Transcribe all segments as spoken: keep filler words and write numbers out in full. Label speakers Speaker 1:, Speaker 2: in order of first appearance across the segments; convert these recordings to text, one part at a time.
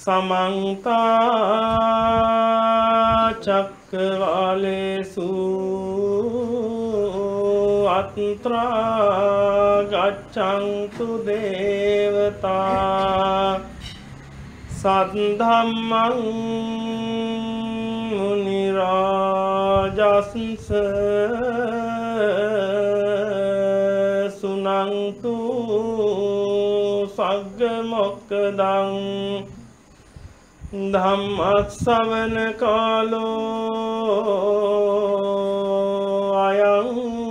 Speaker 1: समन्ता चक्रवालेषु अत्रा गच्छन्तु देवता सद्धम्मं मुनिराजस्स सुनन्तु सग्गमोक्खदं धम्मश्रवण कालो अयं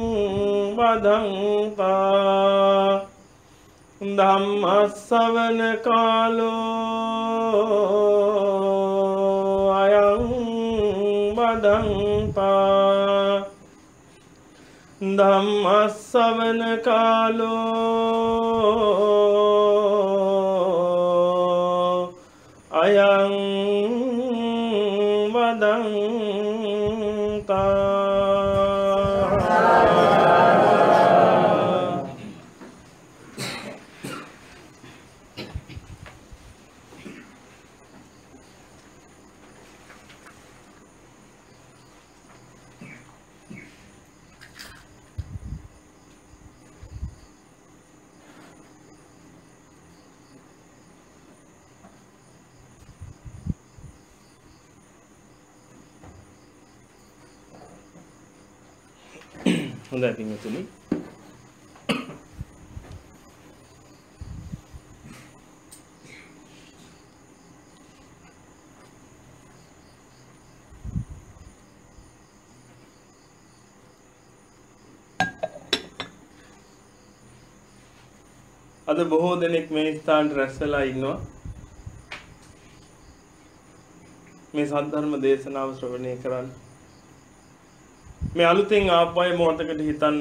Speaker 1: बधन्ता धम्मश्रवण कालो अयं बधन्ता धम्मश्रवण कालो अयं वदन्ता හොඳයි පින්වතුනි අද බොහෝ දෙනෙක් මේ ස්ථානට රැස් වෙලා ඉන්නවා මේ සද්ධර්ම දේශනාව ශ්‍රවණය කරන්න මේ අලුතෙන් ආපුවයි මොහොතකට හිතන්න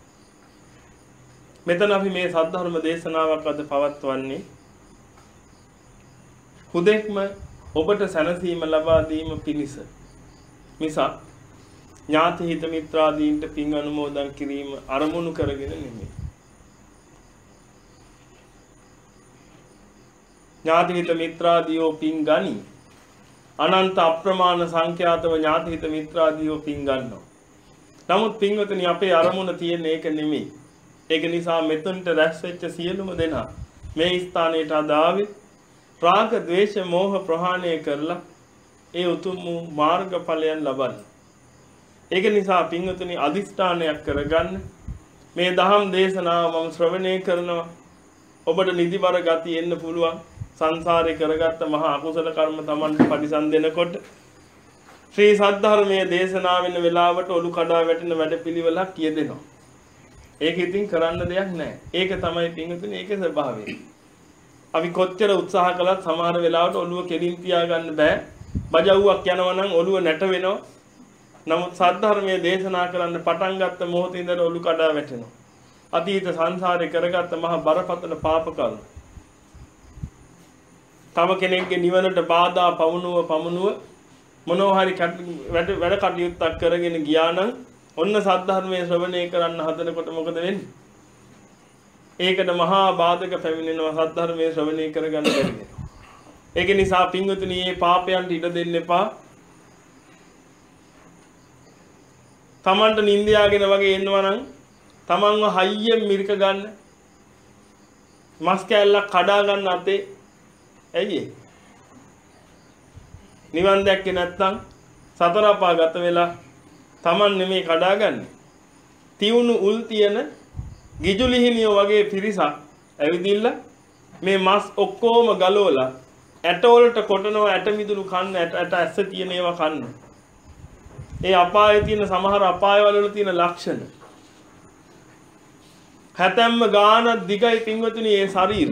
Speaker 1: මෙතන අපි මේ සද්ධර්ම දේශනාවක් අද පවත්වන්නේ හුදෙක්ම ඔබට සැනසීම ලබා දීම පිණිස මිසක් ඥාති හිත මිත්‍රාදීන්ට පින් අනුමෝදන් කිරීම අරමුණු කරගෙන නෙමෙයි ඥාති හිත මිත්‍රාදීෝ පින් ගනි අනන්ත අප්‍රමාණ සංඛ්‍යාතව ඥාති හිත මිත්‍රාදීෝ පින් ගන්නවා නමුත් පින්වතුනි අපේ අරමුණ තියෙන්නේ ඒක නෙමෙයි. ඒක නිසා මෙතනට රැස් වෙච්ච සියලුම දෙනා මේ ස්ථානයට ආවේ රාග, ద్వේෂ, මෝහ ප්‍රහාණය කරලා ඒ උතුම් වූ මාර්ගඵලයන් ලබන්න. ඒක නිසා පින්වතුනි අදිෂ්ඨානයක් කරගන්න මේ දහම් දේශනාව මම ශ්‍රවණය කරනවා. ඔබට නිදිබර ගතිය එන්න පුළුවන්. සංසාරේ කරගත්ත මහා අකුසල කර්ම Tamanට පරිසම් දෙනකොට ශ්‍රී සද්ධර්මයේ දේශනා වෙන වෙලාවට ඔලු කඩා වැටෙන වැඩපිළිවෙලක් කියදෙනවා. ඒක ඉතින් කරන්න දෙයක් නැහැ. ඒක තමයි පින්වතුනි ඒකේ ස්වභාවය. අපි කොච්චර උත්සාහ කළත් සමහර වෙලාවට ඔලුව කෙලින් තියාගන්න බෑ. බජවුවක් යනවා නම් ඔලුව නැට වෙනවා. නමුත් සද්ධර්මයේ දේශනා කරන්න පටන් ගත්ත මොහොතේ ඉඳලා ඔලු කඩා වැටෙනවා. අතීත සංසාරේ කරගත්ත මහා බරපතල පාප කර්ම. තම කෙනෙක්ගේ නිවනට බාධා පවුනුව පමුණුව මොනවා හරි වැඩ වැඩ කටයුත්තක් කරගෙන ගියා නම් ඔන්න සද්ධර්මයේ ශ්‍රවණය කරන්න හදනකොට මොකද වෙන්නේ? ඒකට මහා බාධක පැමිණෙනවා සද්ධර්මයේ ශ්‍රවණය කරගන්න බැරි වෙනවා. ඒක නිසා පින්වතුනි මේ පාපයන්ට ඉඩ දෙන්න එපා. Tamanට නින්දයාගෙන වගේ එනවා නම් Tamanව හයියෙන් මිරික ගන්න. මස් කැල්ලක් කඩා ගන්න අතේ. ඇයි ඒ? නිවන් දැක්කේ නැත්නම් සතර අපාගත වෙලා Taman නෙමේ කඩාගන්නේ. තියුණු උල් තියෙන ගිජුලිහිනියෝ වගේ පිරිසක් ඇවිදින්න මේ මස් ඔක්කොම ගලවලා ඇට වලට කොටනවා ඇට මිදුළු කන්න ඇට ඇට ඇස්ස තියෙන ඒවා කන්න. ඒ අපායේ තියෙන සමහර අපායවල වල තියෙන ලක්ෂණ. හැතැම්ම ගාන දිගයි පින්වතුනි ඒ ශරීරය.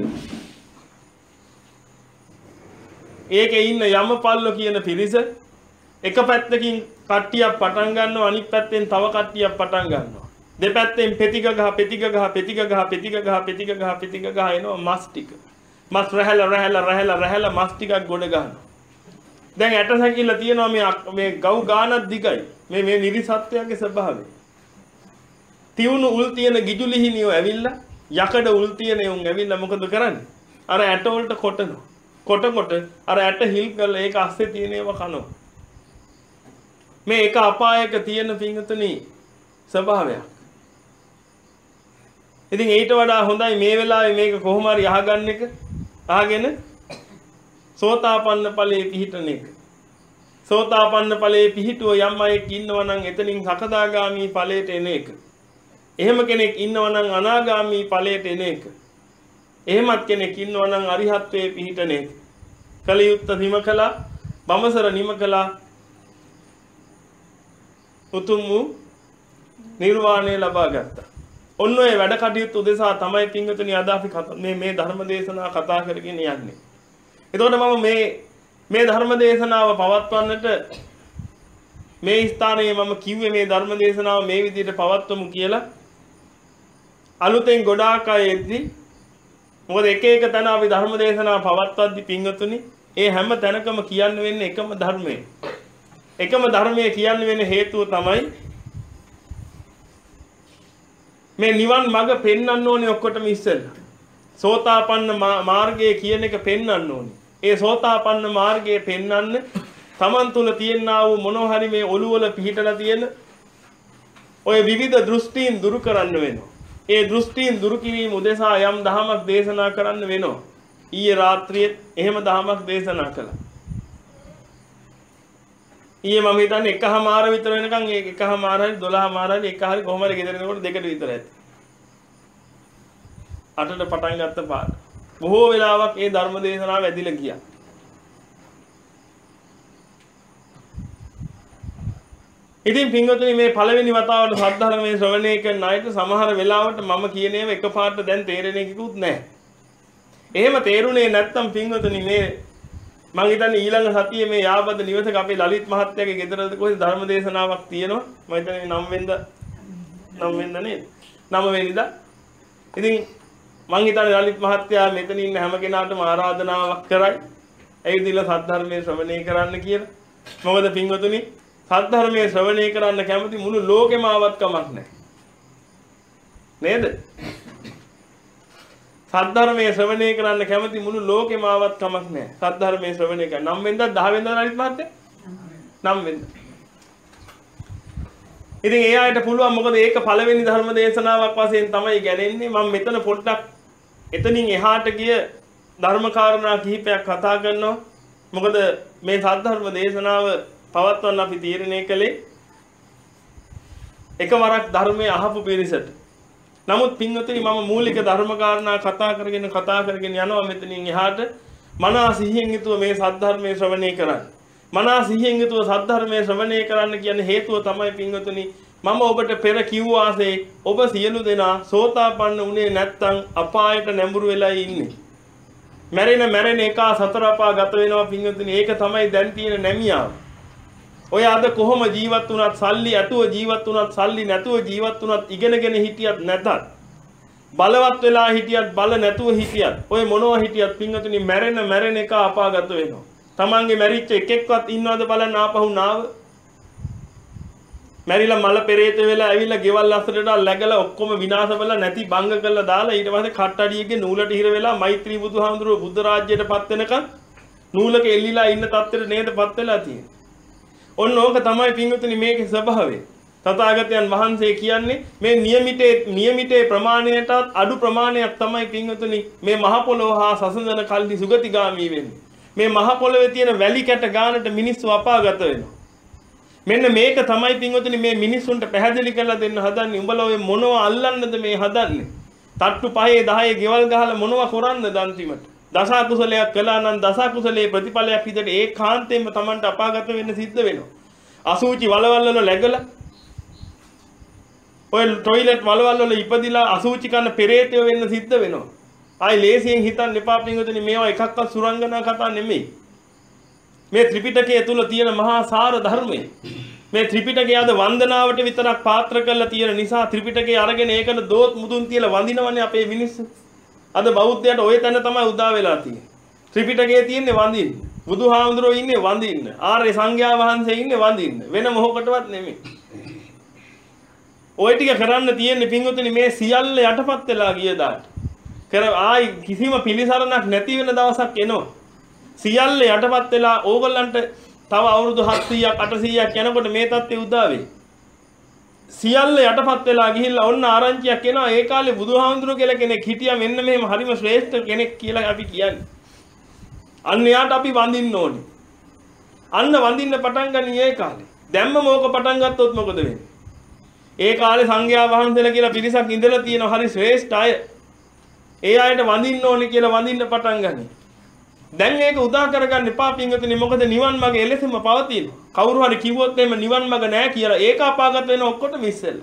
Speaker 1: ඒකේ ඉන්න යමපල්ලෝ කියන පිරිස එක පැත්තකින් කට්ටියක් පටන් ගන්නවා අනිත් පැත්තෙන් තව කට්ටියක් පටන් ගන්නවා දෙපැත්තෙන් පෙතික ගහ පෙතික ගහ පෙතික ගහ පෙතික ගහ පෙතික ගහ පෙතික ගහ එනවා මස් ටික මස් රැහැල රැහැල රැහැල රැහැල මස් ටිකක් ගොඩ ගන්නවා දැන් ඇට සැකිල්ල තියෙනවා මේ මේ ගව් ගානක් දිගයි මේ මේ නිරිසත්වයන්ගේ ස්වභාවය තියුණු උල් තියෙන ගිජුලිහිනියෝ ඇවිල්ලා යකඩ උල් තියෙන උන් ඇවිල්ලා මොකද කරන්නේ අර ඇට වලට කොටනවා කොට කොට අර ඇට හිල් කරලා ඒක අස්සේ තියෙන ඒවා කනවා. මේ එක අපායක තියෙන පිංගුතුනි ස්වභාවයක්. ඉතින් ඊට වඩා හොඳයි මේ වෙලාවේ මේක කොහොම හරි අහගන්න එක. අහගෙන සෝතාපන්න ඵලයේ පිහිටන එක. සෝතාපන්න ඵලයේ පිහිටුව යම් අයෙක් ඉන්නවා නම් එතනින් සකදාගාමි ඵලයට එන එක. එහෙම කෙනෙක් ඉන්නවා නම් අනාගාමි ඵලයට එන එක. එහෙමත් කෙනෙක් ඉන්නවා නම් අරිහත්ත්වයේ පිහිටන එක. කලියුත්ත නිම කළා, බඹසර නිම කළා. උතුම් වූ නිර්වාණය ලබා ගත්තා. ඔන්න ඔය වැඩ කටයුතු උදෙසා තමයි පින්වතුනි අද අපි මේ මේ ධර්ම දේශනාව කතා කරගෙන යන්නේ. එතකොට මම මේ මේ ධර්ම දේශනාව පවත්වන්නට මේ ස්ථානයේ මම කිව්වේ මේ ධර්ම දේශනාව මේ විදිහට පවත්වමු කියලා. අලුතෙන් ගොඩාක් අය එද්දි මොකද එක එක තැන අපි ධර්ම දේශනාව පවත්වද්දි පින්වතුනි ඒ හැම තැනකම කියන්න වෙන්නේ එකම ධර්මය. එකම ධර්මයේ කියන්න වෙන හේතුව තමයි මේ නිවන් මඟ පෙන්වන්න ඕනේ ඔක්කොටම ඉස්සෙල්ලා. සෝතාපන්න මාර්ගය කියන එක පෙන්වන්න ඕනේ. ඒ සෝතාපන්න මාර්ගය පෙන්වන්න තමන් තුළ තියෙනා වූ මොනවා හරි මේ ඔළුව වල පිහිටලා තියෙන ඔය විවිධ දෘෂ්ටීන් දුරු කරන්න වෙනවා. ඒ දෘෂ්ටීන් දුරු කිරීම උදෙසා යම් දහමක් දේශනා කරන්න වෙනවා. ඊයේ රාත්‍රියේ එහෙම දහමක් දේශනා කළා. ඊයේ මම හිතන්නේ එකහමාර විතර වෙනකන් ඒක එකහමාර හරි දොළහමාර හරි එක හරි කොහොම හරි ගෙදර එනකොට දෙකට විතර ඇති. අටට පටන් ගත්ත පාර. බොහෝ වෙලාවක් ඒ ධර්ම දේශනාව ඇදිලා ගියා. ඉතින් පින්වතුනි මේ පළවෙනි වතාවට සද්ධර්මයේ ශ්‍රවණය කරන අයට සමහර වෙලාවට මම කියන ඒවා එකපාරට දැන් තේරෙන එකකුත් නැහැ. එහෙම තේරුනේ නැත්තම් පින්වතුනි මේ මම හිතන්නේ ඊළඟ සතියේ මේ යාබද නිවසක අපේ ලලිත් මහත්තයාගේ ගෙදරද කොහෙද ධර්ම දේශනාවක් තියෙනවා. මම හිතන්නේ නව වෙනිදා නව වෙනිදා නේද? නව වෙනිදා. ඉතින් මම හිතන්නේ ලලිත් මහත්තයා මෙතන ඉන්න හැම කෙනාටම ආරාධනාවක් කරයි. ඇවිදලා සද්ධර්මයේ ශ්‍රවණය කරන්න කියලා. මොකද පින්වතුනි සද්ධර්මයේ ශ්‍රවණය කරන්න කැමති මුළු ලෝකෙම ආවත් කමක් නැහැ. නේද? සද්ධර්මයේ ශ්‍රවණය කරන්න කැමති මුළු ලෝකෙම ආවත් කමක් නැහැ. සද්ධර්මයේ ශ්‍රවණය කරන්න. නම් වෙනදා දහ වෙනිදා ලලිත් මහත්තයා? නම් වෙනිදා. ඉතින් ඒ ආයත පුළුවන් මොකද ඒක පළවෙනි ධර්ම දේශනාවක් වශයෙන් තමයි ගැනෙන්නේ. මම මෙතන පොඩ්ඩක් එතනින් එහාට ගිය ධර්ම කාරණා කිහිපයක් කතා කරනවා. මොකද මේ සද්ධර්ම දේශනාව පවත්වන්න අපි තීරණය කළේ එකවරක් ධර්මයේ අහපු පිරිසට. නමුත් පින්වතුනි මම මූලික ධර්ම කාරණා කතා කරගෙන කතා කරගෙන යනවා මෙතනින් එහාට මනස සිහියෙන් යුතුව මේ සද්ධර්මයේ ශ්‍රවණය කරන්න. මනස සිහියෙන් යුතුව සද්ධර්මයේ ශ්‍රවණය කරන්න කියන හේතුව තමයි පින්වතුනි මම ඔබට පෙර කිව්වාසේ ඔබ සියලු දෙනා සෝතාපන්න වුණේ නැත්නම් අපායට නැඹුරු වෙලා ඉන්නේ. මැරෙන මැරෙන එක සතර අපා ගත වෙනවා පින්වතුනි. ඒක තමයි දැන් තියෙන නැමියාව. ඔය අද කොහොම ජීවත් වුණත් සල්ලි ඇතුව ජීවත් වුණත් සල්ලි නැතුව ජීවත් වුණත් ඉගෙනගෙන හිටියත් නැතත් බලවත් වෙලා හිටියත් බල නැතුව හිටියත් ඔය මොනවා හිටියත් පින්වතුනි මැරෙන මැරෙන එක අපාගත වෙනවා. තමන්ගේ මැරිච්ච එකෙක්වත් ඉන්නවද බලන්න ආපහු නාව. මැරිලා මල පෙරේත වෙලා ඇවිල්ලා ගෙවල් අස්සට läගලා ඔක්කොම විනාශ වෙලා නැති බංග කරලා දාලා ඊට පස්සේ කට්ටඩියගේ නූලට හිර වෙලා මෛත්‍රී බුදුහාමුදුරුවෝ බුද්ධ රාජ්‍යයටපත් වෙනකන් නූලක එල්ලිලා ඉන්න තත්ත්වෙට නේදපත් වෙලා තියෙන්නේ. ඔන්න ඕක තමයි පින්වතුනි මේකේ ස්වභාවය. තථාගතයන් වහන්සේ කියන්නේ මේ නියමිතේ නියමිතේ ප්‍රමාණයටත් අඩු ප්‍රමාණයක් තමයි පින්වතුනි මේ මහ පොළොව හා සසඳන කල්හි සුගතිගාමී වෙන්නේ. මේ මහ පොළොවේ තියෙන වැලි කැට ගානට මිනිස්සු අපාගත වෙනවා. මෙන්න මේක තමයි පින්වතුනි මේ මිනිස්සුන්ට පැහැදිලි කරලා දෙන්න හදන්නේ. උඹලා ඔය මොනවා අල්ලන්නද මේ හදන්නේ? තට්ටු පහේ දහයේ ගෙවල් ගහලා මොනවා කරන්නද අන්තිමට? දස කුසලයක් කළා නම් දස කුසලයේ ප්‍රතිඵලයක් විදිහට ඒකාන්තයෙන්ම Tamanට අපාගත වෙන්න සිද්ධ වෙනවා. අසුචි වලවල් වල läගලා ඔය টয়ලට් වලවල් වල ඉපදිලා අසුචි කන පෙරේතය වෙන්න සිද්ධ වෙනවා. ආයි ලේසියෙන් හිතන්න එපා පින්වතුනි මේවා එකක්වත් සුරංගනා කතා නෙමෙයි. මේ ත්‍රිපිටකයේ තුල තියෙන මහා සාර ධර්මය. මේ ත්‍රිපිටකය අද වන්දනාවට විතරක් පාත්‍ර කරලා තියෙන නිසා ත්‍රිපිටකය අරගෙන ඒකට දෝත් මුදුන් තියලා වඳිනවනේ අපේ මිනිස්සු. අද බෞද්ධයට ওই තැන තමයි උදා වෙලා තියෙන්නේ. ත්‍රිපිටකයේ තියෙන්නේ වඳින්න. බුදුහාමුදුරුවෝ ඉන්නේ වඳින්න. ආර්ය සංඝයා වහන්සේ ඉන්නේ වඳින්න. වෙන මොහොකටවත් නෙමෙයි. ওই ටික කරන්න තියෙන්නේ පින්වතුනි මේ සියල්ල යටපත් වෙලා ගිය දාට. කර ආයි කිසිම පිළිසරණක් නැති වෙන දවසක් එනවා. සියල්ල යටපත් වෙලා ඕගොල්ලන්ට තව අවුරුදු හත්සීයක් අටසීයක් යනකොට මේ தත්ත්වය උදා වෙයි. සියල්ල යටපත් වෙලා ගිහිල්ලා ඔන්න ආරංචියක් එනවා ඒ කාලේ බුදුහාමුදුරුවෝ කියලා කෙනෙක් හිටියා මෙන්න මෙහෙම හරිම ශ්‍රේෂ්ඨ කෙනෙක් කියලා අපි කියන්නේ. අන්න එයාට අපි වඳින්න ඕනේ. අන්න වඳින්න පටන් ගන්න ඒ කාලේ. දැම්ම මොක පටන් ගත්තොත් මොකද වෙන්නේ? ඒ කාලේ සංඝයා වහන්සේලා කියලා පිරිසක් ඉඳලා තියෙනවා හරි ශ්‍රේෂ්ඨ අය. ඒ අයට වඳින්න ඕනේ කියලා වඳින්න පටන් ගන්නේ. දැන් ඒක උදා කරගන්න එපා පින්වතුනි මොකද නිවන් මාර්ගය එලෙසම පවතින. කවුරු හරි කිව්වොත් එහෙම නිවන් මාර්ග නැහැ කියලා ඒක අපාගත වෙන ඔක්කොටම ඉස්සෙල්ල.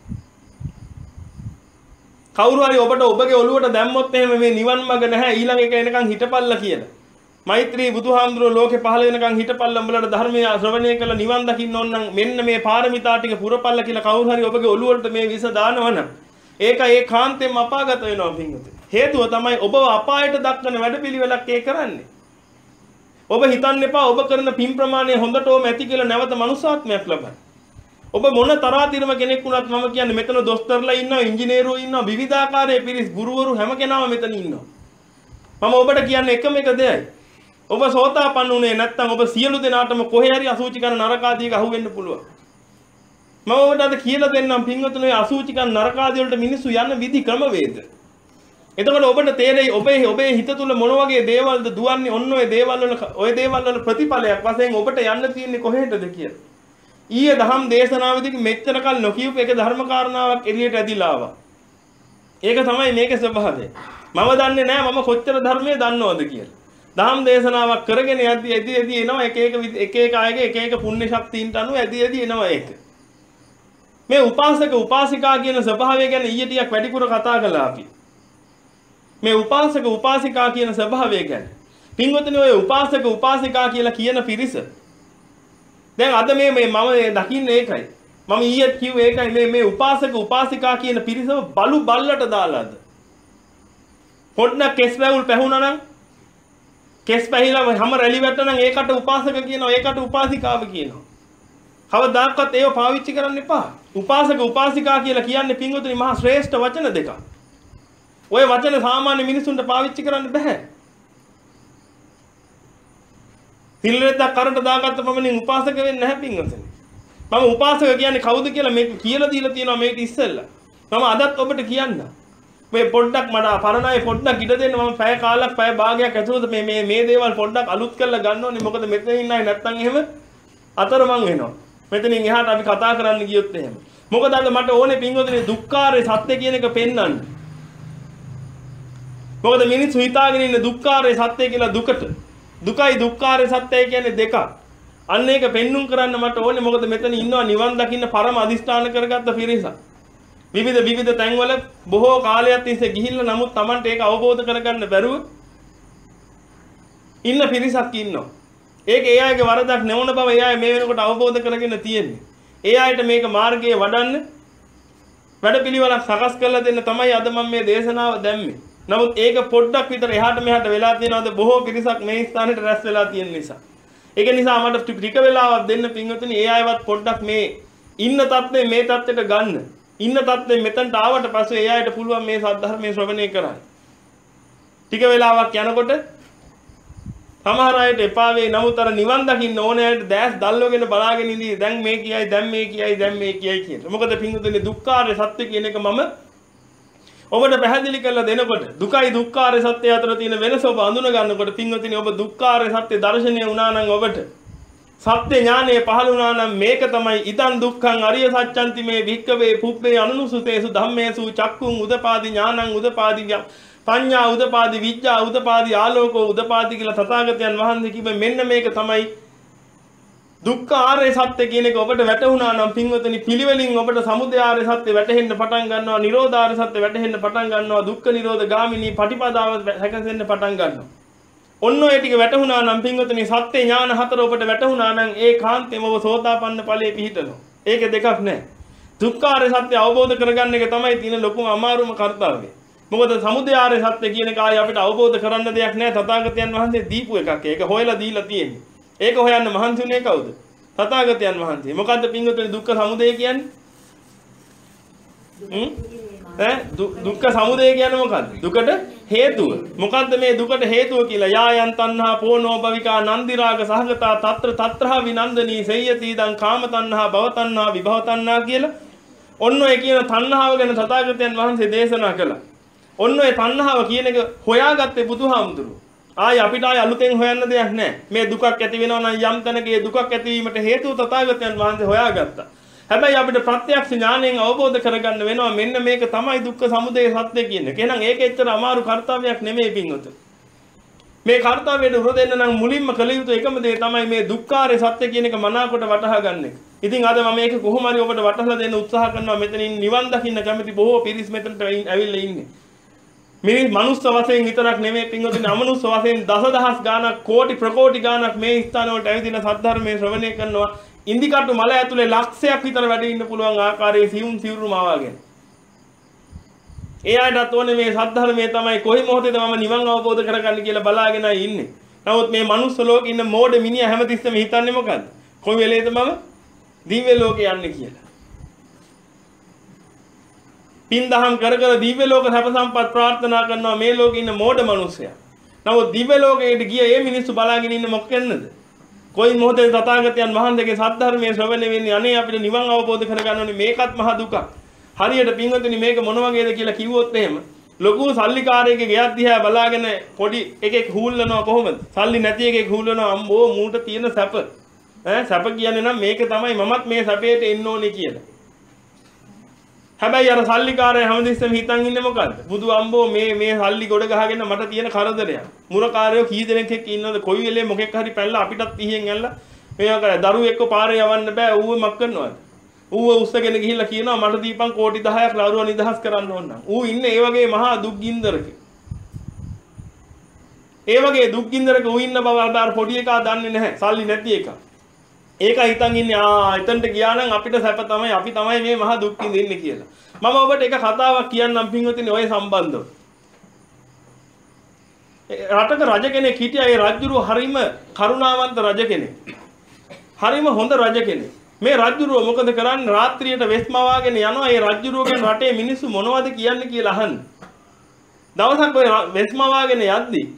Speaker 1: කවුරු හරි ඔබට ඔබගේ ඔළුවට දැම්මොත් එහෙම මේ නිවන් මාර්ග නැහැ ඊළඟ එක එනකන් හිටපල්ලා කියලා. මෛත්‍රී බුදුහාමුදුරුවෝ ලෝකේ පහළ වෙනකන් හිටපල්ලා උඹලට ධර්මය ශ්‍රවණය කළ නිවන් දකින්න ඕන නම් මෙන්න මේ පාරමිතා ටික පුරපල්ලා කියලා කවුරු හරි ඔබගේ ඔළුවට මේ විස දානවනම් ඒක ඒ කාන්තෙන් අපාගත වෙනවා පින්වතුනි. හේතුව තමයි ඔබව අපායට දක්වන වැඩපිළිවෙලක් ඒ කරන්නේ. ඔබ හිතන්න එපා ඔබ කරන පින් ප්‍රමාණය හොඳටම ඇති කියලා නැවත මනුස්සාත්මයක් ලබන්න. ඔබ මොන තරාතිරම කෙනෙක් වුණත් මම කියන්නේ මෙතන දොස්තරලා ඉන්නවා, ඉංජිනේරුවෝ ඉන්නවා, විවිධාකාරයේ පිරිස් ගුරුවරු හැම කෙනාම මෙතන ඉන්නවා. මම ඔබට කියන්නේ එකම එක දෙයයි. ඔබ සෝතාපන්න උනේ නැත්නම් ඔබ සියලු දෙනාටම කොහේ හරි අසුචි කරන නරකාදියක අහු වෙන්න පුළුවන්. මම ඔබට අද කියලා දෙන්නම් පින්වතුනි අසුචි කරන නරකාදිය වලට මිනිස්සු යන විදි ක්‍රමවේද. එතකොට ඔබට තේරෙයි ඔබේ ඔබේ හිත තුල මොන වගේ දේවල්ද දුවන්නේ ඔන්න ඔය දේවල් වල ඔය දේවල් වල ප්‍රතිඵලයක් වශයෙන් ඔබට යන්න තියෙන්නේ කොහෙටද කියලා. ඊයේ දහම් දේශනාවේදී මෙච්චර කල් නොකියපු එක ධර්ම කාරණාවක් එළියට ඇදිලා ආවා. ඒක තමයි මේකේ ස්වභාවය. මම දන්නේ නැහැ මම කොච්චර ධර්මයේ දන්නවද කියලා. දහම් දේශනාවක් කරගෙන යද්දි එදි එදි එනවා එක එක එක එක අයගේ එක එක පුණ්‍ය ශක්තියින්ට අනුව එදි එදි එනවා ඒක. මේ උපාසක උපාසිකා කියන ස්වභාවය ගැන ඊයේ ටිකක් වැඩිපුර කතා කළා අපි. මේ උපාසක උපාසිකා කියන ස්වභාවය ගැන. පින්වතුනි ඔය උපාසක උපාසිකා කියලා කියන පිරිස දැන් අද මේ මේ මම දකින්නේ ඒකයි. මම ඊයේ කිව්වේ ඒකයි මේ මේ උපාසක උපාසිකා කියන පිරිසව බලු බල්ලට දාලාද. පොඩ්ඩක් කෙස් වැවුල් පැහුණා නම් කෙස් පැහිලා හැම රැලි වැට්ටා නම් ඒකට උපාසක කියනවා ඒකට උපාසිකාව කියනවා. කවදාකවත් ඒව පාවිච්චි කරන්න එපා. උපාසක උපාසිකා කියලා කියන්නේ පින්වතුනි මහා ශ්‍රේෂ්ඨ වචන දෙකක්. ඔය වචන සාමාන්‍ය මිනිසුන්ට පාවිච්චි කරන්න බෑ. සිල්ලෙද්ද කරට දාගත්ත පමණින් උපාසක වෙන්නේ නැහැ පින්වතුනි. මම උපාසක කියන්නේ කවුද කියලා මේක කියලා දීලා තියෙනවා මේක ඉස්සෙල්ලා. මම අදත් ඔබට කියන්න. මේ පොඩ්ඩක් මට පරණයි පොඩ්ඩක් ඉඩ දෙන්න මම පැය කාලක් පැය භාගයක් ඇතුළත මේ මේ මේ දේවල් පොඩ්ඩක් අලුත් කරලා ගන්න ඕනේ. මොකද මෙතන ඉන්නයි නැත්තම් එහෙම අතරමං වෙනවා. මෙතනින් එහාට අපි කතා කරන්න ගියොත් එහෙම. මොකද අද මට ඕනේ පින්වතුනි දුක්ඛාරේ සත්‍ය කියන එක පෙන්වන්න. මොකද මිනිස්සු හිතාගෙන ඉන්නේ දුක්ඛාරේ සත්‍ය කියලා දුකට. දුකයි දුක්ඛාරේ සත්‍යය කියන්නේ දෙකක්. අන්න ඒක පෙන්눔 කරන්න මට ඕනේ. මොකද මෙතන ඉන්නවා නිවන් දකින්න පරම අදිෂ්ඨාන කරගත්ත පිරිසක්. විවිධ විවිධ තැන්වල බොහෝ කාලයක් තිස්සේ ගිහිල්ලා නමුත් Tamanට ඒක අවබෝධ කරගන්න බැරුව ඉන්න පිරිසක් ඉන්නවා. ඒක ඒ අයගේ වරදක් නෙවුන බව ඒ අය මේ වෙනකොට අවබෝධ කරගෙන තියෙන්නේ. ඒ අයට මේක මාර්ගයේ වඩන්න වැඩපිළිවෙලක් සකස් කරලා දෙන්න තමයි අද මම මේ දේශනාව දැම්මේ. නමුත් ඒක පොඩ්ඩක් විතර එහාට මෙහාට වෙලා තියෙනවාද බොහෝ පිරිසක් මේ ස්ථානෙට රැස් වෙලා තියෙන නිසා. ඒක නිසා මට ටික වෙලාවක් දෙන්න පින්වතුනි ඒ අයවත් පොඩ්ඩක් මේ ඉන්න තත්ත්වේ මේ තත්ත්වයට ගන්න. ඉන්න තත්ත්වේ මෙතනට ආවට පස්සේ ඒ අයට පුළුවන් මේ සද්ධර්මයේ ශ්‍රවණය කරන්න. ටික වෙලාවක් යනකොට සමහර අයට එපා වෙයි. නමුත් අර නිවන් දකින්න ඕන අයට දැස් දැල්වගෙන බලාගෙන ඉඳී දැන් මේ කියයි දැන් මේ කියයි දැන් මේ කියයි කියන. මොකද පින්වතුනි දුක්ඛාරය සත්‍ය කියන එක මම ඔබට පැහැදිලි කරලා දෙනකොට දුකයි දුක්ඛාරය සත්‍ය අතර තියෙන වෙනස ඔබ අඳුන ගන්නකොට පින්වතුනි ඔබ දුක්ඛාරය සත්‍ය දර්ශනය වුණා නම් ඔබට සත්‍ය ඥානය පහළ වුණා නම් මේක තමයි ඉදන් දුක්ඛං අරිය සත්‍යන්ති මේ වික්කවේ පුබ්බේ අනුනුසුතේසු ධම්මේසු චක්කුං උදපාදි ඥානං උදපාදි පඤ්ඤා උදපාදි විඥා උදපාදි ආලෝකෝ උදපාදි කියලා තථාගතයන් වහන්සේ කිව්වේ මෙන්න මේක තමයි දුක්ඛ ආර්ය සත්‍ය කියන එක ඔබට වැටහුණා නම් පින්වතුනි පිළිවෙලින් ඔබට සමුදය ආර්ය සත්‍ය වැටහෙන්න පටන් ගන්නවා නිරෝධ ආර්ය සත්‍ය වැටහෙන්න පටන් ගන්නවා දුක්ඛ නිරෝධ ගාමිනී පටිපදාව හැකසෙන්න පටන් ගන්නවා. ඔන්න ඔය ටික වැටහුණා නම් පින්වතුනි සත්‍ය ඥාන හතර ඔබට වැටහුණා නම් ඒ කාන්තේම ඔබ සෝතාපන්න ඵලයේ පිහිටනවා. ඒක දෙකක් නෑ. දුක්ඛ ආර්ය සත්‍ය අවබෝධ කරගන්න එක තමයි තියෙන ලොකුම අමාරුම කාර්යය. මොකද සමුදය ආර්ය සත්‍ය කියන එක ආයි අපිට අවබෝධ කරන්න දෙයක් නෑ. තථාගතයන් වහන්සේ දීපු එකක්. ඒක හොයලා දීලා තියෙන්නේ. ඒක හොයන්න මහන්සි උනේ කවුද? තථාගතයන් වහන්සේ. මොකද්ද පින්වතුනි දුක්ඛ සමුදය කියන්නේ? හ්ම්? ඈ දුක්ඛ සමුදය කියන්නේ මොකද්ද? දුකට හේතුව. මොකද්ද මේ දුකට හේතුව කියලා? යායන් තණ්හා පෝනෝ භවිකා නන්දි රාග සහගතා తත්‍ර తත්‍රා විනන්දනී සේයති දං කාම තණ්හා භව තණ්හා විභව තණ්හා කියලා. ඔන්න ඔය කියන තණ්හාව ගැන තථාගතයන් වහන්සේ දේශනා කළා. ඔන්න ඔය තණ්හාව කියන එක හොයාගත්තේ බුදුහාමුදුරුවෝ. ආයි අපිට ආයි අලුතෙන් හොයන්න දෙයක් නැහැ. මේ දුකක් ඇති වෙනවා නම් යම් තැනක ඒ දුකක් ඇතිවීමට හේතුව තථාගතයන් වහන්සේ හොයාගත්තා. හැබැයි අපිට ප්‍රත්‍යක්ෂ ඥාණයෙන් අවබෝධ කරගන්න වෙනවා මෙන්න මේක තමයි දුක්ඛ සමුදය සත්‍ය කියන්නේ. එහෙනම් ඒක එච්චර අමාරු කාර්යයක් නෙමෙයි පින්වතුනි. මේ කාර්යයට උර දෙන්න නම් මුලින්ම කළ යුතු එකම දේ තමයි මේ දුක්ඛාරය සත්‍ය කියන එක මනාකොට වටහා ගන්න එක. ඉතින් අද මම මේක කොහොම හරි ඔබට වටහලා දෙන්න උත්සාහ කරනවා. මෙතනින් නිවන් දකින්න කැමති බොහෝ පිරිස් මෙතනට ඇවිල්ලා ඉන්නේ. මිනිස් මනුස්ස වශයෙන් විතරක් නෙමෙයි පින්වතුනි අමනුස්ස වශයෙන් දසදහස් ගාණක් කෝටි ප්‍රකෝටි ගාණක් මේ ස්ථාන වලට ඇවිදින සද්ධර්මයේ ශ්‍රවණය කරනවා. ඉන්දිකටු මල ඇතුලේ ලක්ෂයක් විතර වැඩ ඉන්න පුළුවන් ආකාරයේ සිවුම් සිවුරු මාවාගෙන. ඒ අයටත් ඕනේ මේ සද්ධර්මයේ තමයි කොයි මොහොතේද මම නිවන් අවබෝධ කරගන්න කියලා බලාගෙනයි ඉන්නේ. නමුත් මේ මනුස්ස ලෝකේ ඉන්න මෝඩ මිනිහා හැමතිස්සෙම හිතන්නේ මොකද්ද? කොයි වෙලේද මම දිව්‍ය ලෝකේ යන්නේ කියලා. පින් දහම් කර කර දිව්‍ය ලෝක සැප සම්පත් ප්‍රාර්ථනා කරනවා මේ ලෝකේ ඉන්න මෝඩ මිනිස්සයා. නමුත් දිව්‍ය ලෝකයට ගිය මේ මිනිස්සු බලාගෙන ඉන්නේ මොකෙන්නද? කොයි මොහොතේ තථාගතයන් වහන්සේගේ සද්ධර්මයේ ශ්‍රවණය වෙන්නේ අනේ අපිට නිවන් අවබෝධ කරගන්න ඕනේ මේකත් මහ දුකක්. හරියට පින්වතුනි මේක මොන වගේද කියලා කිව්වොත් එහෙම ලොකු සල්ලිකාරයෙක්ගේ ගෙයක් දිහා බලාගෙන පොඩි එකෙක් හූල්ලනවා කොහොමද? සල්ලි නැති එකෙක් හූල්ලනවා අම්බෝ මූට තියෙන සැප. ඈ සැප කියන්නේ නම් මේක තමයි මමත් මේ සැපේට එන්න ඕනේ කියලා. හැබැයි අර සල්ලිකාරය හැමදෙස්සෙම හිතන් ඉන්නේ මොකද්ද? බුදු අම්බෝ මේ මේ සල්ලි ගොඩ ගහගෙන මට තියෙන කරදරයක්. මුරකාරයෝ කී දෙනෙක් එක්ක ඉන්නවද? කොයි වෙලේ මොකෙක් හරි පැනලා අපිටත් පිහින් ඇල්ලලා මේවා කරා. දරුවෙක් එක්ක පාරේ යවන්න බෑ. ඌව මක් කරනවද? ඌව උස්සගෙන ගිහිල්ලා කියනවා මට දීපන් කෝටි දහයක් ලරුව නිදහස් කරන්න ඕන නම්. ඌ ඉන්නේ ඒ වගේ මහා දුක් ගින්දරක. ඒ වගේ දුක් ගින්දරක ඌ ඉන්න බව අර පොඩි එකා දන්නේ නැහැ. සල්ලි නැති එකා. ඒක හිතන් ඉන්නේ ආ එතනට ගියා නම් අපිට සැප තමයි අපි තමයි මේ මහා දුක් විඳින්නේ කියලා. මම ඔබට එක කතාවක් කියන්නම් පින්වතුනි ඔය සම්බන්ධව. රටක රජ කෙනෙක් හිටියා. ඒ රජුරු හරිම කරුණාවන්ත රජ කෙනෙක්. හරිම හොඳ රජ කෙනෙක්. මේ රජුරුව මොකද කරන්නේ? රාත්‍රියට වෙස්මවාගෙන යනවා. ඒ රජුරුවගෙන් රටේ මිනිස්සු මොනවද කියන්නේ කියලා අහන්න. දවසක් ඔය වෙස්මවාගෙන යද්දී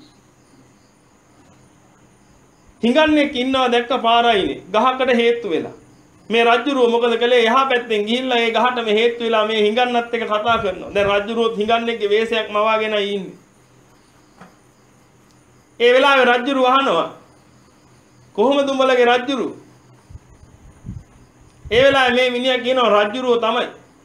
Speaker 1: හිඟන්නෙක් ඉන්නවා දැක්ක පාරයිනේ. ගහකට හේතු වෙලා. මේ රජුරුව මොකද කළේ? එහා පැත්තෙන් ගිහිල්ලා ඒ ගහට මේ හේතු වෙලා මේ හිඟන්නත් එක්ක කතා කරනවා. දැන් රජුරුවත් හිඟන්නෙක්ගේ වේශයක් මවාගෙනයි ඉන්නේ. ඒ වෙලාවේ රජුරුව අහනවා කොහොමද උඹලගේ රජුරුව? ඒ වෙලාවේ මේ මිනිහා කියනවා රජුරුව තමයි.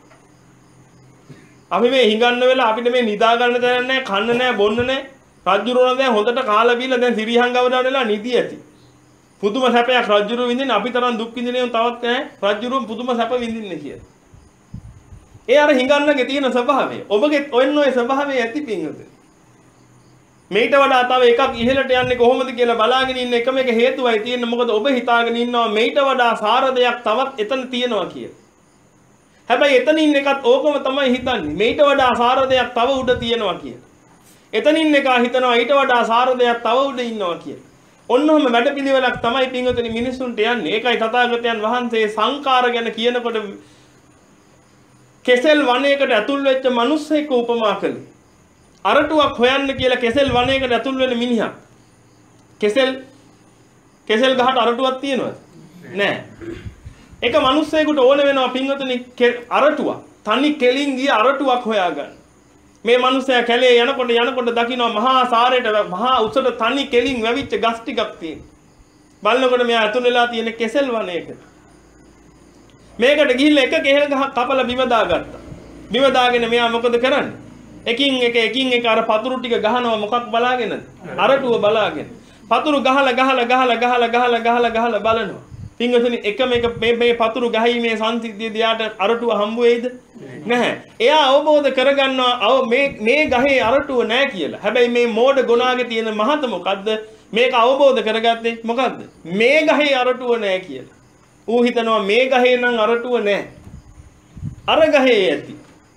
Speaker 1: අපි මේ හිඟන්න වෙලා අපිට මේ නිදා ගන්න තැන නැහැ, කන්න නැහැ, බොන්න නැහැ. රජුරුව නම් දැන් හොඳට කාලා බීලා දැන් සිරිහංගවඩ වෙලා නිදි ඇති. පුදුම සැපයක් රජුරුව විඳින්න අපි තරම් දුක් විඳිනේ තවත් නැහැ. රජුරුව පුදුම සැප විඳින්නේ කියලා. ඒ අර හිඟන්නගේ තියෙන ස්වභාවය. ඔබගේ ඔන්න ඔය ස්වභාවය ඇති පින්වතුනි. මේට වඩා තව එකක් ඉහළට යන්නේ කොහොමද කියලා බලාගෙන ඉන්න එකම එක හේතුවයි තියෙන්නේ. මොකද ඔබ හිතාගෙන ඉන්නවා මේට වඩා සාර දෙයක් තවත් එතන තියෙනවා කියලා. හැබැයි එතනින් එකත් ඕකම තමයි හිතන්නේ. මේට වඩා සාර දෙයක් තව උඩ තියෙනවා කියලා. එතනින් එක හිතනවා ඊට වඩා සාර දෙයක් තව උඩ ඉන්නවා කියලා. ඔන්නෝම වැඩපිළිවෙලක් තමයි පින්වතුනි මිනිසුන්ට යන්නේ. ඒකයි තථාගතයන් වහන්සේ සංකාර ගැන කියනකොට කෙසෙල් වනයේකට ඇතුල් වෙච්ච මිනිස්සෙක් උපමා කළේ. අරටුවක් හොයන්න කියලා කෙසෙල් වනයේකට ඇතුල් වෙන මිනිහා. කෙසෙල් කෙසෙල් ගහට අරටුවක් තියෙනවද? නැහැ. එක මිනිස්සෙකුට ඕන වෙනවා පින්වතුනි අරටුවක්. තනි කෙලින් ගිය අරටුවක් හොයාගන්න. මේ මිනිස්සයා කැලේ යනකොට යනකොට දකින්න මහා සාරේට මහා උසට තනි කෙලින් වැවිච්ච ගස් ටිකක් තියෙනවා. බලනකොට මෙයා ඇතුල් වෙලා තියෙන කෙසෙල් වනයේකට. මේකට ගිහිල්ලා එක කෙහෙල් ගහක් කපලා බිම දාගත්තා. බිම දාගෙන මෙයා මොකද කරන්නේ? එකින් එක එකින් එක අර පතුරු ටික ගහනවා මොකක් බලාගෙනද? අරටුව බලාගෙන. පතුරු ගහලා ගහලා ගහලා ගහලා ගහලා ගහලා ගහලා බලනවා. පින්වතුනි එකම එක මේ මේ පතුරු ගහීමේ සංසිද්ධියදී යාට අරටුව හම්බ වෙයිද? නැහැ. එයා අවබෝධ කරගන්නවා මේ මේ ගහේ අරටුව නැහැ කියලා. හැබැයි මේ මෝඩ ගුණාගේ තියෙන මහත මොකද්ද? මේක අවබෝධ කරගත්තේ මොකද්ද? මේ ගහේ අරටුව නැහැ කියලා. ඌ හිතනවා මේ ගහේ නම් අරටුව නැහැ. අර ගහේ ඇති.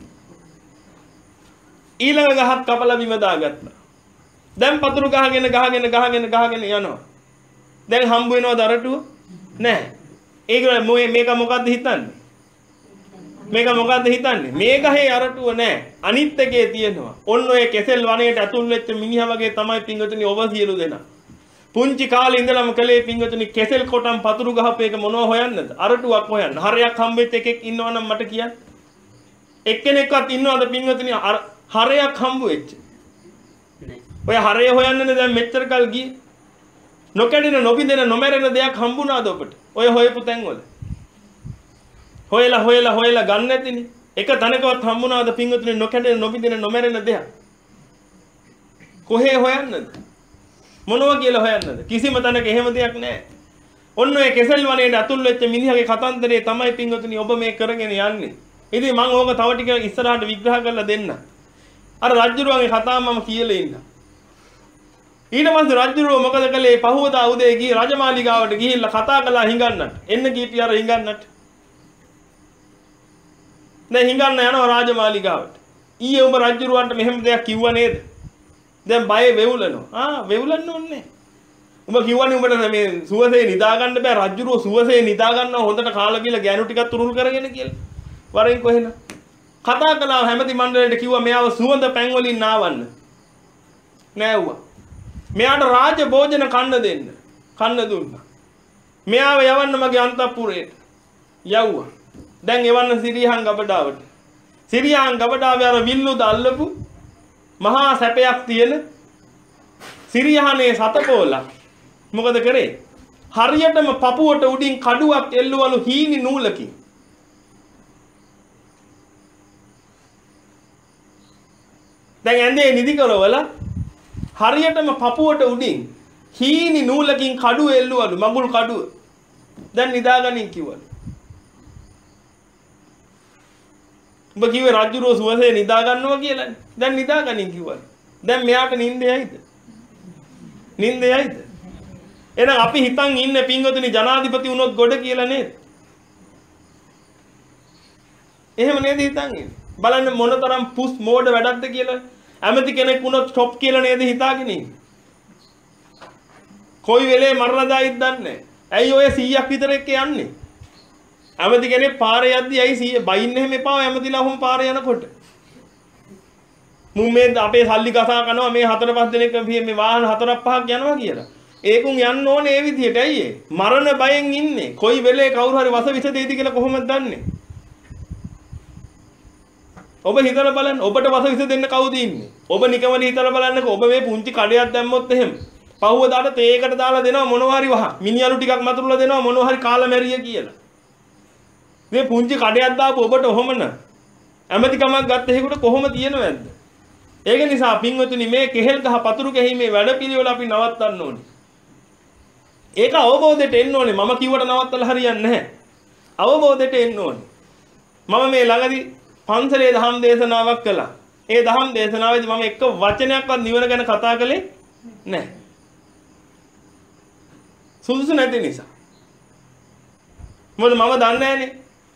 Speaker 1: ඊළඟ ගහක් කපලා බිම දාගත්තා. දැන් පතුරු ගහගෙන ගහගෙන ගහගෙන ගහගෙන යනවා. දැන් හම්බ වෙනවද අරටුව? නැහැ. ඒක මේක මොකද්ද හිතන්නේ? මේක මොකද්ද හිතන්නේ? මේ ගහේ අරටුව නැහැ. අනිත් එකේ තියෙනවා. ඔන්න ඔය කෙසෙල් වනයේට ඇතුල් වෙච්ච මිනිහා වගේ තමයි පින්වතුනි ඔබ සියලු දෙනා. පුංචි කාලේ ඉඳලම කලේ පින්වතුනි කෙසෙල් කොටම් පතුරු ගහපේක මොනව හොයන්නද? අරටුවක් හොයන්න. හරයක් හම්බෙච්ච එකෙක් ඉන්නවනම් මට කියන්න. එක්කෙනෙක්වත් ඉන්නවද පින්වතුනි හරයක් හම්බ වෙච්ච? ඔය හරය හොයන්නනේ දැන් මෙච්චර කල් ගියේ. නොකඩින නොබින්දෙන නොමැරෙන දෙයක් හම්බුණාද ඔබට? ඔය හොයපු තැන්වල. හොයලා හොයලා හොයලා ගන්න නැතිනේ. එක තැනකවත් හම්බුණාද පින්වතුනි නොකඩින නොබින්දෙන නොමැරෙන දෙයක්? කොහේ හොයන්නද? මොනවා කියලා හොයන්නද? කිසිම තැනක එහෙම දෙයක් නැහැ. ඔන්න ඔය කෙසෙල් වනයේට අතුල් වෙච්ච මිනිහගේ කතන්දරේ තමයි පින්වතුනි ඔබ මේ කරගෙන යන්නේ. ඉතින් මම ඕක තව ටික ඉස්සරහට විග්‍රහ කරලා දෙන්න. අර රජුරුවන්ගේ කතාව මම කියලා ඉන්න. ඊට පස්සේ රජුරුව මොකද කළේ? පහවදා උදේ ගිහී රජමාලිගාවට ගිහිල්ලා කතා කළා හිඟන්නට. එන්න කීටි අර හිඟන්නට. දැන් හිඟන්න යනවා රාජමාලිගාවට. ඊයේ ඔබ රජුරුවන්ට මෙහෙම දෙයක් කිව්වා නේද? දැන් බය වෙවුලනවා. ආ වෙවුලන්න ඕනේ. උඹ කිව්වනේ උඹට මේ සුවසේ නිදා ගන්න බෑ. රජුරුව සුවසේ නිදා ගන්නවා හොඳට කාලා බීලා ගෑනු ටිකක් තුරුල් කරගෙන කියලා. වරෙන් කොහෙන? කතා කළා හැමති මණ්ඩලයට කිව්වා මෙයාව සුවඳ පැන් වලින් නාවන්න. නෑවුවා. මෙයාට රාජ භෝජන කන්න දෙන්න. කන්න දුන්නා. මෙයාව යවන්න මගේ අන්තපුරයට. යවුවා. දැන් එවන්න සිරියහන් ගබඩාවට. සිරියහන් ගබඩාවේ අර විල්ලුද අල්ලපු මහා සැපයක් තියෙන සිරියහනේ සතපෝලා මොකද කරේ? හරියටම පපුවට උඩින් කඩුවක් එල්ලුවලු හීනි නූලකින්. දැන් ඇඳේ නිදි කරවල හරියටම පපුවට උඩින් හීනි නූලකින් කඩුව එල්ලුවලු මගුල් කඩුව. දැන් නිදාගනින් කිව්වලු. ඔබ කිව්වේ රජුරෝ සුවසේ නිදා ගන්නවා කියලානේ. දැන් නිදාගනින් කිව්වලු. දැන් මෙයාට නිින්දයයිද? නිින්දයයිද? එහෙනම් අපි හිතන් ඉන්නේ පින්වතුනි ජනාධිපති වුණොත් ගොඩ කියලා නේද? එහෙම නේද හිතන් ඉන්නේ? බලන්න මොනතරම් පුස් මෝඩ වැඩක්ද කියලා. ඇමති කෙනෙක් වුණොත් ස්ටොප් කියලා නේද හිතාගෙන ඉන්නේ? කොයි වෙලේ මරලා දායිද දන්නේ නැහැ. ඇයි ඔය සීයක් විතර එක්ක යන්නේ? ඇමති කෙනෙක් පාරේ යද්දි ඇයි සීය බයින්න එහෙම එපා ඇමතිලා ඔහොම පාරේ යනකොට. මුන් මේ අපේ සල්ලි ගසා කරනවා මේ හතර පහ දෙනෙක් මේ වාහන හතරක් පහක් යනවා කියලා. ඒකුන් යන්න ඕනේ ඒ විදිහට. ඇයි ඒ? මරණ බයෙන් ඉන්නේ. කොයි වෙලේ කවුරු හරි වස විස දෙයිද කියලා කොහොමද දන්නේ? ඔබ හිතලා බලන්න ඔබට වස විස දෙන්න කවුද ඉන්නේ? ඔබ නිකමන හිතලා බලන්නකෝ. ඔබ මේ පුංචි කඩයක් දැම්මොත් එහෙම පහුවදාට තේකට දාලා දෙනවා මොනවා හරි වහ. මිනිහලු ටිකක් මතුරුලා දෙනවා මොනවා හරි කාලා මැරිය කියලා. මේ පුංචි කඩයක් දාපු ඔබට ඔහොමන ඇමතිකමක් ගත්ත හේකට කොහොම තියෙනවද? ඒක නිසා පින්වතුනි මේ කෙහෙල් ගහ පතුරු ගැහිීමේ වැඩපිළිවෙල අපි නවත්තන්න ඕනේ. ඒක අවබෝධයට එන්න ඕනේ. මම කිව්වට නවත්තලා හරියන්නේ නැහැ. අවබෝධයට එන්න ඕනේ. මම මේ ළඟදී පන්සලේ දහම් දේශනාවක් කළා. ඒ දහම් දේශනාවේදී මම එක වචනයක්වත් නිවන ගැන කතා කළේ නැහැ. සුදුසු නැති නිසා. මොකද මම දන්නේ නැහනේ.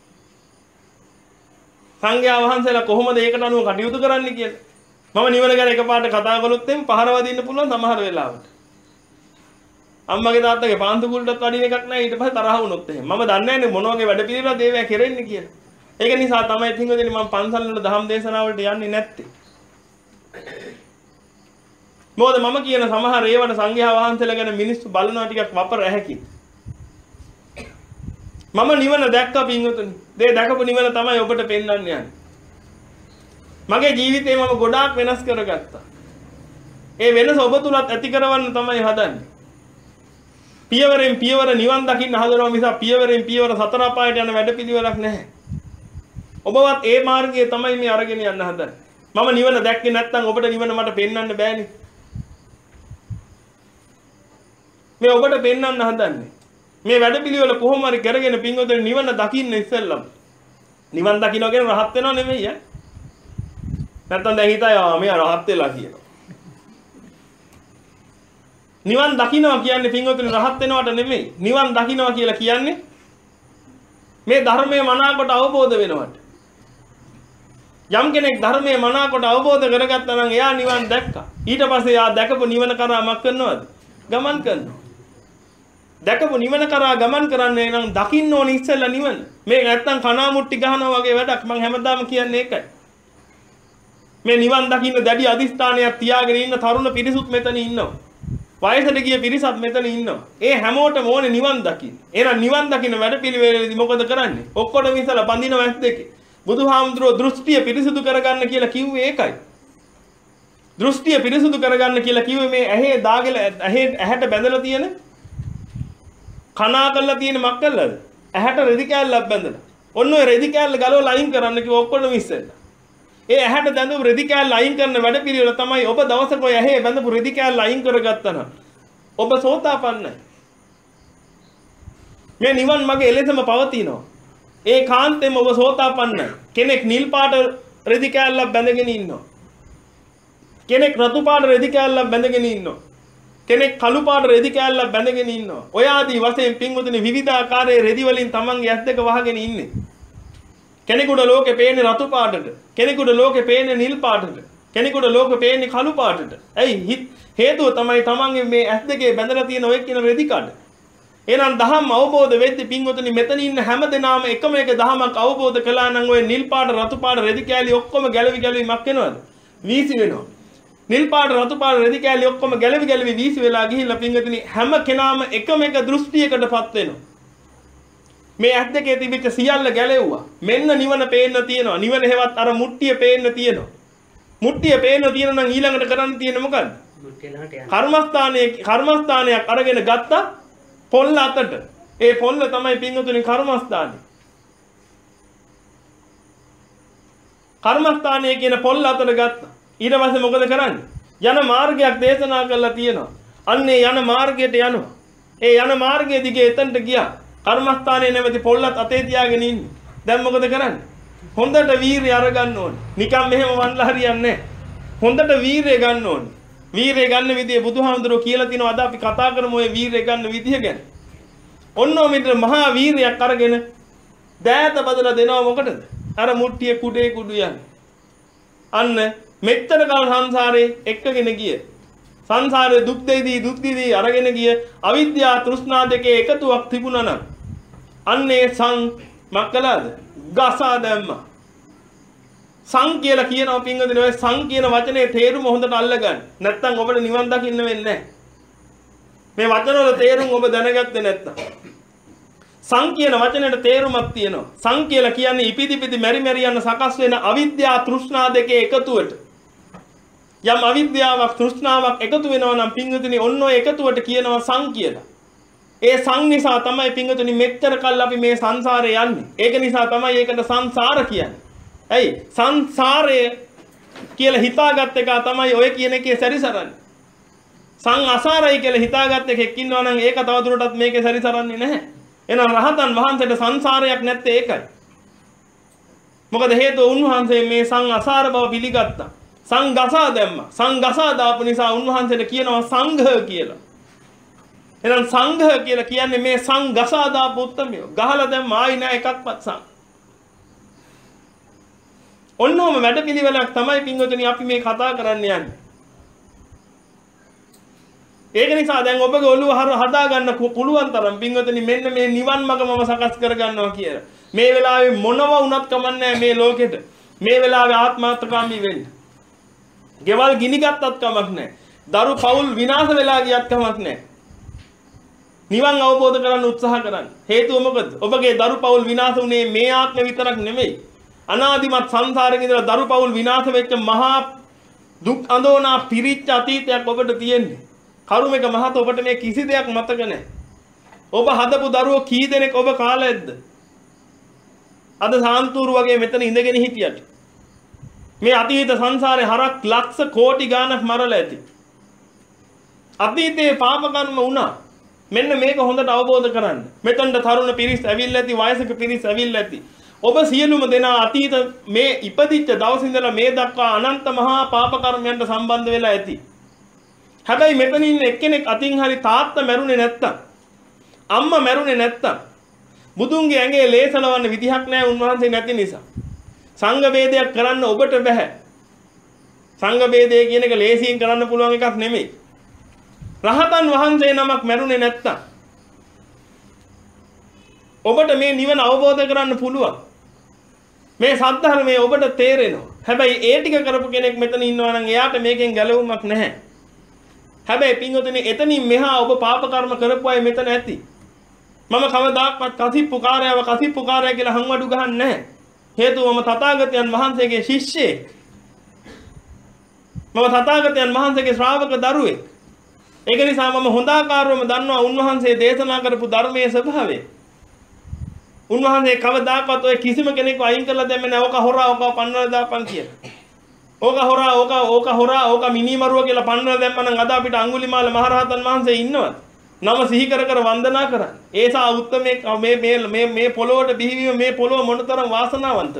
Speaker 1: සංඝයා වහන්සේලා කොහොමද ඒකට අනුව කටයුතු කරන්නේ කියලා. මම නිවන ගැන එකපාරට කතා කළොත් එම් පහර වදින්න පුළුවන් සමහර වෙලාවට. අම්මගේ තාත්තගේ පාන්තු කුලටත් වදින එකක් නැහැ ඊට පස්සේ තරහ වුණොත් එහෙම. මම දන්නේ නැහනේ මොන වගේ වැඩ පිළිවෙලද ඒවා කෙරෙන්නේ කියලා. ඒක නිසා තමයි තින්ගොදෙනි මම පන්සල් වල දහම් දේශනා වලට යන්නේ නැත්තේ. මොකද මම කියන සමහර ඒවට සංඝයා වහන්සේලා ගැන මිනිස්සු බලනවා ටිකක් වපර ඇහැකින්. මම නිවන දැක්කා පින්වතුනි. මේ දැකපු නිවන තමයි ඔබට පෙන්වන්න යන්නේ. මගේ ජීවිතේ මම ගොඩාක් වෙනස් කරගත්තා. ඒ වෙනස ඔබ තුලත් ඇති කරවන්න තමයි හදන්නේ. පියවරෙන් පියවර නිවන් දකින්න හදනවා මිස පියවරෙන් පියවර සතර අපායට යන වැඩපිළිවෙලක් නැහැ. ඔබවත් ඒ මාර්ගයේ තමයි මේ අරගෙන යන්න හදන්නේ. මම නිවන දැක්කේ නැත්නම් ඔබට නිවන මට පෙන්වන්න බෑනේ. මේ ඔබට පෙන්වන්න හදන්නේ. මේ වැඩපිළිවෙල කොහොම හරි කරගෙන පින්වතුනි නිවන දකින්න ඉස්සෙල්ලම. නිවන් දකින්න කියන රහත් වෙනව නෙමෙයි ඈ. නැත්නම් දැන් හිතයි ආ මෙයා රහත් වෙලා කියනවා. නිවන් දකින්නවා කියන්නේ පින්වතුනි රහත් වෙනවට නෙමෙයි. නිවන් දකින්නවා කියලා කියන්නේ මේ ධර්මයේ මනාකොට අවබෝධ වෙනවට. යම් කෙනෙක් ධර්මයේ මනාකොට අවබෝධ කරගත්තා නම් එයා නිවන් දැක්කා. ඊට පස්සේ එයා දැකපු නිවන කරා මක් කරනවද? ගමන් කරනවා. දැකපු නිවන කරා ගමන් කරන්නේ නම් දකින්න ඕනේ ඉස්සෙල්ලා නිවන. මේ නැත්තම් කනාමුට්ටි ගහනවා වගේ වැඩක්. මම හැමදාම කියන්නේ ඒකයි. මේ නිවන් දකින්න දැඩි අදිස්ථානයක් තියාගෙන ඉන්න තරුණ පිරිසුත් මෙතන ඉන්නවා. වයසට ගිය පිරිසත් මෙතන ඉන්නවා. ඒ හැමෝටම ඕනේ නිවන් දකින්න. එහෙනම් නිවන් දකින්න වැඩපිළිවෙලෙදි මොකද කරන්නේ? ඔක්කොටම ඉස්සලා බඳිනවා ඇස් දෙකේ. බුදුහාමුදුරුවෝ දෘෂ්ටිය පිරිසුදු කරගන්න කියලා කිව්වේ ඒකයි. දෘෂ්ටිය පිරිසුදු කරගන්න කියලා කිව්වේ මේ ඇහි දාගල ඇහි ඇහැට බැඳලා තියෙන කනා කරලා තියෙන මක් කළාද? ඇහැට රෙදි කෑල්ලක් බැඳලා. ඔන්න ඔය රෙදි කෑල්ල ගලවලා අයින් කරන්න කිව්ව ඔක්කොම ඉස්සෙල්ලා. ඒ ඇහැට දැඳපු රෙදි කෑල්ල අයින් කරන වැඩපිළිවෙල තමයි ඔබ දවසක ඔය ඇහි බැඳපු රෙදි කෑල්ල අයින් කරගත්තා නම් ඔබ සෝතාපන්නයි. මේ නිවන් මගේ එලෙසම පවතිනවා. ඒ කාන්තෙම ඔබ සෝතාපන්නයි. කෙනෙක් නිල් පාට රෙදි කෑල්ලක් බැඳගෙන ඉන්නවා. කෙනෙක් රතු පාට රෙදි කෑල්ලක් බැඳගෙන ඉන්නවා. කෙනෙක් කළු පාට රෙදි කෑල්ලක් බැඳගෙන ඉන්නවා. ඔය ආදී වශයෙන් පින්වතුනි විවිධාකාරයේ රෙදි වලින් තමන්ගේ ඇස් දෙක වහගෙන ඉන්නේ. කෙනෙකුට ලෝකේ පේන්නේ රතු පාටට, කෙනෙකුට ලෝකේ පේන්නේ නිල් පාටට, කෙනෙකුට ලෝකේ පේන්නේ කළු පාටට. ඇයි හේතුව තමයි තමන්ගේ මේ ඇස් දෙකේ බැඳලා තියෙන ඔය කියන රෙදි කඩ. එහෙනම් දහම් අවබෝධ වෙද්දී පින්වතුනි මෙතන ඉන්න හැම දෙනාම එකම එක දහමක් අවබෝධ කළා නම් ඔය නිල් පාට රතු පාට රෙදි කෑලි ඔක්කොම ගැලවි ගැලවි මක් වෙනවද? වීසි වෙනවා. නිල් පාට රතු පාට රෙදි කෑලි ඔක්කොම ගැලවි ගැලවි වීසි වෙලා ගිහිල්ලා පින්වතුනි හැම කෙනාම එකම එක දෘෂ්ටියකටපත් වෙනවා. මේ ඇස් දෙකේ තිබිච්ච සියල්ල ගැලෙව්වා. මෙන්න නිවන පේන්න තියෙනවා. නිවන හැවත් අර මුට්ටිය පේන්න තියෙනවා. මුට්ටිය පේන්න තියෙන නම් ඊළඟට කරන්න තියෙන්නේ මොකද්ද? කර්මස්ථානයේ කර්මස්ථානයක් අරගෙන ගත්තා පොල්ල අතට. ඒ පොල්ල තමයි පින්වතුනි කර්මස්ථානය. කර්මස්ථානයේ කියන පොල්ල අතට ගත්තා. ඊට පස්සේ මොකද කරන්නේ? යන මාර්ගයක් දේශනා කරලා තියෙනවා. අන්නේ යන මාර්ගයට යනවා. ඒ යන මාර්ගයේ දිගේ එතනට ගියා. කර්මස්ථානයේ නැමැති පොල්ලත් අතේ තියාගෙන ඉන්නේ. දැන් මොකද කරන්නේ? හොඳට වීරිය අරගන්න ඕනේ. නිකන් මෙහෙම වන්ලා හරියන්නේ නැහැ. හොඳට වීරිය ගන්න ඕනේ. වීරිය ගන්න විදිය බුදුහාමුදුරුවෝ කියලා තිනවා. අද අපි කතා කරමු ඔය වීරිය ගන්න විදිය ගැන. ඔන්න ඔය මෙතන මහා වීරියක් අරගෙන දෑත බදලා දෙනවා මොකටද? අර මුට්ටිය කුඩේ කුඩු යන්නේ. අන්න මෙච්චර කාල සංසාරේ එක්කගෙන ගිය සංසාරේ දුක් දෙයිදී දුක් දෙයිදී අරගෙන ගිය අවිද්‍යාව තෘෂ්ණා දෙකේ එකතුවක් තිබුණා නම් අන්නේ සං මක්කලාද ගසා දැම්මා. සං කියලා කියනවා පින්වදින ඔය සං කියන වචනේ තේරුම හොඳට අල්ලගන්න. නැත්තම් ඔබට නිවන් දකින්න වෙන්නේ නැහැ. මේ වචන වල තේරුම ඔබ දැනගත්තේ නැත්තම්. සං කියන වචනේට තේරුමක් තියෙනවා. සං කියලා කියන්නේ ඉපිදි පිදි මෙරි මෙරි යන සකස් වෙන අවිද්‍යාව තෘෂ්ණා දෙකේ එකතුවට. යම් අවිද්‍යාවක් තෘෂ්ණාවක් එකතු වෙනවා නම් පින්වතුනි ඔන්න ඔය එකතුවට කියනවා සං කියලා. ඒ සං නිසා තමයි පින්වතුනි මෙච්චර කල් අපි මේ සංසාරේ යන්නේ. ඒක නිසා තමයි ඒකට සංසාර කියන්නේ. ඇයි? සංසාරය කියලා හිතාගත් එක තමයි ඔය කියන එකේ සැරිසරන්නේ. සං අසාරයි කියලා හිතාගත් එකෙක් ඉන්නවා නම් ඒක තවදුරටත් මේකේ සැරිසරන්නේ නැහැ. එහෙනම් රහතන් වහන්සේට සංසාරයක් නැත්තේ ඒකයි. මොකද හේතුව උන්වහන්සේ මේ සං අසාර බව පිළිගත්තා. සංගසා දැම්මා. සංගසා දාපු නිසා උන්වහන්සේට කියනවා සංඝ කියලා. එහෙනම් සංඝ කියලා කියන්නේ මේ සංගසා දාපු උත්තමයෝ. ගහලා දැම්ම ආයි නෑ එකක්වත් සං. ඔන්නෝම වැඩපිළිවෙලක් තමයි පින්වතුනි අපි මේ කතා කරන්න යන්නේ. ඒක නිසා දැන් ඔබගේ ඔළුව හදා ගන්න පුළුවන් තරම් පින්වතුනි මෙන්න මේ නිවන් මඟ මම සකස් කර ගන්නවා කියලා. මේ වෙලාවේ මොනව වුණත් කමන්නේ මේ ලෝකෙට. මේ වෙලාවේ ආත්මාර්ථකාමී වෙන්න. ගෙවල් ගිනි ගත්තත් කමක් නැහැ. දරු පවුල් විනාශ වෙලා ගියත් කමක් නැහැ. නිවන් අවබෝධ කරගන්න උත්සාහ කරන්න. හේතුව මොකද? ඔබගේ දරු පවුල් විනාශ වුණේ මේ ආත්ම විතරක් නෙමෙයි. අනාදිමත් සංසාරේ ඉඳලා දරු පවුල් විනාශ වෙච්ච මහා දුක් අඳෝනා පිරිච්ච අතීතයක් ඔබට තියෙන්නේ. කරුමක මහත ඔබට මේ කිසි දෙයක් මතක නැහැ. ඔබ හදපු දරුවෝ කී දෙනෙක් ඔබ කාලෙද්ද? අද සාන්තුරු වගේ මෙතන ඉඳගෙන හිටියට මේ අතීත සංසාරේ හරක් ලක්ෂ කෝටි ගාණක් මරලා ඇති. අතීතේ පාප කර්ම වුණා. මෙන්න මේක හොඳට අවබෝධ කරගන්න. මෙතනට තරුණ පිරිස් ඇවිල්ලා ඇති, වයසක පිරිස් ඇවිල්ලා ඇති. ඔබ සියලුම දෙනා අතීත මේ ඉපදිච්ච දවස් ඉඳලා මේ දක්වා අනන්ත මහා පාප කර්මයන්ට සම්බන්ධ වෙලා ඇති. හැබැයි මෙතන ඉන්න එක්කෙනෙක් අතින් හරි තාත්තා මැරුණේ නැත්තම්, අම්මා මැරුණේ නැත්තම්, බුදුන්ගේ ඇඟේ ලේසලවන්න විදිහක් නැහැ උන්වහන්සේ නැති නිසා. සංඝ වේදයක් කරන්න ඔබට බෑ. සංඝ වේදය කියන එක ලේසියෙන් කරන්න පුළුවන් එකක් නෙමෙයි. රහතන් වහන්සේ නමක් මැරුණේ නැත්තම්, ඔබට මේ නිවන අවබෝධ කරන්න පුළුවන්. මේ සද්ධර්මයේ ඔබට තේරෙනවා. හැබැයි ඒ ටික කරපු කෙනෙක් මෙතන ඉන්නවා නම් එයාට මේකෙන් ගැලවුමක් නැහැ. හැබැයි පින්වතුනි එතනින් මෙහා ඔබ පාප කර්ම කරපු අය මෙතන ඇති. මම කවදාක්වත් කසිප්පුකාරයව කසිප්පුකාරය කියලා හංවඩු ගහන්නේ නැහැ. හේතුව මම තථාගතයන් වහන්සේගේ ශිෂ්‍යෙක්. මම තථාගතයන් වහන්සේගේ ශ්‍රාවක දරුවෙක්. ඒක නිසා මම හොඳාකාරවම දන්නවා උන්වහන්සේ දේශනා කරපු ධර්මයේ ස්වභාවය. උන්වහන්සේ කවදාකවත් ඔය කිසිම කෙනෙක්ව අයින් කරලා දැම්මේ නැහැ. ඕක හොරා ඕක පන්නලා දාපන් කියලා. ඕක හොරා ඕක ඕක හොරා ඕක මිනිමරුව කියලා පන්නලා දැම්ම නම් අද අපිට අඟුලිමාල මහරහතන් වහන්සේ ඉන්නවද? නම සිහි කර කර වන්දනා කරන්නේ. ඒසා උත්තමේ මේ මේ මේ මේ පොළොවට බිහිවීම මේ පොළොව මොනතරම් වාසනාවන්තද?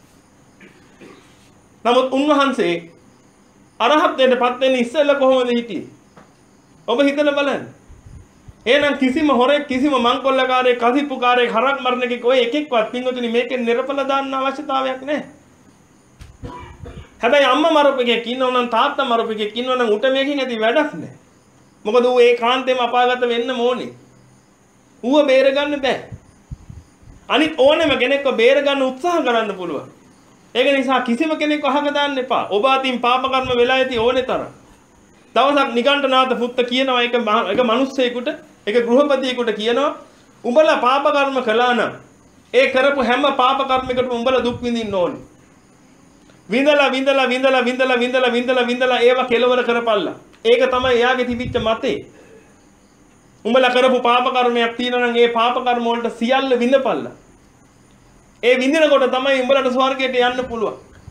Speaker 1: නමුත් උන්වහන්සේ අරහත්ත්වයටපත් වෙන්න ඉස්සෙල්ලා කොහොමද හිටියේ? ඔබ හිතලා බලන්න. එහෙනම් කිසිම හොරෙක් කිසිම මංකොල්ලකාරයෙක් කසිප්පුකාරයෙක් හරක් මරණකෙක් ඔය එකෙක්වත් පින්වතුනි මේකෙන් නිරපල දාන්න අවශ්‍යතාවයක් නැහැ. හැබැයි අම්මා මරපෙකෙක් ඉන්නව නම් තාත්තා මරපෙකෙක් ඉන්නව නම් උට මේකෙන් ඇති වැඩක් නැහැ. මොකද ඌ ඒ කාන්තේම අපාගත වෙන්න ඕනේ. ඌව බේර ගන්න බෑ. අනිත් ඕනෙම කෙනෙක්ව බේර ගන්න උත්සාහ කරන්න පුළුවන්. ඒක නිසා කිසිම කෙනෙක් අහක දාන්න එපා. ඔබ අතින් පාප කර්ම වෙලා ඇති ඕනේ තරම්. දවසක් නිකණ්ඨනාථ පුත්ත කියනවා එක එක මිනිස්සෙකුට ඒක ගෘහපතියෙකුට කියනවා උඹලා පාප කර්ම කළා නම් ඒ කරපු හැම පාප කර්මයකටම උඹලා දුක් විඳින්න ඕනේ. විඳලා විඳලා විඳලා විඳලා විඳලා විඳලා විඳලා ඒව කෙලවර කරපල්ලා. ඒක තමයි එයාගේ තිබිච්ච මතේ. උඹලා කරපු පාප කර්මයක් තියෙනවා නම් ඒ පාප කර්ම වලට සියල්ල විඳපල්ලා. ඒ විඳිනකොට තමයි උඹලට ස්වර්ගයට යන්න පුළුවන්.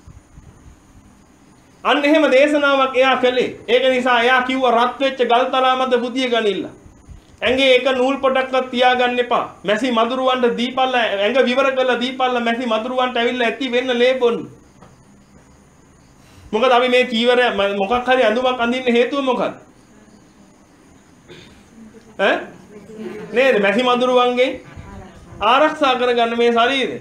Speaker 1: අන්න එහෙම දේශනාවක් එයා කළේ. ඒක නිසා එයා කිව්වා රත් වෙච්ච ගල්තලා මත බුදිය ගනින්න. ඇඟේ එක නූල් පොටක්වත් තියාගන්න එපා. මැසි මදුරුවන්ට දීපල්ලා ඇඟ විවර කරලා දීපල්ලා මැසි මදුරුවන්ට ඇවිල්ලා ඇති වෙන්න ලේබොන්න. මොකද අපි මේ චීවරය මොකක් හරි අඳුමක් අඳින්න හේතුව මොකක්ද? ඈ? නේද? මැසි මදුරුවන්ගෙන් ආරක්ෂා කරගන්න මේ ශරීරය.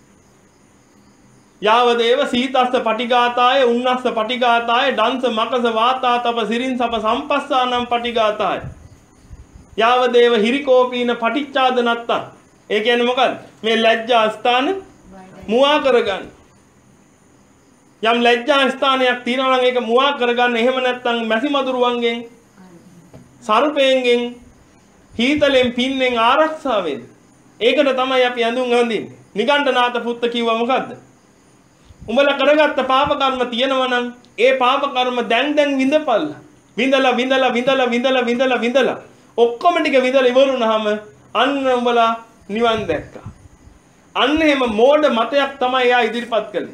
Speaker 1: යාවදේව සීතස්ස පටිඝාතාය උන්නස්ස පටිඝාතාය දංශ මකස වාතා තප සිරින් සප සම්පස්සානම් පටිඝාතාය යාවදේව හිරිකෝපීන පටිච්චාද නත්තා. ඒ කියන්නේ මොකක්ද? මේ ලැජ්ජා ස්ථාන මුවා කරගන්න. යම් ලැජ්ජා ස්ථානයක් තියෙනවා නම් ඒක මුවා කරගන්න. එහෙම නැත්නම් මැසි මදුරුවන්ගෙන් සර්පයෙන්ගෙන් හීතලෙන් පින්නෙන් ආරක්ෂා වෙන්න. ඒකට තමයි අපි ඇඳුම් අඳින්නේ. නිගණ්ඨනාථ පුත්ත කිව්වා මොකද්ද? උඹලා කරගත්ත පාප කර්ම තියෙනවා නම් ඒ පාප කර්ම දැන් දැන් විඳපල්ලා. විඳලා විඳලා විඳලා විඳලා විඳලා විඳලා ඔක්කොම ටික විඳලා ඉවරුනහම අන්න උඹලා නිවන් දැක්කා. අන්න එහෙම මෝඩ මතයක් තමයි එයා ඉදිරිපත් කළේ.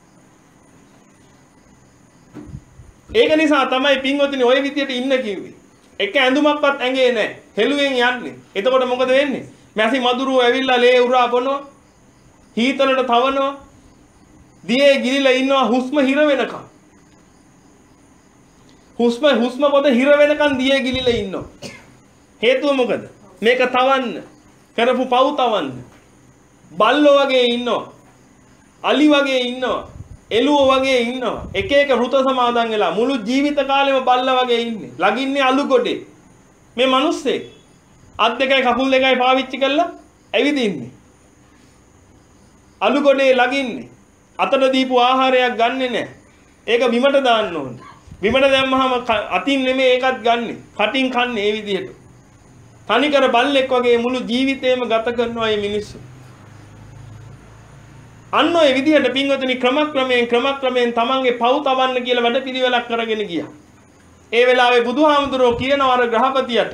Speaker 1: ඒක නිසා තමයි පින්වතුනි ওই විදියට ඉන්න කිව්වේ. එක ඇඳුමක්වත් ඇඟේ නැහැ. හෙළුවෙන් යන්නේ. එතකොට මොකද වෙන්නේ? මැසි මදුරුව ඇවිල්ලා ලේ උරා බොනවා. හීතලට තවනවා. දියේ ගිලිලා ඉන්නවා හුස්ම හිර වෙනකන්. හුස්ම හුස්ම පොද හිර වෙනකන් දියේ ගිලිලා ඉන්නවා. හේතුව මොකද? මේක තවන්න. කරපු පව් තවන්න. බල්ලෝ වගේ ඉන්නවා. අලි වගේ ඉන්නවා. එළුව වගේ ඉන්නවා. එක එක වෘත සමාදන් වෙලා මුළු ජීවිත කාලෙම බල්ලා වගේ ඉන්නේ. ළඟින්නේ අලු ගොඩේ. මේ මිනිස්සේ අත් දෙකයි කකුල් දෙකයි පාවිච්චි කරලා ඇවිදින්නේ. අලු ගොඩේ ළඟින්නේ. අතට දීපු ආහාරයක් ගන්නෙ නැහැ. ඒක බිමට දාන්න ඕනේ. බිමට දැම්මහම අතින් නෙමෙයි ඒකත් ගන්නෙ. කටින් කන්නේ මේ විදිහට. තනිකර බල්ලෙක් වගේ මුළු ජීවිතේම ගත කරනවා මේ මිනිස්සු. අන්න ඔය විදිහට පින්වතුනි ක්‍රමක්‍රමයෙන් ක්‍රමක්‍රමයෙන් තමන්ගේ පව් තවන්න කියලා වැඩ පිළිවෙලක් කරගෙන ගියා. ඒ වෙලාවේ බුදුහාමුදුරුවෝ කියනවා අර ග්‍රහපතියට.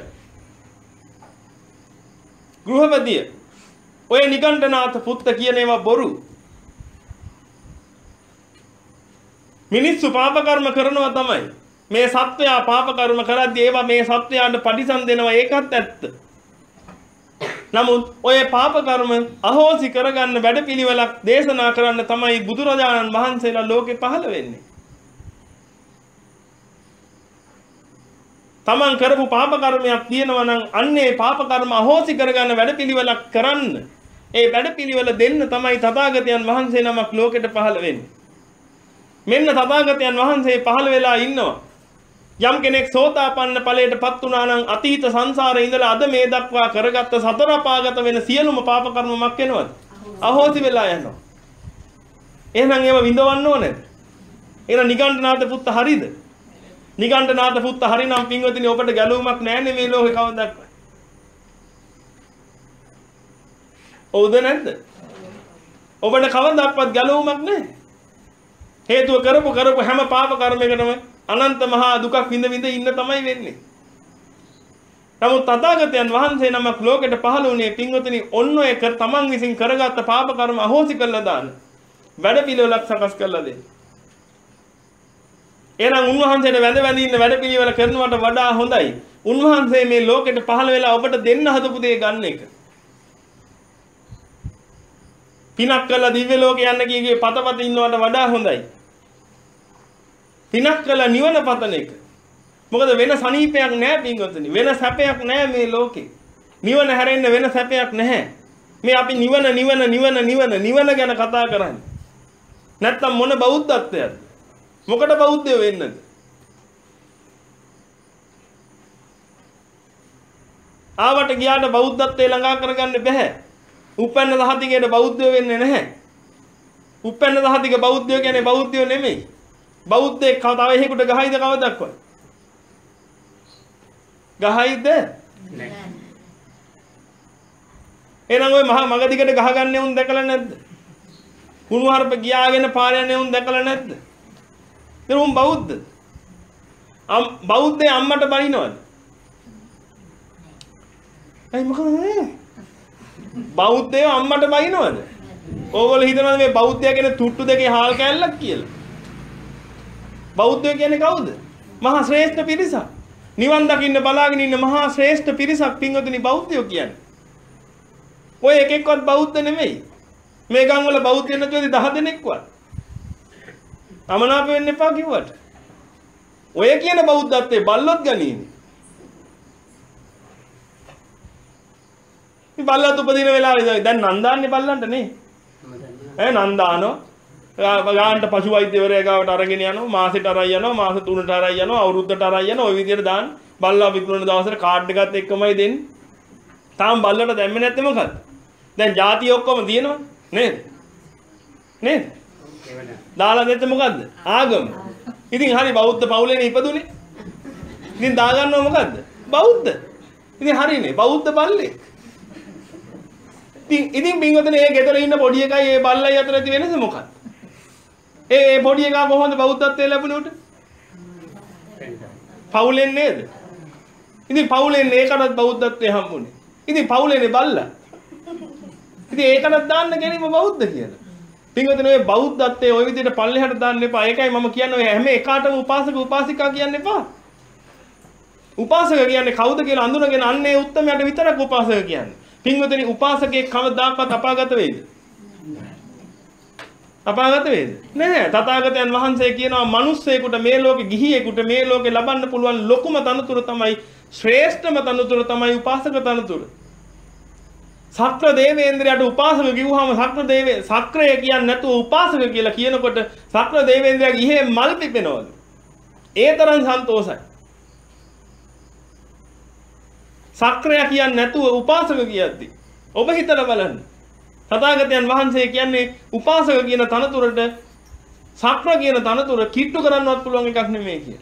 Speaker 1: ගෘහපතිය ඔය නිගණ්ඨනාථ පුත්ත කියන ඒවා බොරු. මිනිස්සු පාප කර්ම කරනවා තමයි. මේ සත්වයා පාප කර්ම කරද්දී ඒවා මේ සත්වයාට පරිසම් දෙනවා ඒකත් ඇත්ත. නමුත් ඔය පාප කර්ම අහෝසි කරගන්න වැඩපිළිවෙලක් දේශනා කරන්න තමයි බුදුරජාණන් වහන්සේලා ලෝකේ පහළ වෙන්නේ. තමන් කරපු පාප කර්මයක් තියෙනවා නම් අන්නේ පාප කර්ම අහෝසි කරගන්න වැඩපිළිවෙලක් කරන්න. ඒ වැඩපිළිවෙල දෙන්න තමයි තථාගතයන් වහන්සේ නමක් ලෝකෙට පහළ වෙන්නේ. මෙන්න තථාගතයන් වහන්සේ පහළ වෙලා ඉන්නවා. යම් කෙනෙක් සෝතාපන්න ඵලයටපත් වුණා නම් අතීත සංසාරේ ඉඳලා අද මේ දක්වා කරගත්ත සතර අපාගත වෙන සියලුම පාප කර්ම මක් වෙනවද? අහෝසි වෙලා යනවා. එහෙනම් ඒව විඳවන්න ඕනේද? එහෙනම් නිගණ්ඨනාථ පුත්ත හරිද? නිගණ්ඨනාථ පුත්ත හරිනම් පින්වතුනි ඔබට ගැලවුමක් නැන්නේ මේ ලෝකේ කවදාවත්. ඔව්ද නැද්ද? ඔබට කවදාවත් ගැලවුමක් නැහැ. හේතුව කරපු කරපු හැම පාප කර්මයකටම අනන්ත මහා දුකක් විඳ විඳ ඉන්න තමයි වෙන්නේ. නමුත් තථාගතයන් වහන්සේ නමක් ලෝකෙට පහළ වුණේ පින්වතුනි ඔන්න ඔය කර තමන් විසින් කරගත්ත පාප කර්ම අහෝසි කරලා දාන වැඩ පිළිවෙලක් සකස් කරලා දෙන්න. එහෙනම් උන්වහන්සේට වැඳ වැඳ ඉන්න වැඩ පිළිවෙල කරනවට වඩා හොඳයි උන්වහන්සේ මේ ලෝකෙට පහළ වෙලා ඔබට දෙන්න හදපු දේ ගන්න එක. පිනක් කළා දිව්‍ය ලෝකේ යන්න කීගේ පතපත ඉන්නවට වඩා හොඳයි. පිනක් කළා නිවන පතන එක. මොකද වෙන සනීපයක් නැහැ පින්වතුනි. වෙන සැපයක් නැහැ මේ ලෝකේ. නිවන හැරෙන්න වෙන සැපයක් නැහැ. මේ අපි නිවන නිවන නිවන නිවන නිවන ගැන කතා කරන්නේ. නැත්තම් මොන බෞද්ධත්වයක්ද? මොකට බෞද්ධය වෙන්නද? ආවට ගියාට බෞද්ධත්වයේ ළඟා කරගන්න බෑ. උපැන්න දහතිකේට බෞද්ධය වෙන්නේ නැහැ. උපැන්න දහතික බෞද්ධය කියන්නේ බෞද්ධයෝ නෙමෙයි. බෞද්ධයෙක් කවදාව එහෙකට ගහයිද කවදක්වත්? ගහයිද? නැහැ. එහෙනම් ওই මහා මග දිගට ගහගන්නේ උන් දැකලා නැද්ද? කුණුහරුප ගියාගෙන පාර යන්නේ උන් දැකලා නැද්ද? ඒ උන් බෞද්ධ. අම් බෞද්ධය අම්මට බනිනවද? ඇයි මොකද? බෞද්ධය අම්මට බනිනවද? ඕගොල්ලෝ හිතනවාද මේ බෞද්ධය කියන්නේ තුට්ටු දෙකේ හාල් කෑල්ලක් කියලා? බෞද්ධය කියන්නේ කවුද? මහා ශ්‍රේෂ්ඨ පිරිසක්. නිවන් දකින්න බලාගෙන ඉන්න මහා ශ්‍රේෂ්ඨ පිරිසක් පින්වතුනි බෞද්ධයෝ කියන්නේ. ඔය එක එක්කවත් බෞද්ධ නෙමෙයි. මේ ගම් වල බෞද්ධ වෙන නැතුවද දහ දෙනෙක්වත්. අමනාප වෙන්න එපා කිව්වට. ඔය කියන බෞද්ධත්වයේ බල්ලොත් ගනීනේ. මේ බල්ලත් උපදින වෙලාවේ දැන් නන්දාන්නේ බල්ලන්ට නේ. ඈ නන්දානෝ ගානට පශු වෛද්‍යවරයා ගාවට අරගෙන යනවා මාසෙට අරයි යනවා මාස තුනට අරයි යනවා අවුරුද්දට අරයි යනවා ඔය විදිහට දාන්න බල්ලා විකුණන දවසට කාඩ් එකත් එක්කමයි දෙන්නේ. තාම බල්ලට දැම්මේ නැත්තේ මොකද්ද? දැන් ಜಾති ඔක්කොම තියෙනවනේ නේද? නේද? දාලා දෙද්ද මොකද්ද? ආගම. ඉතින් හරි බෞද්ධ පවුලේනේ ඉපදුනේ. ඉතින් දාගන්නව මොකද්ද? බෞද්ධ. ඉතින් හරිනේ බෞද්ධ බල්ලේ. ඉතින් ඉතින් බින්ගොතනේ ඒ ගෙදර ඉන්න පොඩි එකයි ඒ බල්ලයි අතර ඇති වෙනස මොකක්ද? ඒ ඒ පොඩි එකා කොහොමද බෞද්ධත්වයේ ලැබුණේ උට? පවුලෙන් නේද? ඉතින් පවුලෙන් ඒකටත් බෞද්ධත්වයේ හම්බුනේ. ඉතින් පවුලේනේ බල්ලා. ඉතින් ඒකටත් දාන්න ගැනීම බෞද්ධ කියලා. පින්වතුනි ඔය බෞද්ධත්වයේ ওই විදිහට පල්ලෙහාට දාන්න එපා. ඒකයි මම කියන්නේ ඔය හැම එකාටම උපාසක උපාසිකා කියන්න එපා. උපාසක කියන්නේ කවුද කියලා අඳුනගෙන අන්නේ උත්තමයට විතරක් උපාසක කියන්නේ. පින්වතුනි උපාසකේ කවදාකවත් අපාගත වෙයිද? අපාගත වේද? නැහැ. තථාගතයන් වහන්සේ කියනවා මිනිස්සෙකුට මේ ලෝකෙ ගිහියෙකුට මේ ලෝකෙ ලබන්න පුළුවන් ලොකුම තනතුර තමයි ශ්‍රේෂ්ඨම තනතුර තමයි උපාසක තනතුර. සක්‍ර දේවේන්ද්‍රයාට උපාසක කිව්වහම සක්‍ර දේවේ සක්‍රය කියන්නේ නැතුව උපාසක කියලා කියනකොට සක්‍ර දේවේන්ද්‍රයා ගිහේ මල් පිපෙනවලු. ඒ තරම් සන්තෝෂයි. සක්‍රය කියන්නේ නැතුව උපාසක කියද්දි ඔබ හිතලා බලන්න. තථාගතයන් වහන්සේ කියන්නේ උපාසක කියන තනතුරට සක්‍ර කියන තනතුර කිට්ටු කරන්නවත් පුළුවන් එකක් නෙමෙයි කියලා.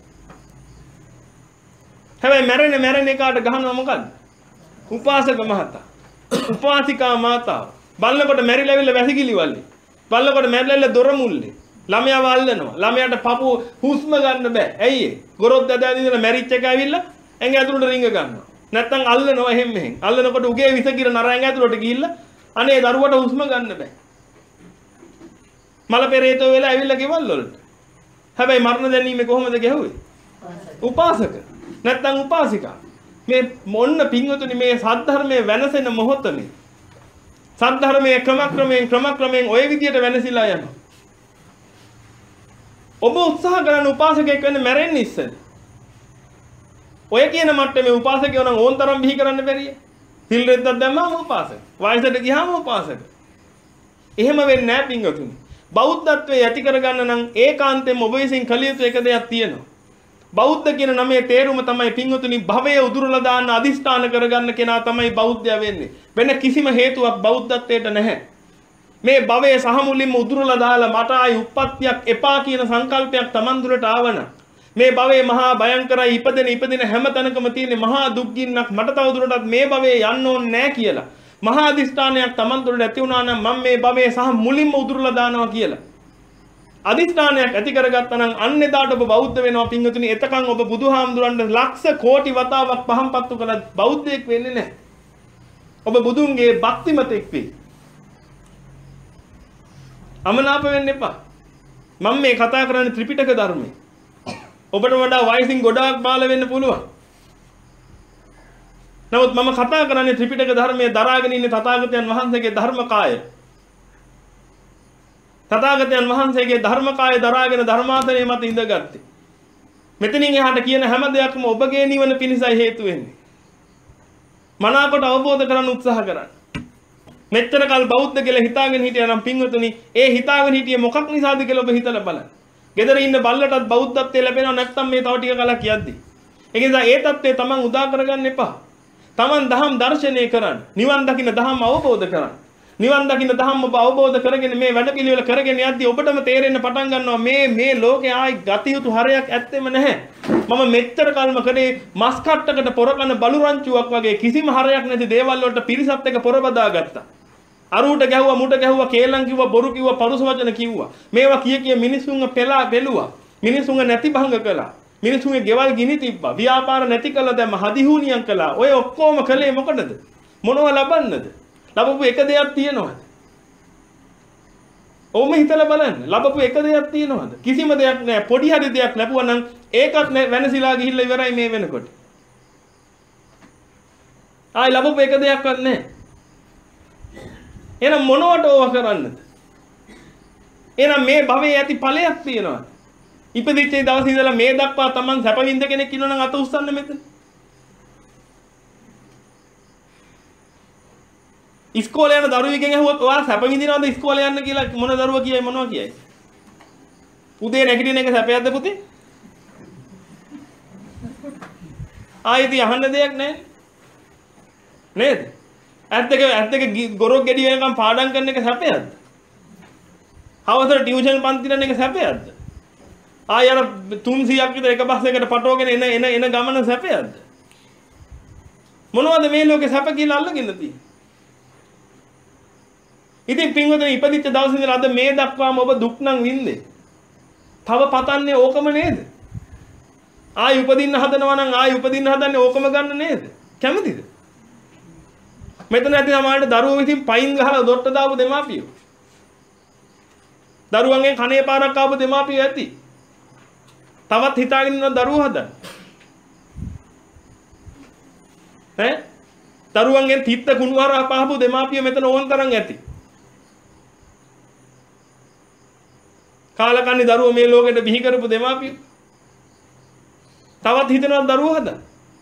Speaker 1: හැබැයි මැරෙන මැරෙන එකාට ගහනවා මොකද්ද? උපාසක මහතා. උපාසිකා මාතාව. බල්ලකොට මැරිලා ඇවිල්ලා වැසිකිලිවල්ලේ. බල්ලකොට මැරිලා දොර මුල්ලේ. ළමයා වල්ලනවා. ළමයාට පපුව හුස්ම ගන්න බෑ. ඇයි ඒ? ගොරොත් ඇදලා ඉඳලා මැරිච් එක ඇවිල්ලා ඇඟ ඇතුළට රිංග ගන්නවා. නැත්තම් අල්ලනවා එහෙම මෙහෙන්. අල්ලනකොට උගේ විස කිර නර ඇඟ ඇතුළට ගිහිල්ලා අනේ දරුවට හුස්ම ගන්න බෑ. මල පෙරේතෝ වෙලා ඇවිල්ලා ගෙවල් වලට. හැබැයි මරණ දැනීමේ කොහොමද ගැහුවේ? උපාසක. නැත්තම් උපාසිකා. මේ මොන්න පින්වතුනි මේ සද්ධර්මයේ වෙනසෙන මොහොතනේ. සද්ධර්මයේ ක්‍රමක්‍රමයෙන් ක්‍රමක්‍රමයෙන් ওই විදියට වෙනසිලා යනවා. ඔබ උත්සාහ කරන උපාසකයෙක් වෙන්න මැරෙන්න ඉස්සෙල්. ඔය කියන මට්ටමේ උපාසකයෝ නම් ඕන් තරම් බිහි කරන්න බැරිය. සිල් රෙද්දක් දැම්මම උපාසක. වයසට ගියාම උපාසක. එහෙම වෙන්නේ නැහැ පින්වතුනි. බෞද්ධත්වයේ ඇති කරගන්න නම් ඒකාන්තයෙන්ම ඔබ විසින් කළ යුතු එක දෙයක් තියෙනවා. බෞද්ධ කියන නමේ තේරුම තමයි පින්වතුනි භවයේ උදුරලා දාන්න අදිස්ථාන කරගන්න කෙනා තමයි බෞද්ධයා වෙන්නේ. වෙන කිසිම හේතුවක් බෞද්ධත්වයට නැහැ. මේ භවයේ සහ මුලින්ම උදුරලා දාලා මට ආයි උප්පත්තියක් එපා කියන සංකල්පයක් Taman දුරට ආවන මේ භවයේ මහා භයංකරයි ඉපදෙන ඉපදින හැම තැනකම තියෙන මහා දුක්ගින්නක් මට තව දුරටත් මේ භවයේ යන්න ඕනේ නැහැ කියලා මහා අදිස්ථානයක් Taman දුරට ඇති වුණා නම් මම මේ භවයේ සහ මුලින්ම උදුරලා දානවා කියලා අදිස්ථානයක් ඇති කරගත්තා නම් අන්නේදාට ඔබ බෞද්ධ වෙනවා පින්වතුනි. එතකන් ඔබ බුදුහාමුදුරන්ට ලක්ෂ කෝටි වතාවක් පහම්පත්තු කළත් බෞද්ධයෙක් වෙන්නේ නැහැ. ඔබ බුදුන්ගේ භක්තිමතෙක් වෙයි. අමනාප වෙන්න එපා. මම මේ කතා කරන්නේ ත්‍රිපිටක ධර්මයේ. ඔබට වඩා වයසින් ගොඩාක් බාල වෙන්න පුළුවන්. නමුත් මම කතා කරන්නේ ත්‍රිපිටක ධර්මයේ දරාගෙන ඉන්න තථාගතයන් වහන්සේගේ ධර්මකාය. තථාගතයන් වහන්සේගේ ධර්මකාය දරාගෙන ධර්මාසනයේ මත ඉඳගත්තේ. මෙතනින් එහාට කියන හැම දෙයක්ම ඔබගේ නිවන පිණිසයි හේතු වෙන්නේ. මනාකොට අවබෝධ කරගන්න උත්සාහ කරන්න. මෙච්චර කල් බෞද්ධ කියලා හිතාගෙන හිටියා නම් පින්වතුනි, ඒ හිතාගෙන හිටියේ මොකක් නිසාද කියලා ඔබ හිතලා බලන්න. ගෙදර ඉන්න බල්ලටත් බෞද්ධත්වය ලැබෙනව නැත්නම් මේ තව ටික කලක් යද්දි. ඒ නිසා ඒ தත්ත්වය තමන් උදා කරගන්න එපා. තමන් දහම් දර්ශනය කරන්න. නිවන් දකින්න දහම් අවබෝධ කරන්න. නිවන් දකින්න දහම් ඔබ අවබෝධ කරගෙන මේ වැඩ පිළිවෙල කරගෙන යද්දී ඔබටම තේරෙන්න පටන් ගන්නවා මේ මේ ලෝකේ ආයි ගතියුතු හරයක් ඇත්තෙම නැහැ. මම මෙච්චර කල්ම කරේ මස් කට්ටකට පොරකන බලු රංචුවක් වගේ කිසිම හරයක් නැති දේවල් වලට පිරිසත් එක පොර බදාගත්තා. අරුට ගැහුවා මුට ගැහුවා කේලම් කිව්වා බොරු කිව්වා පරුස වචන කිව්වා. මේවා කිය කිය මිනිසුන්ව පෙලා බෙලුවා. මිනිසුන්ව නැති භංග කළා. මිනිසුන්ගේ ගෙවල් ගිනි තිබ්බා. ව්‍යාපාර නැති කළා දැම්ම හදිහුනියම් කළා. ඔය ඔක්කොම කළේ මොකටද? මොනව ලබන්නද? ලැබපු එක දෙයක් තියෙනවද? ඕම හිතලා බලන්න. ලැබපු එක දෙයක් තියෙනවද? කිසිම දෙයක් නැහැ. පොඩි හරි දෙයක් ලැබුවා නම් ඒකත් වෙනසිලා ගිහිල්ලා ඉවරයි මේ වෙනකොට. ආයි ලැබපු එක දෙයක්වත් නැහැ. එහෙනම් මොනවට ඕව කරන්නද? එහෙනම් මේ භවයේ ඇති ඵලයක් තියෙනවා. ඉපදිච්ච දවසේ ඉඳලා මේ දක්වා Taman සැප විඳ කෙනෙක් ඉන්නවා නම් අත උස්සන්න මෙතන. ඉස්කෝලේ යන දරුවෙක්ගෙන් අහුවොත් ඔයා සැප විඳිනවද ඉස්කෝලේ යන්න කියලා මොන දරුවා කියයි මොනවා කියයි? උදේ නැගිටින එක සැපයක්ද පුතේ? ආයෙත් අහන්න දෙයක් නැහැ. නේද? ඇත්තක ඇත්තක ගොරොක් ගෙඩි වෙනකම් පාඩම් කරන එක සැපයක්ද? හවසට ටියුෂන් පන්ති යන එක සැපයක්ද? ආය අර තුන්සීයක් විතර එක බස් එකකට පටවගෙන එන එන එන ගමන සැපයක්ද? මොනවද මේ ලෝකේ සැප කියලා අල්ලගෙන තියෙන්නේ? ඉතින් පින්වතුනි ඉපදිච්ච දවසේ ඉඳලා අද මේ දක්වාම ඔබ දුක් නම් විඳින්නේ. තව පතන්නේ ඕකම නේද? ආයි උපදින්න හදනවා නම් ආයි උපදින්න හදන්නේ ඕකම ගන්න නේද? කැමතිද? මෙතන ඇති සමහරට දරුවෝ විසින් පයින් ගහලා දොට්ට දාපු දෙමාපියෝ. දරුවන්ගෙන් කනේ පාරක් ආපු දෙමාපියෝ ඇති. තවත් හිතාගෙන ඉන්න දරුවෝ හදන්න. ඈ? දරුවන්ගෙන් තිත්ත කුණුහර පහපු දෙමාපියෝ මෙතන ඕන් තරම් ඇති. කාලකන්ණි දරුවෝ මේ ලෝකෙට බිහි කරපු දෙමාපියෝ. තවත් හිතනවා දරුවෝ හදන්න.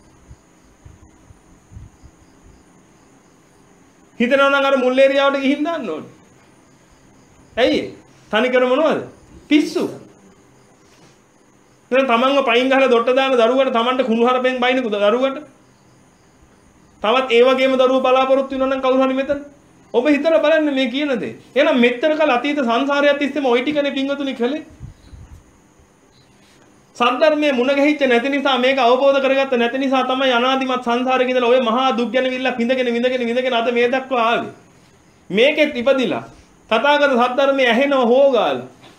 Speaker 1: හිතනවා නම් අර මුල් ඒරියාවට ගිහින් දාන්න ඕනේ. ඇයි? තනිකර මොනවද? පිස්සු. දැන් තමන්ව පයින් ගහලා දොට්ට දාන දරුවට තමන්ට කුණුහරුපෙන් බයින දරුවට. තවත් ඒ වගේම දරුවෝ බලාපොරොත්තු වෙනවා නම් කවුරු හරි මෙතන. ඔබ හිතලා බලන්න මේ කියන දේ. එහෙනම් මෙච්චර කල අතීත සංසාරයත් තිස්සේම ওই ටිකනේ පින්වතුනි කළේ. සද්ධර්මයේ මුණ ගැහිච්ච නැති නිසා මේක අවබෝධ කරගත්ත නැති නිසා තමයි අනාදිමත් සංසාරේ ඉඳලා ඔය මහා දුක් ගැන විල්ලා විඳගෙන විඳගෙන විඳගෙන අද මේ දක්වා ආවේ. මේකෙත් ඉපදිලා තථාගත සද්ධර්මයේ ඇහෙනව හොගාල.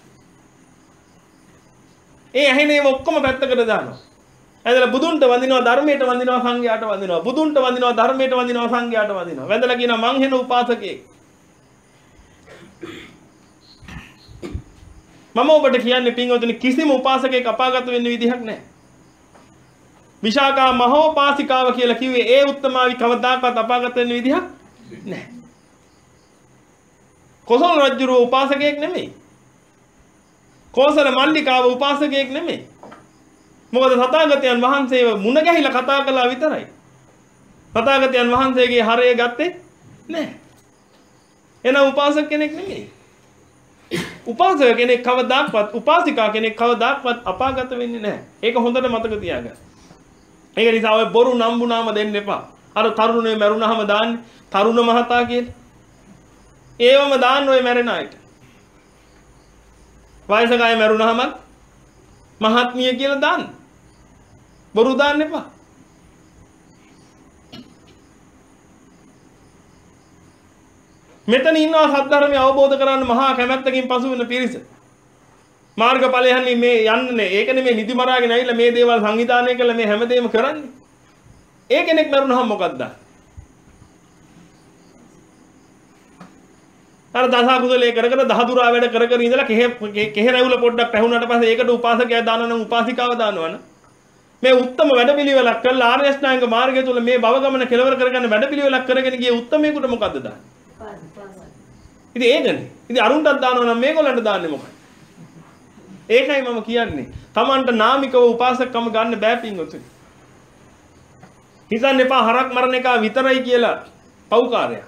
Speaker 1: ඒ ඇහෙනේම ඔක්කොම පැත්තකට දානවා. ඇදලා බුදුන්ට වඳිනවා ධර්මයට වඳිනවා සංඝයාට වඳිනවා. බුදුන්ට වඳිනවා ධර්මයට වඳිනවා සංඝයාට වඳිනවා. වැඳලා කියනවා මං හෙන උපාසකයෙක්. මම ඔබට කියන්නේ පින්වතුනි කිසිම උපාසකයෙක් අපාගත වෙන්න විදිහක් නැහැ. විශාකා මහෝපාසිකාව කියලා කිව්වේ ඒ උත්තමාවි කවදාකවත් අපාගත වෙන්න විදිහක් නැහැ. කොසල් රජුගේ උපාසකයෙක් නෙමෙයි. කෝසල මල්ලිකාව උපාසකයෙක් නෙමෙයි. මොකද තථාගතයන් වහන්සේව මුණ ගැහිලා කතා කළා විතරයි. තථාගතයන් වහන්සේගේ හරය ගත්තේ නැහැ. එන උපාසක කෙනෙක් නෙමෙයි. උපාසක කෙනෙක් කවදාක්වත් උපාසිකා කෙනෙක් කවදාක්වත් අපාගත වෙන්නේ නැහැ. ඒක හොඳට මතක තියාගන්න. ඒක නිසා ඔය බොරු නම්බු නාම දෙන්න එපා. අර තරුණේ මරුණාම දාන්නේ තරුණ මහතා කියලා. ඒවම දාන්න ඔය මැරෙන අයට. වයසක අය මරුණාම මහත්මිය කියලා දාන්න. බොරු දාන්න එපා. මෙතන ඉන්නවා සද්ධර්මය අවබෝධ කරගන්න මහා කැමැත්තකින් පසු වෙන පිරිස. මාර්ගඵලයන්නේ මේ යන්නේ ඒක නෙමෙයි නිදි මරාගෙන ඇවිල්ලා මේ දේවල් සංවිධානය කළා මේ හැමදේම කරන්නේ. ඒ කෙනෙක් මරුණාම මොකක්ද? අර දසා කුසලයේ කර කර දහදුරා වැඩ කර කර ඉඳලා කෙහෙ කෙහෙ රැවුල පොඩ්ඩක් පැහුණාට පස්සේ ඒකට උපාසකයා දානවා නම් උපාසිකාව දානවනම් මේ උත්තම වැඩපිළිවෙලක් කළා ආර්ය අෂ්ටාංග මාර්ගය තුල මේ භව ගමන කෙලවර කරගන්න වැඩපිළිවෙලක් කරගෙන ගියේ උත්තමයෙකුට මොකද්ද දාන්නේ? ඉතින් ඒකනේ. ඉතින් අරුන්ටත් දානවා නම් මේගොල්ලන්ට දාන්නේ මොකක්ද? ඒකයි මම කියන්නේ. Tamanට නාමිකව උපාසකකම ගන්න බෑ පින්වතුනි. හිතන්න එපා හරක් මරණ එක විතරයි කියලා පව්කාරයක්.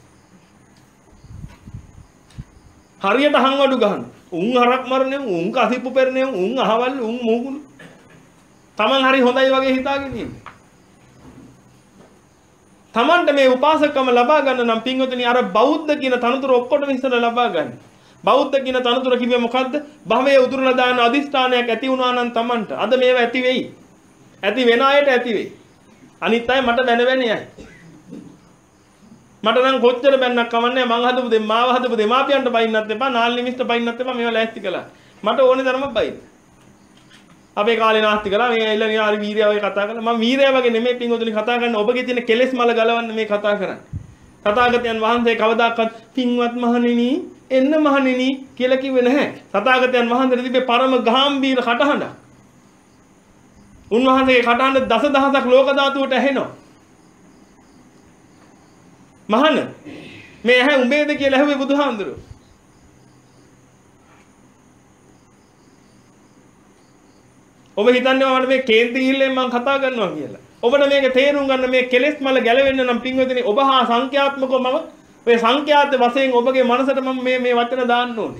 Speaker 1: හරියට හංවඩු ගහන. උන් හරක් මරන්නේ උන් කසිප්පු පෙරනේ උන් අහවල් උන් මෝගුළු. Taman හරි හොඳයි වගේ හිතාගෙන ඉන්නේ. Tamanට මේ උපාසකකම ලබා ගන්න නම් පින්වතුනි අර බෞද්ධ කියන තනතුර ඔක්කොටම ඉස්සර ලබා ගන්න. බෞද්ධ කියන තනතුර කිව්වේ මොකද්ද? භවයේ උදුරලා දාන අදිස්ථානයක් ඇති වුණා නම් Tamanට අද මේව ඇති වෙයි. ඇති වෙන අයට ඇති වෙයි. අනිත් අය මට බැන බැන යයි. මට නම් කොච්චර බැන්නක් කමන්නේ මං හදපු දෙ මාව හදපු දෙමාපියන්ට බයින්නත් එපා නාලි මිස්ට බයින්නත් එපා මේවා ලෑස්ති කළා. මට ඕනේ ධර්මයක් බයින්න. අපේ කාලේ නාස්ති කළා මේ ඇවිල්ලා නේ හරි වීරයා වගේ කතා කරලා මම වීරයා වගේ නෙමෙයි පින්වතුනි කතා කරන්නේ ඔබගේ තියෙන කෙලෙස් මල ගලවන්න මේ කතා කරන්නේ. තථාගතයන් වහන්සේ කවදාකවත් පින්වත් මහණෙනි එන්න මහණෙනි කියලා කිව්වේ නැහැ. තථාගතයන් වහන්සේ තිබේ පරම ගාම්භීර කටහඬක්. උන්වහන්සේගේ කටහඬ දසදහසක් ලෝක ධාතුවට ඇහෙනවා. මහණ මේ ඇහැ උඹේද කියලා ඇහුවේ බුදුහාමුදුරුවෝ. ඔබ හිතන්නේ මට මේ කේන්ති ගිහිල්ලෙන් මම කතා කරනවා කියලා. ඔබට මේක තේරුම් ගන්න මේ කෙලෙස් මල ගැලවෙන්න නම් පින්වතුනි ඔබ හා සංඛ්‍යාත්මකව මම ඔය සංඛ්‍යාත වශයෙන් ඔබගේ මනසට මම මේ මේ වචන දාන්න ඕනේ.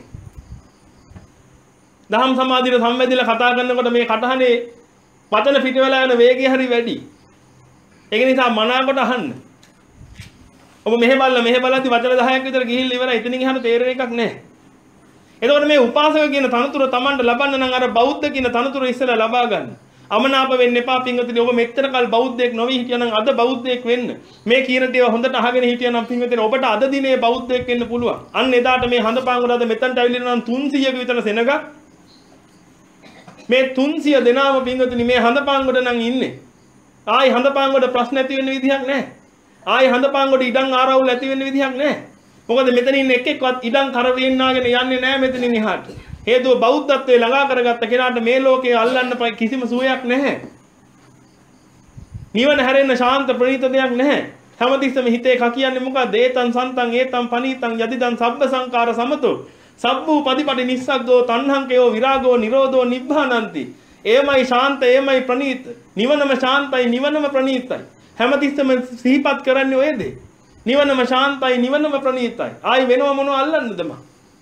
Speaker 1: දහම් සමාධියට සම්බන්ධිලා කතා කරනකොට මේ කටහඬේ වචන පිට වෙලා යන වේගය හරි වැඩි. ඒක නිසා මනාකොට අහන්න. ඔබ මෙහෙ බලලා මෙහෙ බලද්දි වචන දහයක් විතර ගිහිල්ලා ඉවරයි. එතනින් එහාට තේරෙන එකක් නැහැ. එතකොට මේ උපාසක කියන තනතුර Tamanට ලබන්න නම් අර බෞද්ධ කියන තනතුර ඉස්සෙල්ලා ලබා ගන්න. අමනාප වෙන්න එපා පින්වතුනි. ඔබ මෙච්චර කල් බෞද්ධයෙක් නොවි හිටියනම් අද බෞද්ධයෙක් වෙන්න. මේ කියන දේව හොඳට අහගෙන හිටියනම් පින්වතුනි ඔබට අද දිනේ බෞද්ධයෙක් වෙන්න පුළුවන්. අන්න එදාට මේ හඳපාංගුර අද මෙතනට ඇවිල්ලා නම් තුන්සීයක විතර සෙනග මේ තුන්සිය දෙනාම පින්වතුනි මේ හඳපාංගුර නම් ඉන්නේ. ආයි හඳපාංගුර ප්‍රශ්න ඇති වෙන්න විදිහක් නැහැ. ආයි හඳපාංගුර ඉඩම් ආරවුල් ඇති වෙන්න විදිහක් නැහැ. මොකද මෙතන ඉන්න එක් එක්කවත් ඉඩම් කරවින්නාගෙන යන්නේ නැහැ මෙතනින් එහාට. හේතුව බෞද්ධත්වයේ ළඟා කරගත්ත කෙනාට මේ ලෝකයේ අල්ලන්න කිසිම සුවයක් නැහැ. නිවන හැරෙන්න ශාන්ත ප්‍රණීත දෙයක් නැහැ. හැමතිස්සෙම හිතේ කා කියන්නේ මොකද? ඒතං සන්තං ඒතං පනීතං යදිදං සබ්බ සංකාර සමතෝ සබ්බූ පදිපටි නිස්සග්ගෝ තණ්හංකයෝ විරාගෝ නිරෝධෝ නිබ්බානಂತಿ. එයමයි ශාන්ත එයමයි ප්‍රණීත. නිවනම ශාන්තයි නිවනම ප්‍රණීතයි. හැමතිස්සෙම සිහිපත් කරන්නේ ඔය දේ. නිවනම ශාන්තයි නිවනම ප්‍රණීතයි. ආයි වෙනව මොනව අල්ලන්නද මම?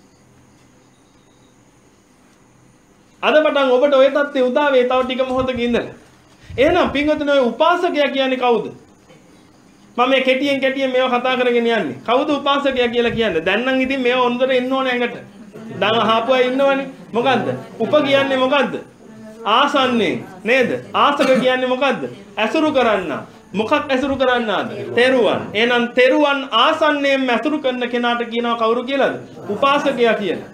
Speaker 1: අද පටන් ඔබට ඔය தත්ත්වය උදා වේ තව ටික මොහොතක ඉඳලා. එහෙනම් පින්වතුනි ඔය උපාසකයා කියන්නේ කවුද? මම මේ කෙටියෙන් කෙටියෙන් මේව කතා කරගෙන යන්නේ. කවුද උපාසකයා කියලා කියන්නේ? දැන් නම් ඉතින් මේව ඔන්දර එන්න ඕනේ ඇඟට. දැන් අහපුවා ඉන්නවනේ. මොකද්ද? උප කියන්නේ මොකද්ද? ආසන්නේ නේද? ආසක කියන්නේ මොකද්ද? ඇසුරු කරන්නා. මොකක් ඇසුරු කරන්නාද? තෙරුවන්. එහෙනම් තෙරුවන් ආසන්නයෙන් ඇසුරු කරන කෙනාට කියනවා කවුරු කියලාද? උපාසකයා කියලා.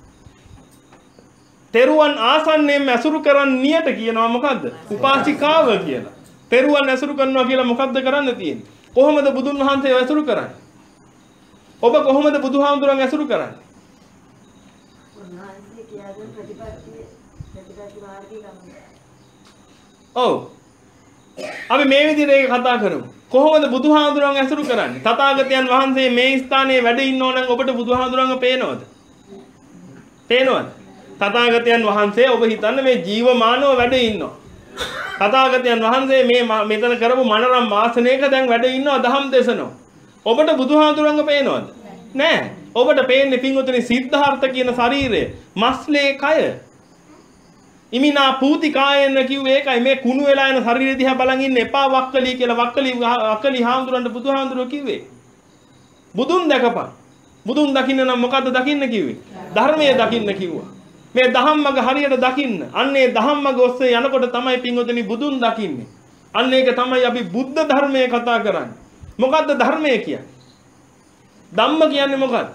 Speaker 1: තෙරුවන් ආසන්නයෙන් ඇසුරු කරන්නියට කියනවා මොකද්ද? උපාසිකාව කියලා. තෙරුවන් ඇසුරු කරනවා කියලා මොකද්ද කරන්න තියෙන්නේ? කොහොමද බුදුන් වහන්සේ ඇසුරු කරන්නේ? ඔබ කොහොමද බුදුහාමුදුරන් ඇසුරු කරන්නේ? උන්වහන්සේ කියාගෙන ප්‍රතිපත්ති ප්‍රතිපත්ති මාර්ගය ගමන. ඔව්. අපි මේ විදිහට ඒක කතා කරමු. කොහොමද බුදුහාමුදුරන් ඇසුරු කරන්නේ? තථාගතයන් වහන්සේ මේ ස්ථානයේ වැඩ ඉන්නෝ නම් ඔබට බුදුහාමුදුරන්ව පේනවද? පේනවද? තථාගතයන් වහන්සේ ඔබ හිතන්න මේ ජීවමානව වැඩ ඉන්නවා. තථාගතයන් වහන්සේ මේ මෙතන කරපු මනරම් ආසනයක දැන් වැඩ ඉන්නවා දහම් දේශනෝ. ඔබට බුදුහාමුදුරන්ව පේනවද? නෑ. ඔබට පේන්නේ පින්වතුනි සිද්ධාර්ථ කියන ශරීරය, මස්ලේ කය. ඉමිනා පූති කායන කිව්වේ ඒකයි. මේ කුණු වෙලා යන ශරීරය දිහා බලන් ඉන්න එපා වක්කලී කියලා වක්කලී වක්කලී හාමුදුරන්ට බුදුහාමුදුරුවෝ කිව්වේ. බුදුන් දැකපන්. බුදුන් දකින්න නම් මොකද්ද දකින්න කිව්වේ? ධර්මයේ දකින්න කිව්වා. මේ ධම්මග හරියට දකින්න. අන්නේ ධම්මග ඔස්සේ යනකොට තමයි පින්වතුනි බුදුන් දකින්නේ. අන්න ඒක තමයි අපි බුද්ධ ධර්මයේ කතා කරන්නේ. මොකද්ද ධර්මය කියන්නේ? ධම්ම කියන්නේ මොකක්ද?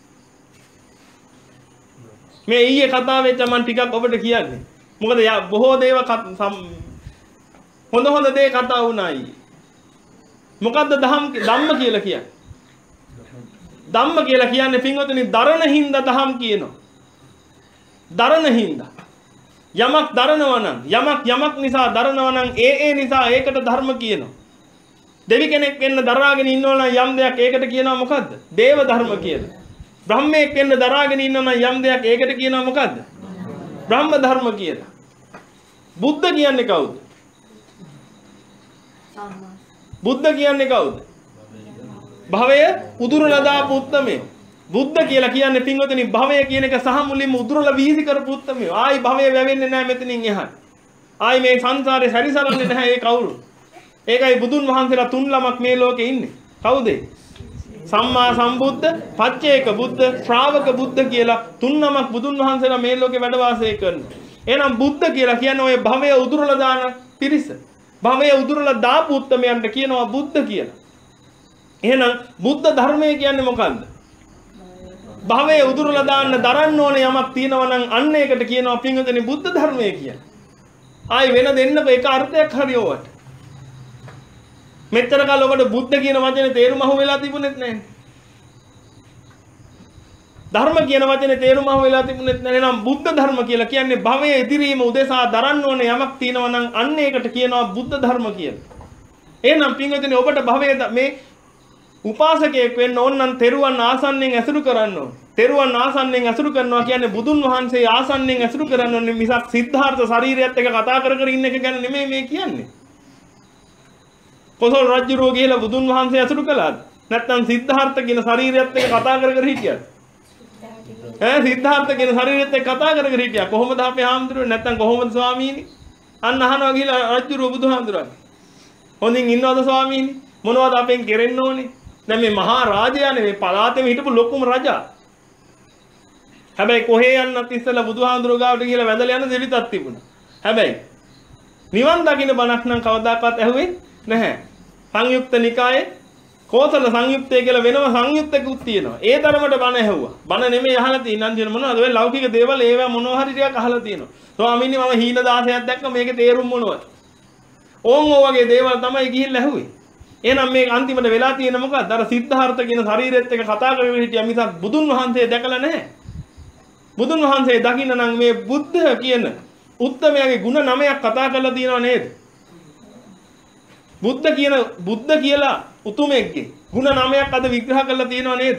Speaker 1: මේ ඊයේ කතා වෙච්ච මම ටිකක් ඔබට කියන්නේ. මොකද බොහෝ දේව හොඳ හොඳ දේ කතා වුණා ඊයේ. මොකද්ද ධම්ම ධම්ම කියලා කියන්නේ? ධම්ම කියලා කියන්නේ පින්වතුනි දරණ හින්දා ධම් කියනවා. දරණ හින්දා. යමක් දරනවා නම් යමක් යමක් නිසා දරනවා නම් ඒ ඒ නිසා ඒකට ධර්ම කියනවා. දෙවි කෙනෙක් වෙන්න දරාගෙන ඉන්නවා නම් යම් දෙයක් ඒකට කියනවා මොකද්ද? දේව ධර්ම කියලා. බ්‍රහ්මයෙක් වෙන්න දරාගෙන ඉන්නවා නම් යම් දෙයක් ඒකට කියනවා මොකද්ද? බ්‍රහ්ම ධර්ම කියලා. බුද්ධ කියන්නේ කවුද? බුද්ධ කියන්නේ කවුද? භවය උදුරලා දාපු උත්තමය. බුද්ධ කියලා කියන්නේ පින්වතුනි භවය කියන එක සහ මුලින්ම උදුරලා වීසි කරපු උත්තමය. ආයි භවය වැවෙන්නේ නැහැ මෙතනින් එහාට. ආයි මේ සංසාරේ සැරිසරන්නේ නැහැ ඒ කවුරු. ඒකයි බුදුන් වහන්සේලා තුන් ළමක් මේ ලෝකේ ඉන්නේ. කවුද? සම්මා සම්බුද්ධ, පච්චේක බුද්ධ, ශ්‍රාවක බුද්ධ කියලා තුන් නමක් බුදුන් වහන්සේලා මේ ලෝකේ වැඩ වාසය කරනවා. එහෙනම් බුද්ධ කියලා කියන්නේ ඔය භවය උදුරලා දාන පිරිස. භවය උදුරලා දාපු උත්තමයන්ට කියනවා බුද්ධ කියලා. එහෙනම් බුද්ධ ධර්මය කියන්නේ මොකන්ද? භවය උදුරලා දාන්න දරන්න ඕනේ යමක් තියෙනවා නම් අන්න ඒකට කියනවා පින්වතුනි බුද්ධ ධර්මය කියලා. ආයි වෙන දෙන්නක එක අර්ථයක් හරි ඕවට. මෙච්චර කාල ඔබට බුද්ධ කියන වචනේ තේරුම අහු වෙලා තිබුණෙත් නැහැ. ධර්ම කියන වචනේ තේරුම අහු වෙලා තිබුණෙත් නැහැ. එහෙනම් බුද්ධ ධර්ම කියලා කියන්නේ භවයේ ඉදිරියම උදෙසා දරන්න ඕනේ යමක් තියෙනවා නම් අන්න ඒකට කියනවා බුද්ධ ධර්ම කියලා. එහෙනම් පින්වතුනි ඔබට භවයේ මේ උපාසකයෙක් වෙන්න ඕන නම් තෙරුවන් ආසන්නෙන් ඇසුරු කරන්න ඕනේ. තෙරුවන් ආසන්නෙන් ඇසුරු කරනවා කියන්නේ බුදුන් වහන්සේ ආසන්නෙන් ඇසුරු කරන්න ඕනේ මිසක් සිද්ධාර්ථ ශරීරයත් එක්ක කතා කර කර ඉන්න එක ගැන නෙමෙයි මේ කියන්නේ. කොසල් රජුරෝ ගිහලා බුදුන් වහන්සේ ඇසුරු කළාද? නැත්නම් සිද්ධාර්ථ කියන ශරීරයත් එක්ක කතා කර කර හිටියද? ඈ සිද්ධාර්ථ කියන ශරීරයත් එක්ක කතා කර කර හිටියා. කොහොමද අපේ හාමුදුරුවෝ නැත්නම් කොහොමද ස්වාමීනි? අන්න අහනවා ගිහලා රජුරෝ බුදුහාමුදුරුවෝ. හොඳින් ඉන්නවද ස්වාමීනි? මොනවද අපෙන් කෙරෙන්න ඕනේ? දැන් මේ මහා රාජයානේ මේ පළාතේම හිටපු ලොකුම රජා. හැබැයි කොහේ යන්නත් ඉස්සෙල්ලා බුදුහාමුදුරුවෝ ගාවට ගිහලා වැඳලා යන දෙවිතක් තිබුණා. හැබැයි නිවන් දකින්න බණක් නම් කවදාකවත් ඇහුවේ නැහැ. සංයුක්ත නිකායේ කෝසල සංයුක්තය කියලා වෙනම සංයුක්තකුත් තියෙනවා. ඒ තරමට බණ ඇහුවා. බණ නෙමෙයි අහලා තියෙන්නේ මොනවද? ඔය ලෞකික දේවල් ඒවා මොනවා හරි ටිකක් අහලා තියෙනවා. ස්වාමීනි මම හීන දාසයක් දැක්ක මේකේ තේරුම් මොනවද? ඕන් ඕ වගේ දේවල් තමයි ගිහිල්ලා ඇහුවේ. එහෙනම් මේ අන්තිමට වෙලා තියෙන මොකක්ද? අර සිද්ධාර්ථ කියන ශරීරෙත් එක්ක කතා කරගෙන හිටියා මිසක් බුදුන් වහන්සේ දැකලා නැහැ. බුදුන් වහන්සේ දකින්න නම් මේ බුද්ධ කියන උත්තමයාගේ ගුණ නවයක් කතා කරලා තියෙනව නේද? බුද්ධ කියන බුද්ධ කියලා උතුමෙක්ගේ ගුණ නවයක් අද විග්‍රහ කරලා තියෙනව නේද?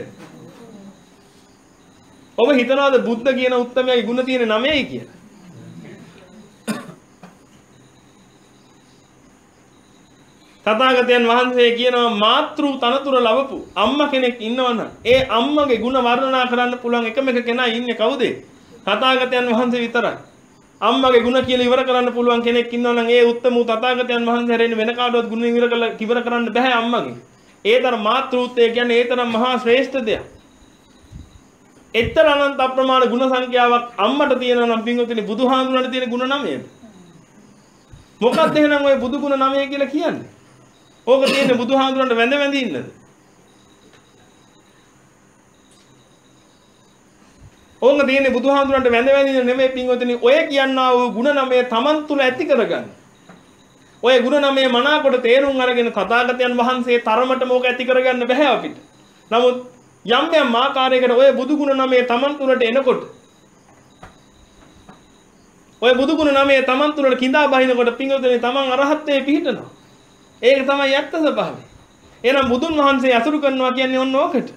Speaker 1: ඔබ හිතනවාද බුද්ධ කියන උත්තමයාගේ ගුණ තියෙන නවයයි කියලා? තථාගතයන් වහන්සේ කියනවා මාතෘ තනතුර ලැබපු අම්මා කෙනෙක් ඉන්නවනම් ඒ අම්මගේ ගුණ වර්ණනා කරන්න පුළුවන් එකම එක කෙනා ඉන්නේ කවුද? තථාගතයන් වහන්සේ විතරයි. අම්මගේ ගුණ කියලා ඉවර කරන්න පුළුවන් කෙනෙක් ඉන්නවනම් ඒ උත්තම තථාගතයන් වහන්සේ හැරෙන්න වෙන කාටවත් ගුණ ඉවර කරලා ඉවර කරන්න බෑ අම්මගේ. ඒ තරම් මාතෘත්වය කියන්නේ ඒ තරම් මහා ශ්‍රේෂ්ඨ දෙයක්. එතර අනන්ත අප්‍රමාණ ගුණ සංඛ්‍යාවක් අම්මට තියෙනවා නම් පින්වතුනි බුදුහාමුදුරන්ට තියෙන ගුණ නමයද? මොකක්ද එහෙනම් ඔය බුදු ගුණ නමය කියලා කියන්නේ? ඕක තියෙන්නේ බුදුහාමුදුරන්ට වැඳ වැඳ ඉන්නද? ඕක තියෙන්නේ බුදුහාමුදුරන්ට වැඳ වැඳ ඉන්න නෙමෙයි පින්වතුනි. ඔය කියන්නා වූ ගුණ නමය Taman තුල ඇති කරගන්න. ඔය ගුණ නමය මනාකොට තේරුම් අරගෙන තථාගතයන් වහන්සේ තරමටම ඕක ඇති කරගන්න බෑ අපිට. නමුත් යම් යම් ආකාරයකට ඔය බුදු ගුණ නමය Taman තුලට එනකොට ඔය බුදු ගුණ නමය Taman තුලට කිඳා බහිනකොට පින්වතුනි Taman අරහත්ත්වයේ පිහිටනවා. ඒක තමයි ඇත්ත ස්වභාවය. එහෙනම් බුදුන් වහන්සේ අසුරු කරනවා කියන්නේ ඔන්න ඕකට.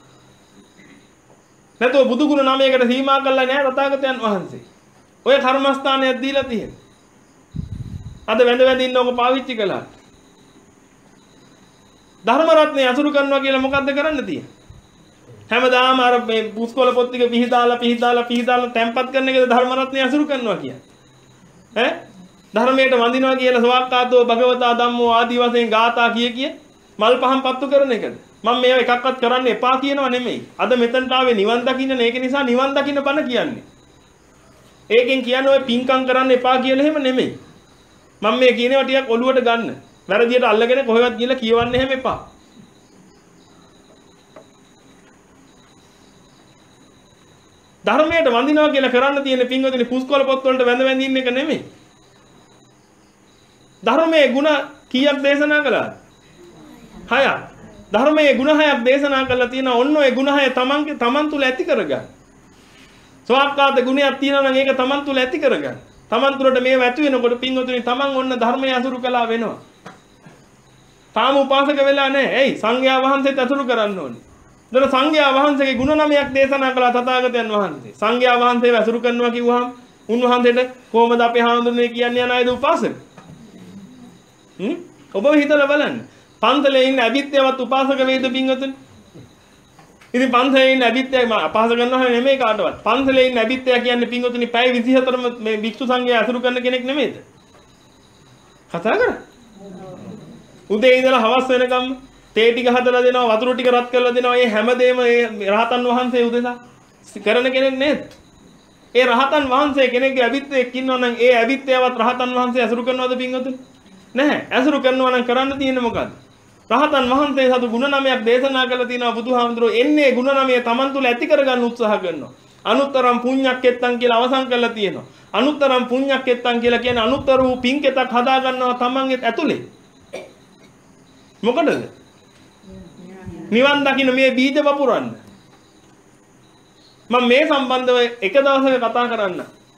Speaker 1: නැතෝ බුදු ගුණ නමයකට සීමා කළා නෑ තථාගතයන් වහන්සේ. ඔය කර්මස්ථානයක් දීලා තියෙනවා. අද වැඳ වැඳ ඉන්න ඕක පාවිච්චි කළා. ධර්ම රත්නේ අසුරු කරනවා කියලා මොකද්ද කරන්න තියෙන්නේ? හැමදාම අර මේ පුස්කොළ පොත් ටික පිහිදාලා පිහිදාලා පිහිදාලා තැම්පත් කරන එකද ධර්ම රත්නය අසුරු කරනවා කියන්නේ. ඈ ධර්මයට වඳිනවා කියලා සවාක්කාතෝ භගවතා ධම්මෝ ආදී වශයෙන් ගාථා කිය කිය මල් පහන් පත්තු කරන එකද? මම මේව එකක්වත් කරන්න එපා කියනවා නෙමෙයි. අද මෙතනට ආවේ නිවන් දකින්න නේ. ඒක නිසා නිවන් දකින්න බණ කියන්නේ. ඒකෙන් කියන්නේ ඔය පිංකම් කරන්න එපා කියලා එහෙම නෙමෙයි. මම මේ කියනවා ටිකක් ඔලුවට ගන්න. වැරදියට අල්ලගෙන කොහෙවත් ගිහලා කියවන්න එහෙම එපා. ධර්මයට වඳිනවා කියලා කරන්න තියෙන පින්වතුනි පුස්කොළ පොත් වලට වැඳ වැඳ ඉන්න එක නෙමෙයි. ධර්මයේ ಗುಣ කීයක් දේශනා කළාද? හයක්. ධර්මයේ ಗುಣ හයක් දේශනා කළා තියෙනවා. ඔන්න ඔය ಗುಣ හය තමන්ගේ තමන් තුල ඇති කරගන්න. ස්වාක්කාත ගුණයක් තියෙනවා නම් ඒක තමන් තුල ඇති කරගන්න. තමන් තුලට මේව ඇති වෙනකොට පින්වතුනි තමන් ඔන්න ධර්මයේ අසුරු කළා වෙනවා. තාම උපාසක වෙලා නැහැ. එයි සංඝයා වහන්සේත් අසුරු කරන්න ඕනේ. දර සංඝයා වහන්සේගේ ගුණ නමයක් දේශනා කළා තථාගතයන් වහන්සේ. සංඝයා වහන්සේව අසුරු කරනවා කිව්වහම උන්වහන්සේට කොහොමද අපේ හාමුදුරනේ කියන්නේ අනායද උපාසක? හ්ම්? ඔබ හිතලා බලන්න. පන්සලේ ඉන්න අභිත්‍යවත් උපාසක වේද පින්වතුනි? ඉතින් පන්සලේ ඉන්න අභිත්‍යය අපහාස කරනවා නෙමෙයි කාටවත්. පන්සලේ ඉන්න අභිත්‍යය කියන්නේ පින්වතුනි පැය විසිහතරම මේ භික්ෂු සංඝයා අසුරු කරන කෙනෙක් නෙමෙයිද? කතා කරා. උදේ ඉඳලා හවස වෙනකම් තේ ටික හදලා දෙනවා වතුර ටික රත් කරලා දෙනවා. මේ හැමදේම මේ රහතන් වහන්සේ උදෙසා කරන කෙනෙක් නේද? ඒ රහතන් වහන්සේ කෙනෙක්ගේ අභිත්‍යයක් ඉන්නවා නම් ඒ අභිත්‍යවත් රහතන් වහන්සේ අසුරු කරනවද පින්වතුනි? නැහැ. අසුරු කරනවා නම් කරන්න තියෙන්නේ මොකද්ද? රහතන් වහන්සේ සතු ගුණ නමයක් දේශනා කරලා තියෙනවා බුදුහාමුදුරුවෝ. එන්නේ ගුණ නමය Taman තුල ඇති කරගන්න උත්සාහ කරනවා. අනුත්තරම් පුඤ්ඤක්කෙත්තං කියලා අවසන් කරලා තියෙනවා. අනුත්තරම් පුඤ්ඤක්කෙත්තං කියලා කියන්නේ අනුත්තර වූ පින්කෙතක් හදා ගන්නවා Tamanගේ ඇතුලේ. මොකටද? නිවන් දකින්න මේ බීජ වපුරන්න. මම මේ සම්බන්ධව එක දවසක කතා කරන්න.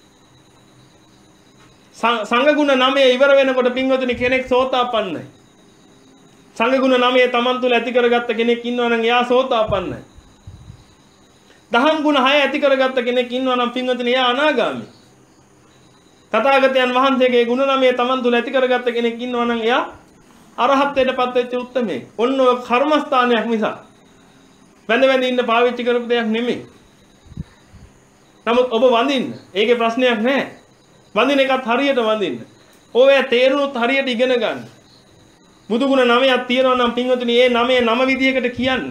Speaker 1: සංඝ ගුණ නමය ඉවර වෙනකොට පින්වතුනි කෙනෙක් සෝතාපන්නයි. සංඝ ගුණ නමය Taman තුල ඇති කරගත්ත කෙනෙක් ඉන්නවා නම් එයා සෝතාපන්නයි. දහම් ගුණ හය ඇති කරගත්ත කෙනෙක් ඉන්නවා නම් පින්වතුනි එයා අනාගාමී. තථාගතයන් වහන්සේගේ ගුණ නමය Taman තුල ඇති කරගත්ත කෙනෙක් ඉන්නවා නම් එයා අරහත්ත්වයටපත් වෙච්ච උත්තමයෙක්. ඔන්න ඔය කර්මස්ථානයක් මිසක් වැඳ වැඳ ඉන්න පාවිච්චි කරපු දෙයක් නෙමෙයි. නමුත් ඔබ වඳින්න. ඒකේ ප්‍රශ්නයක් නැහැ. වඳින එකත් හරියට වඳින්න. ඔය තේරුණොත් හරියට ඉගෙන ගන්න. බුදු ගුණ නමයක් තියෙනවා නම් පින්වතුනි ඒ නමේ නම විදියකට කියන්න.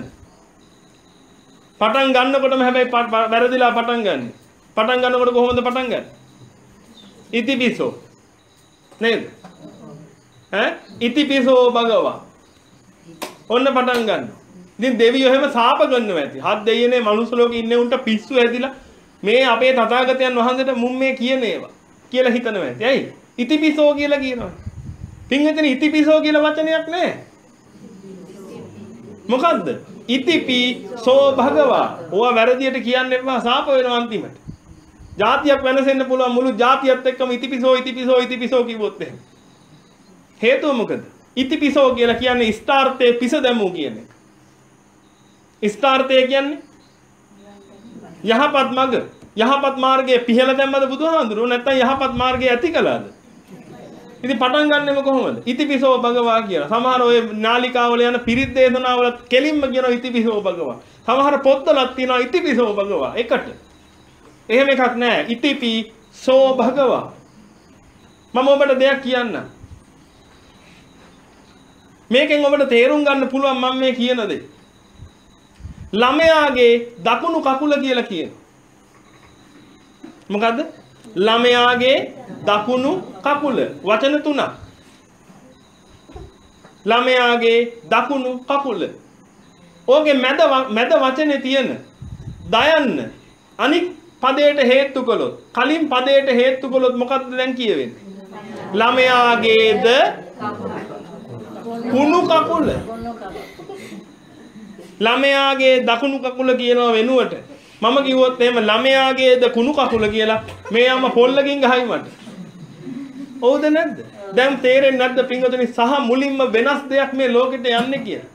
Speaker 1: පටන් ගන්නකොටම හැබැයි වැරදිලා පටන් ගන්න. පටන් ගන්නකොට කොහොමද පටන් ගන්නේ? ඉතිපිසෝ. නේද? ඈ ඉතිපිසෝ භගවා. ඔන්න පටන් ගන්න. ඉතින් දෙවියෝ එහෙම සාප කරනවා ඇති. හත් දෙයියනේ මනුස්ස ලෝකේ ඉන්නේ උන්ට පිස්සු ඇදිලා මේ අපේ තථාගතයන් වහන්සේට මුම් මේ කියන ඒවා කියලා හිතනවා ඇති. ඇයි? ඉතිපිසෝ කියලා කියනවා. පින්විතනේ ඉතිපිසෝ කියලා වචනයක් නැහැ. මොකද්ද? ඉතිපිසෝ භගවා. ඕවා වැරදියට කියන්න එපා සාප වෙනවා අන්තිමට. જાතියක් වෙනසෙන්න පුළුවන් මුළු જાතියත් එක්කම ඉතිපිසෝ ඉතිපිසෝ ඉතිපිසෝ කිව්වොත් එහෙම. හේතුව මොකද? ඉතිපිසෝ කියලා කියන්නේ ස්ථාර්ථයේ පිස දැමු කියන එක. ස්ථාර්ථය කියන්නේ යහපත් මඟ. යහපත් මාර්ගයේ පිහලා දැම්මද බුදුහාඳුරෝ නැත්නම් යහපත් මාර්ගයේ ඇති කළාද? ඉතින් පටන් ගන්නෙම කොහොමද? ඉතිපිසෝ භගවා කියලා. සමහර ඔය නාලිකාවල යන පිරිත් දේශනාවල කෙලින්ම කියනවා ඉතිපිසෝ භගවා. සමහර පොත්වලත් තියෙනවා ඉතිපිසෝ භගවා. එකට. එහෙම එකක් නැහැ. ඉතිපිසෝ භගවා. මම ඔබට දෙයක් කියන්න. මේකෙන් ඔබට තේරුම් ගන්න පුළුවන් මම මේ කියන දේ. ළමයාගේ දකුණු කකුල කියලා කියනවා. මොකද්ද? ළමයාගේ දකුණු කකුල. වචන තුනක්. ළමයාගේ දකුණු කකුල. ඕකේ මැද මැද වචනේ තියෙන දයන්න අනික් පදයට හේතු කළොත් කලින් පදයට හේතු කළොත් මොකද්ද දැන් කියවෙන්නේ? ළමයාගේද කුණු කකුල. ළමයාගේ දකුණු කකුල කියනවා වෙනුවට මම කිව්වොත් එහෙම ළමයාගේද කුණු කකුල කියලා මේ අම්ම පොල්ලකින් ගහයි මට. හවුද නැද්ද? දැන් තේරෙන්නේ නැද්ද පින්වතුනි සහ මුලින්ම වෙනස් දෙයක් මේ ලෝකෙට යන්නේ කියලා?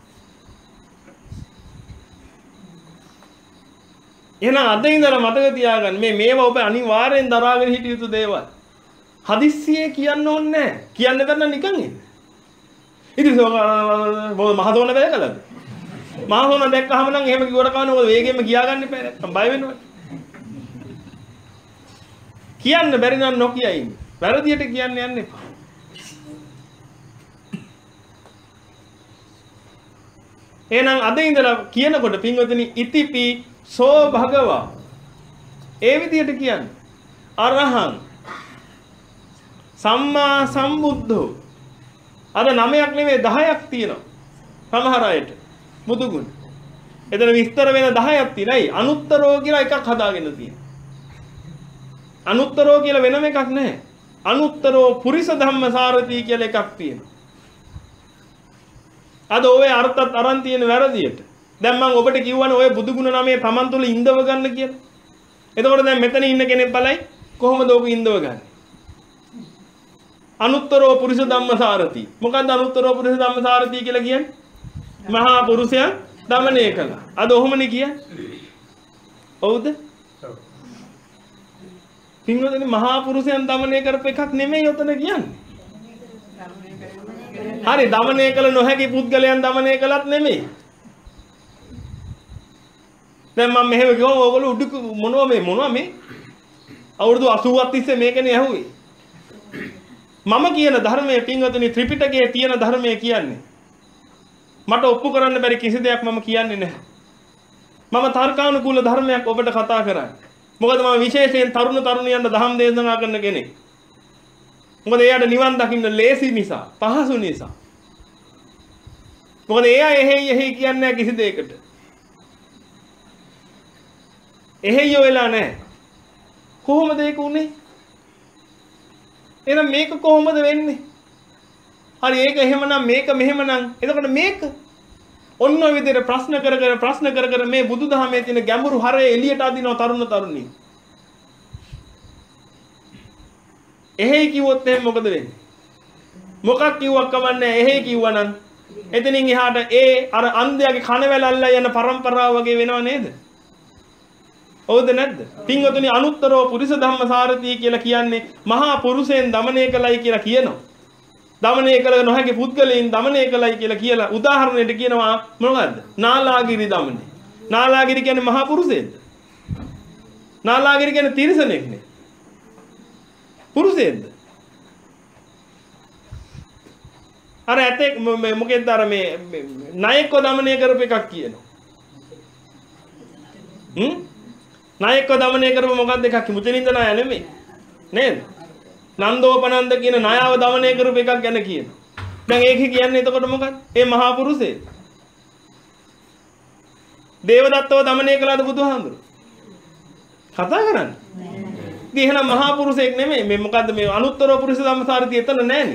Speaker 1: එහෙනම් අද ඉඳලා මතක තියාගන්න මේ මේවා ඔබ අනිවාර්යෙන් දරාගෙන හිටිය යුතු දේවල්. හදිස්සියේ කියන්න ඕනේ නැහැ. කියන්න බැන්න නිකන් ඉන්න. ඉතින් මහදෝන බෑ කළාද? මා හොන දැක්කහම නම් එහෙම කිව්වට කවන්න මොකද වේගෙම කියාගන්න එපා නැත්තම් බය වෙනවා. කියන්න බැරි නම් නොකිය ඉන්න. වැරදියට කියන්න යන්න එපා. එහෙනම් අද ඉඳලා කියනකොට පින්වතුනි ඉතිපි සෝ භගවා ඒ විදියට කියන්නේ අරහං සම්මා සම්බුද්ධෝ අද නවයක් නෙවෙයි දහයක් තියෙනවා සමහර අයට බුදු ගුණ. එතන විස්තර වෙන දහයක් තියෙනයි අනුත්තරෝ කියලා එකක් හදාගෙන තියෙනවා. අනුත්තරෝ කියලා වෙනම එකක් නැහැ. අනුත්තරෝ පුරිස ධම්මසාරති කියලා එකක් තියෙනවා. අද ඔය අර්ථත් අරන් තියෙන වැරදියට. දැන් මම ඔබට කිව්වනේ ඔය බුදු ගුණ නමේ Taman තුල ඉඳව ගන්න කියලා. එතකොට දැන් මෙතන ඉන්න කෙනෙක් බලයි කොහොමද ඔබ ඉඳව ගන්නේ? අනුත්තරෝ පුරිස ධම්මසාරති. මොකක්ද අනුත්තරෝ පුරිස ධම්මසාරති කියලා කියන්නේ? මහා පුරුෂයන් දමනය කළා. අද ඔහොමනේ කියන්නේ. හවුද? පින්වතුනි මහා පුරුෂයන් දමනය කරපු එකක් නෙමෙයි උතන කියන්නේ. හරි දමනය කළ නොහැකි පුද්ගලයන් දමනය කළත් නෙමෙයි. දැන් මම මෙහෙම කිව්වම ඕගොල්ලෝ උඩු මොනවා මේ මොනවා මේ අවුරුදු අසූවක් තිස්සේ මේකනේ ඇහුවේ. මම කියන ධර්මයේ පින්වතුනි ත්‍රිපිටකයේ තියෙන ධර්මයේ කියන්නේ. මට ඔප්පු කරන්න බැරි කිසි දෙයක් මම කියන්නේ නැහැ. මම තර්කානුකූල ධර්මයක් ඔබට කතා කරන්නේ. මොකද මම විශේෂයෙන් තරුණ තරුණියන්ට ධම් දේශනා කරන කෙනෙක්. මොකද එයාට නිවන් දකින්න ලේසි නිසා, පහසු නිසා. මොකද එයා එහෙයි එහෙයි කියන්නේ නැහැ කිසි දෙයකට. එහෙයි වෙලා නැහැ. කොහොමද ඒක උනේ? එහෙනම් මේක කොහොමද වෙන්නේ? හරි ඒක එහෙමනම් මේක මෙහෙමනම් එතකොට මේක ඔන්න ඔය විදිහට ප්‍රශ්න කර කර ප්‍රශ්න කර කර මේ බුදුදහමේ තියෙන ගැඹුරු හරය එළියට අදිනවා තරුණ තරුණිය. එහෙයි කිව්වොත් එහෙනම් මොකද වෙන්නේ? මොකක් කිව්වක් කමන්නේ එහෙයි කිව්වනම් එතනින් එහාට ඒ අර අන්ධයාගේ කන වැලල්ලා යන પરම්පරාව වගේ වෙනව නේද? හවුද නැද්ද? පින්වතුනි අනුත්තරෝ පුරිස ධම්මසාරති කියලා කියන්නේ මහා පුරුෂයන් දමනය කළයි කියලා කියනවා. දමනය කළ නොහැකි පුද්ගලයන් දමනය කළයි කියලා කියලා උදාහරණයට කියනවා මොනවද? නාලාගිරි දමනය. නාලාගිරි කියන්නේ මහා පුරුෂයෙක්ද? නාලාගිරි කියන්නේ තිරිසනෙක් නේ. පුරුෂයෙක්ද? අර ඇතේ මොකෙන්ද අර මේ නායකව දමනය කරපු එකක් කියනවා. හ්ම්? නායකව දමනය කරපු මොකක්ද එකක් මුචනින්ද නාය නෙමෙයි. නේද? නන්දෝපනන්ද කියන නායාව දමනය කරපු එකක් ගැන කියනවා. දැන් ඒක කියන්නේ එතකොට මොකක්ද? ඒ මහා පුරුෂයෙක්. දේවදත්තව දමනය කළාද බුදුහාමුදුරු? කතා කරන්නේ. ඉතින් එහෙනම් මහා පුරුෂයෙක් නෙමෙයි. මේ මොකද්ද මේ අනුත්තරෝ පුරුෂ ධම්මසාරති එතන නැහැනේ.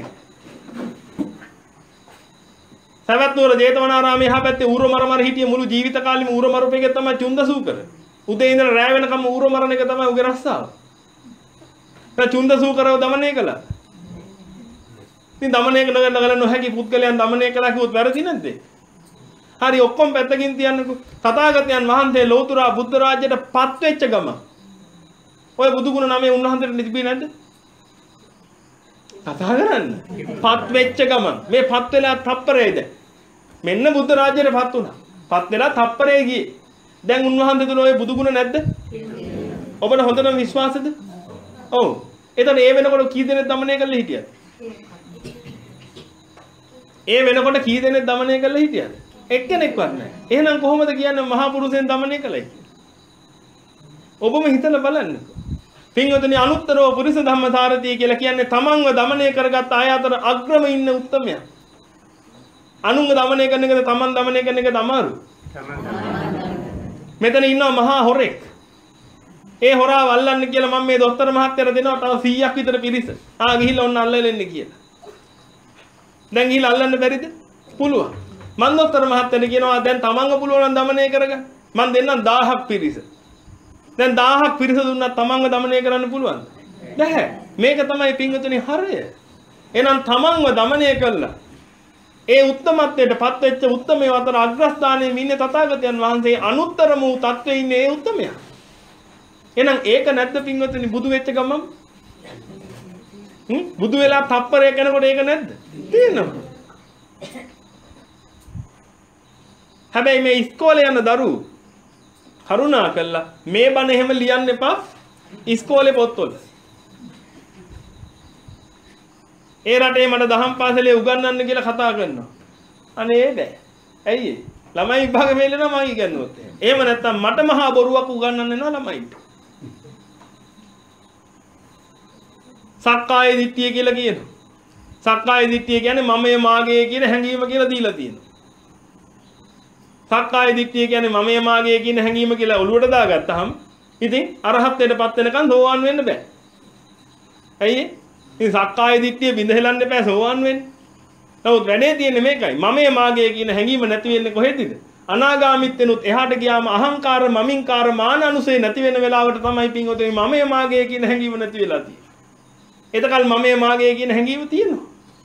Speaker 1: සවැත් නුවර ජේතවනාරාමයේ එහා පැත්තේ ඌර මර මර හිටිය මුළු ජීවිත කාලෙම ඌර මරපෙකේ තමයි චුන්දසූකර. උදේ ඉඳලා රැ වෙනකම් ඌර මරන එක තමයි උගේ රස්සාව. දැන් චුන්දසූකරව දමනය කළා. ඉතින් දමනය කළ නොහැකි පුද්ගලයන් දමනය කළා කිව්වොත් වැරදි නැද්ද? හරි ඔක්කොම පැත්තකින් තියන්නකෝ. තථාගතයන් වහන්සේ ලෞතර බුද්ධ රාජ්‍යයට පත් වෙච්ච ගම. ඔය බුදු ගුණ නමේ උන්වහන්සේට නිතිබී නැද්ද? කතා කරන්න. පත් වෙච්ච ගම. මේ පත් වෙලා තප්පරේද? මෙන්න බුද්ධ රාජ්‍යයට පත් වුණා. පත් වෙලා තප්පරේ ගියේ. දැන් උන්වහන්සේ තුන ඔය බුදු ගුණ නැද්ද? ඔබට හොඳටම විශ්වාසද? ඔව්. එතන ඒ වෙනකොට කී දෙනෙක් দমনය කරලා හිටියද? ඒ වෙනකොට කී දෙනෙක් দমনය කරලා හිටියද? එක්කෙනෙක්වත් නැහැ. එහෙනම් කොහොමද කියන්නේ මහා පුරුෂයන් দমনය කළයි කියලා? ඔබම හිතලා බලන්නකෝ. පින්වතුනි අනුත්තරෝ පුරිස ධම්මසාරති කියලා කියන්නේ තමන්ව দমনය කරගත් අය අතර අග්‍රම ඉන්න උත්තමයා. අනුන්ව দমনය කරන එකද තමන් দমনය කරන එකද අමාරු? මෙතන ඉන්නවා මහා හොරෙක්. ඒ හොරාව අල්ලන්න කියලා මම මේ දොස්තර මහත්තයාට දෙනවා තව සීයක් විතර පිරිස. ආ ගිහිල්ලා ඔන්න අල්ලලා එන්න කියලා. දැන් ගිහිල්ලා අල්ලන්න බැරිද? පුළුවන්. මම දොස්තර මහත්තයාට කියනවා දැන් තමන්ව පුළුවන් නම් দমনය කරගන්න. මම දෙන්නම් දහයක් පිරිස. දැන් දහයක් පිරිස දුන්නා තමන්ව দমনය කරන්න පුළුවන්ද? නැහැ. මේක තමයි පින්වතුනි හරය. එහෙනම් තමන්ව দমনය කළා. ඒ උත්තමත්වයට පත් වෙච්ච උත්තමයේ අතර අග්‍රස්ථානයේ ඉන්නේ තථාගතයන් වහන්සේ අනුත්තරම වූ තත්ත්වයේ ඉන්නේ ඒ උත්තමයා. එහෙනම් ඒක නැද්ද පින්වතුනි බුදු වෙච්ච ගමන්? හ්ම් බුදු වෙලා තප්පරයක් යනකොට ඒක නැද්ද? තියෙනවා. හැබැයි මේ ඉස්කෝලේ යන දරුවෝ කරුණා කළා මේ බණ එහෙම ලියන්න එපා ඉස්කෝලේ පොත්වල. ඒ රටේ මට දහම් පාසලේ උගන්වන්න කියලා කතා කරනවා. අනේ බෑ. ඇයි ඒ? ළමයි විභාග ෆේල් වෙනවා මම ඉගෙනුවොත් එහෙම. එහෙම නැත්නම් මට මහා බොරුවක් උගන්වන්න එනවා ළමයින්ට. සක්කාය දිට්ඨිය කියලා කියනවා. සක්කාය දිට්ඨිය කියන්නේ මමයේ මාගේ කියන හැඟීම කියලා දීලා තියෙනවා. සක්කාය දිට්ඨිය කියන්නේ මමයේ මාගේ කියන හැඟීම කියලා ඔළුවට දාගත්තාම ඉතින් අරහත්ත්වයටපත් වෙනකන් සෝවාන් වෙන්න බෑ. ඇයි ඒ? ඉතින් සක්කාය දිට්ඨිය බිඳ හෙලන්න එපා සෝවාන් වෙන්න. නමුත් වැඩේ තියෙන්නේ මේකයි. මමයේ මාගේ කියන හැඟීම නැති වෙන්නේ කොහෙදද? අනාගාමීත්වෙනුත් එහාට ගියාම අහංකාර මමින්කාර මාන අනුසය නැති වෙන වෙලාවට තමයි පින්වතුනි මමයේ මාගේ කියන හැඟීම නැති වෙලා තියෙන්නේ. එතකල් මමයේ මාගේ කියන හැඟීම තියෙනවා.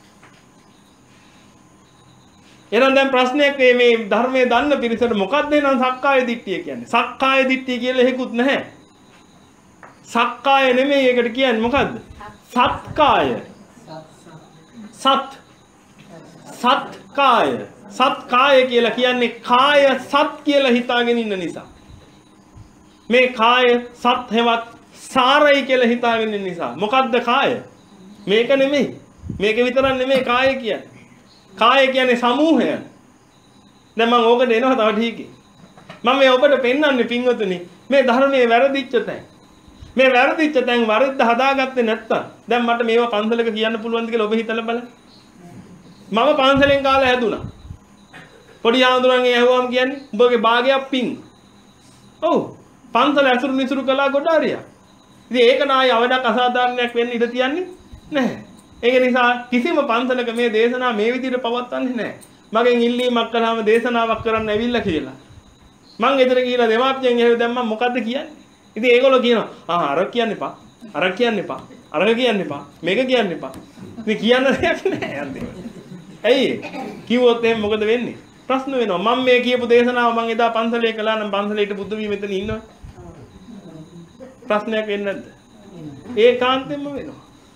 Speaker 1: එහෙනම් දැන් ප්‍රශ්නයක් මේ ධර්මයේ දන්න පිරිසට මොකක්ද එනම් සක්කාය දිට්ඨිය කියන්නේ? සක්කාය දිට්ඨිය කියලා එහෙකුත් නැහැ. සක්කාය නෙමෙයි ඒකට කියන්නේ මොකද්ද? සත්කාය. සත් සත්කාය. සත්කාය කියලා කියන්නේ කාය සත් කියලා හිතාගෙන ඉන්න නිසා. මේ කාය සත් හැවත් සාරයි කියලා හිතාගෙන ඉන්න නිසා. මොකද්ද කාය? මේක නෙමෙයි. මේක විතරක් නෙමෙයි කාය කියන්නේ. කාය කියන්නේ සමූහය. දැන් මම ඕකට එනවා තව ටිකකින්. මම මේ ඔබට පෙන්වන්නේ පින්වතුනි මේ ධර්මයේ වැරදිච්ච තැන්. මේ වැරදිච්ච තැන් වරද්ද හදාගත්තේ නැත්තම් දැන් මට මේව පන්සලක කියන්න පුළුවන්ද කියලා ඔබ හිතලා බලන්න. මම පන්සලෙන් කාලේ හැදුනා. පොඩි ආඳුරන්ගේ ඇහුවාම කියන්නේ උඹගේ භාගයක් පිං. ඔව්. පන්සල ඇසුරු නිසුරු කළා ගොඩාරියා. ඉතින් ඒක නායි අවඩක් අසාධාරණයක් වෙන්න ඉඩ තියන්නේ නැහැ. ඒක නිසා කිසිම පන්සලක මේ දේශනාව මේ විදිහට පවත්වන්නේ නැහැ. මගෙන් ඉල්ලීමක් කළාම දේශනාවක් කරන්න ඇවිල්ලා කියලා. මං එතන ගිහිලා දෙමාපියන් එහෙම දැම්මම මොකද්ද කියන්නේ? ඉතින් ඒගොල්ලෝ කියනවා ආ අර කියන්න එපා. අර කියන්න එපා. අර කියන්න එපා. මේක කියන්න එපා. ඉතින් කියන්න දෙයක් නැහැ අන්තිමට. ඇයි? කිව්වොත් එහෙනම් මොකද වෙන්නේ? ප්‍රශ්න වෙනවා. මම මේ කියපු දේශනාව මං එදා පන්සලේ කළා නම් පන්සලේ හිට බුද්ධ වී මෙතන ඉන්නවා. ප්‍රශ්නයක් වෙන්නේ නැද්ද? ඒකාන්තයෙන්ම වෙනවා.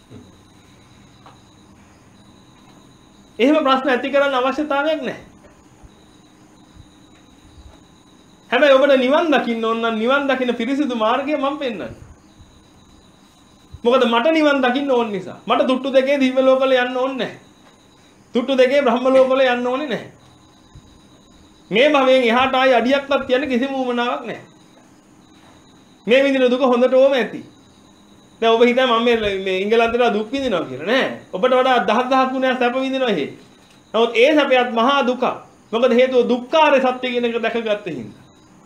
Speaker 1: එහෙම ප්‍රශ්න ඇති කරන්න අවශ්‍යතාවයක් නැහැ. හැබැයි ඔබට නිවන් දකින්න ඕන නම් නිවන් දකින්න පිරිසිදු මාර්ගය මම පෙන්නන්නම්. මොකද මට නිවන් දකින්න ඕන නිසා. මට තුට්ටු දෙකේ දිව්‍ය ලෝකවල යන්න ඕනේ නැහැ. තුට්ටු දෙකේ බ්‍රහ්ම ලෝකවල යන්න ඕනේ නැහැ. මේ භවයෙන් එහාට ආයි අඩියක්වත් තියන්න කිසිම උවමනාවක් නැහැ. මේ විදිහට දුක හොඳට ඕම ඇති. දැන් ඔබ හිතයි මම මේ ඉංගලන්තේට දුක් විඳිනවා කියලා නෑ. ඔබට වඩා දහස් දහස් ගුණයක් සැප විඳිනවා එහෙ. නමුත් ඒ සැපයත් මහා දුක. මොකද හේතුව දුක්ඛාරය සත්‍ය කියන එක දැකගත්ත හින්දා.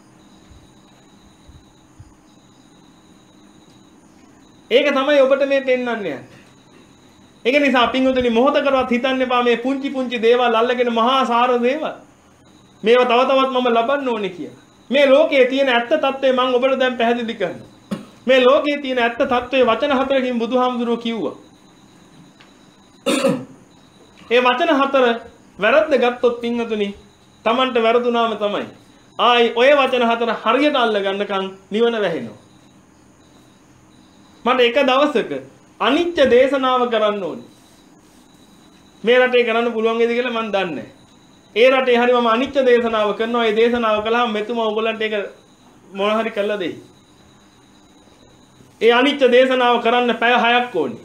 Speaker 1: ඒක තමයි ඔබට මේ පෙන්වන්නේ. ඒක නිසා පින්වතුනි මොහොතකවත් හිතන්න එපා මේ පුංචි පුංචි දේවල් අල්ලගෙන මහා සාර දේවල්. මේවා තව තවත් මම ලබන්න ඕනේ කියලා. මේ ලෝකයේ තියෙන ඇත්ත తත්වය මම ඔබට දැන් පැහැදිලි කරනවා. මේ ලෝකයේ තියෙන ඇත්ත తත්වයේ වචන හතරකින් බුදුහාමුදුරුවෝ කිව්වා. ඒ වචන හතර වැරද්ද ගත්තොත් පින්වතුනි Tamanට වැරදුනාම තමයි. ආයි ඔය වචන හතර හරියට අල්ල ගන්නකම් නිවන වැහෙනවා. මට එක දවසක අනිත්‍ය දේශනාව කරන්න ඕනේ. මේ රටේ කරන්න පුළුවන් වේද කියලා මම දන්නේ නැහැ. ඒ රටේ හරි මම අනිත්‍ය දේශනාව කරනවා. ඒ දේශනාව කළාම මෙතුමා ඔයගොල්ලන්ට ඒක මොන හරි කළා දෙයි. ඒ අනිත්‍ය දේශනාව කරන්න පැය හයක් ඕනේ.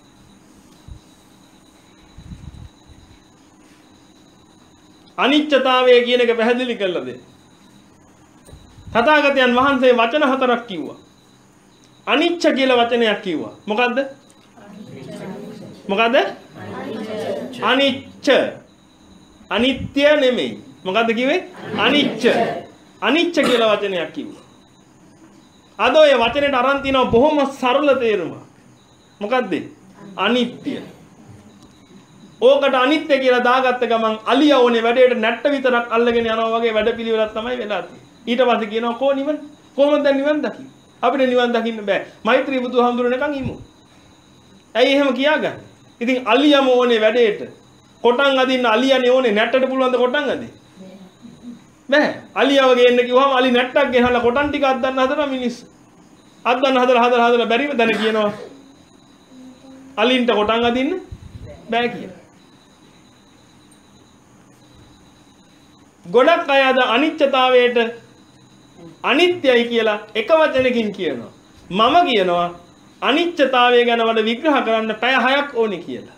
Speaker 1: අනිත්‍යතාවය කියන එක පැහැදිලි කරලා දෙන්න. තථාගතයන් වහන්සේ වචන හතරක් කිව්වා. අනිච්ච කියලා වචනයක් කිව්වා. මොකද්ද? මොකද්ද? අනිච්ච. අනිත්‍ය නෙමෙයි. මොකද්ද කිව්වේ? අනිච්ච. අනිච්ච කියලා වචනයක් කිව්වා. අද ඔය වචනෙට අරන් තිනවා බොහොම සරල තේරුමක්. මොකද්ද? අනිත්‍ය. ඕකට අනිත්‍ය කියලා දාගත්ත ගමන් අලිය ඕනේ වැඩේට නැට්ට විතරක් අල්ලගෙන යනවා වගේ වැඩපිළිවෙලක් තමයි වෙලා තියෙන්නේ. ඊට පස්සේ කියනවා කො නිවන? කොහොමද නිවන් දකින්නේ? අපිට නිවන් දකින්න බෑ. මෛත්‍රී බුදුහාමුදුරනකන් ඉමු. ඇයි එහෙම කියාගන්නේ? ඉතින් අලියම ඕනේ වැඩේට. කොටන් අදින්න අලියනේ ඕනේ. නැට්ටට පුළුවන් ද කොටන් අදින්න? බෑ. අලියව ගේන්න කිව්වම අලි නැට්ටක් ගෙනහලා කොටන් ටික අද්දන්න හදනවා මිනිස්සු. අද්දන්න හදලා හදලා හදලා බැරිම දැන කියනවා. අලින්ට කොටන් අදින්න බෑ කියලා. ගොඩක් අය අද අනිත්‍යතාවයට අනිත්‍යයි කියලා එක වචනකින් කියනවා. මම කියනවා අනිත්‍යතාවය ගැන වල විග්‍රහ කරන්න පැය හයක් ඕනේ කියලා.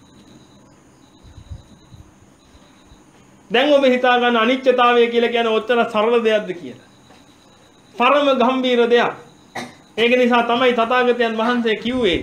Speaker 1: දැන් ඔබ හිතා ගන්න අනිත්‍යතාවය කියලා කියන්නේ ඔච්චර සරල දෙයක්ද කියලා. පරම ගම්බීර දෙයක්. ඒක නිසා තමයි තථාගතයන් වහන්සේ කිව්වේ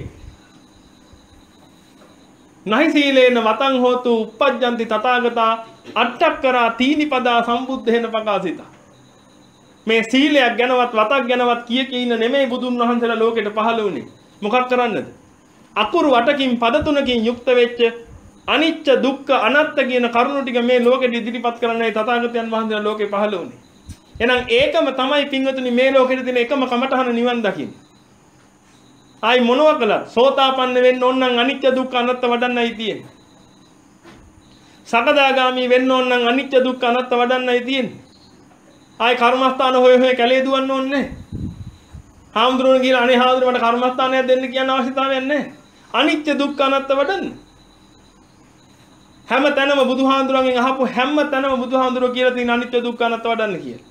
Speaker 1: නහි සීලේන වතං හෝතු uppajjanti තථාගතා අට්ඨක්කරා තීනිපදා සම්බුද්ධේන පකාසිතා. මේ සීලයක් ගැනවත් වතක් ගැනවත් කිය කී ඉන්න නෙමෙයි බුදුන් වහන්සේලා ලෝකෙට පහළ වුණේ. මොකක් කරන්නද? අකුරු අටකින් පද තුනකින් යුක්ත වෙච්ච අනිත්‍ය දුක්ඛ අනාත්ත කියන කරුණු ටික මේ ලෝකෙට ඉදිරිපත් කරන්නයි තථාගතයන් වහන්සේලා ලෝකේ පහළ වුණේ. එහෙනම් ඒකම තමයි පින්වතුනි මේ ලෝකෙට තියෙන එකම කමඨහන නිවන් දකින්න. ආයි මොනවා කළා? සෝතාපන්න වෙන්න ඕන නම් අනිත්‍ය දුක්ඛ අනාත්ත වඩන්නයි තියෙන්නේ. සකදාගාමි වෙන්න ඕන නම් අනිත්‍ය දුක්ඛ අනාත්ත වඩන්නයි තියෙන්නේ. ආයි කර්මස්ථාන හොය හොය කැලේ දුවන්න ඕනේ නැහැ. හාමුදුරුවෝ කියලා අනේ හාමුදුරුවෝ මට කර්මස්ථානයක් දෙන්න කියන අවශ්‍යතාවයක් නැහැ. අනිත්‍ය දුක්ඛ අනාත්ත වඩන්න. හැම තැනම බුදුහාමුදුරන්ගෙන් අහපු හැම තැනම බුදුහාමුදුරුවෝ කියලා තියෙන අනිත්‍ය දුක්ඛ අනාත්ත වඩන්න කියලා.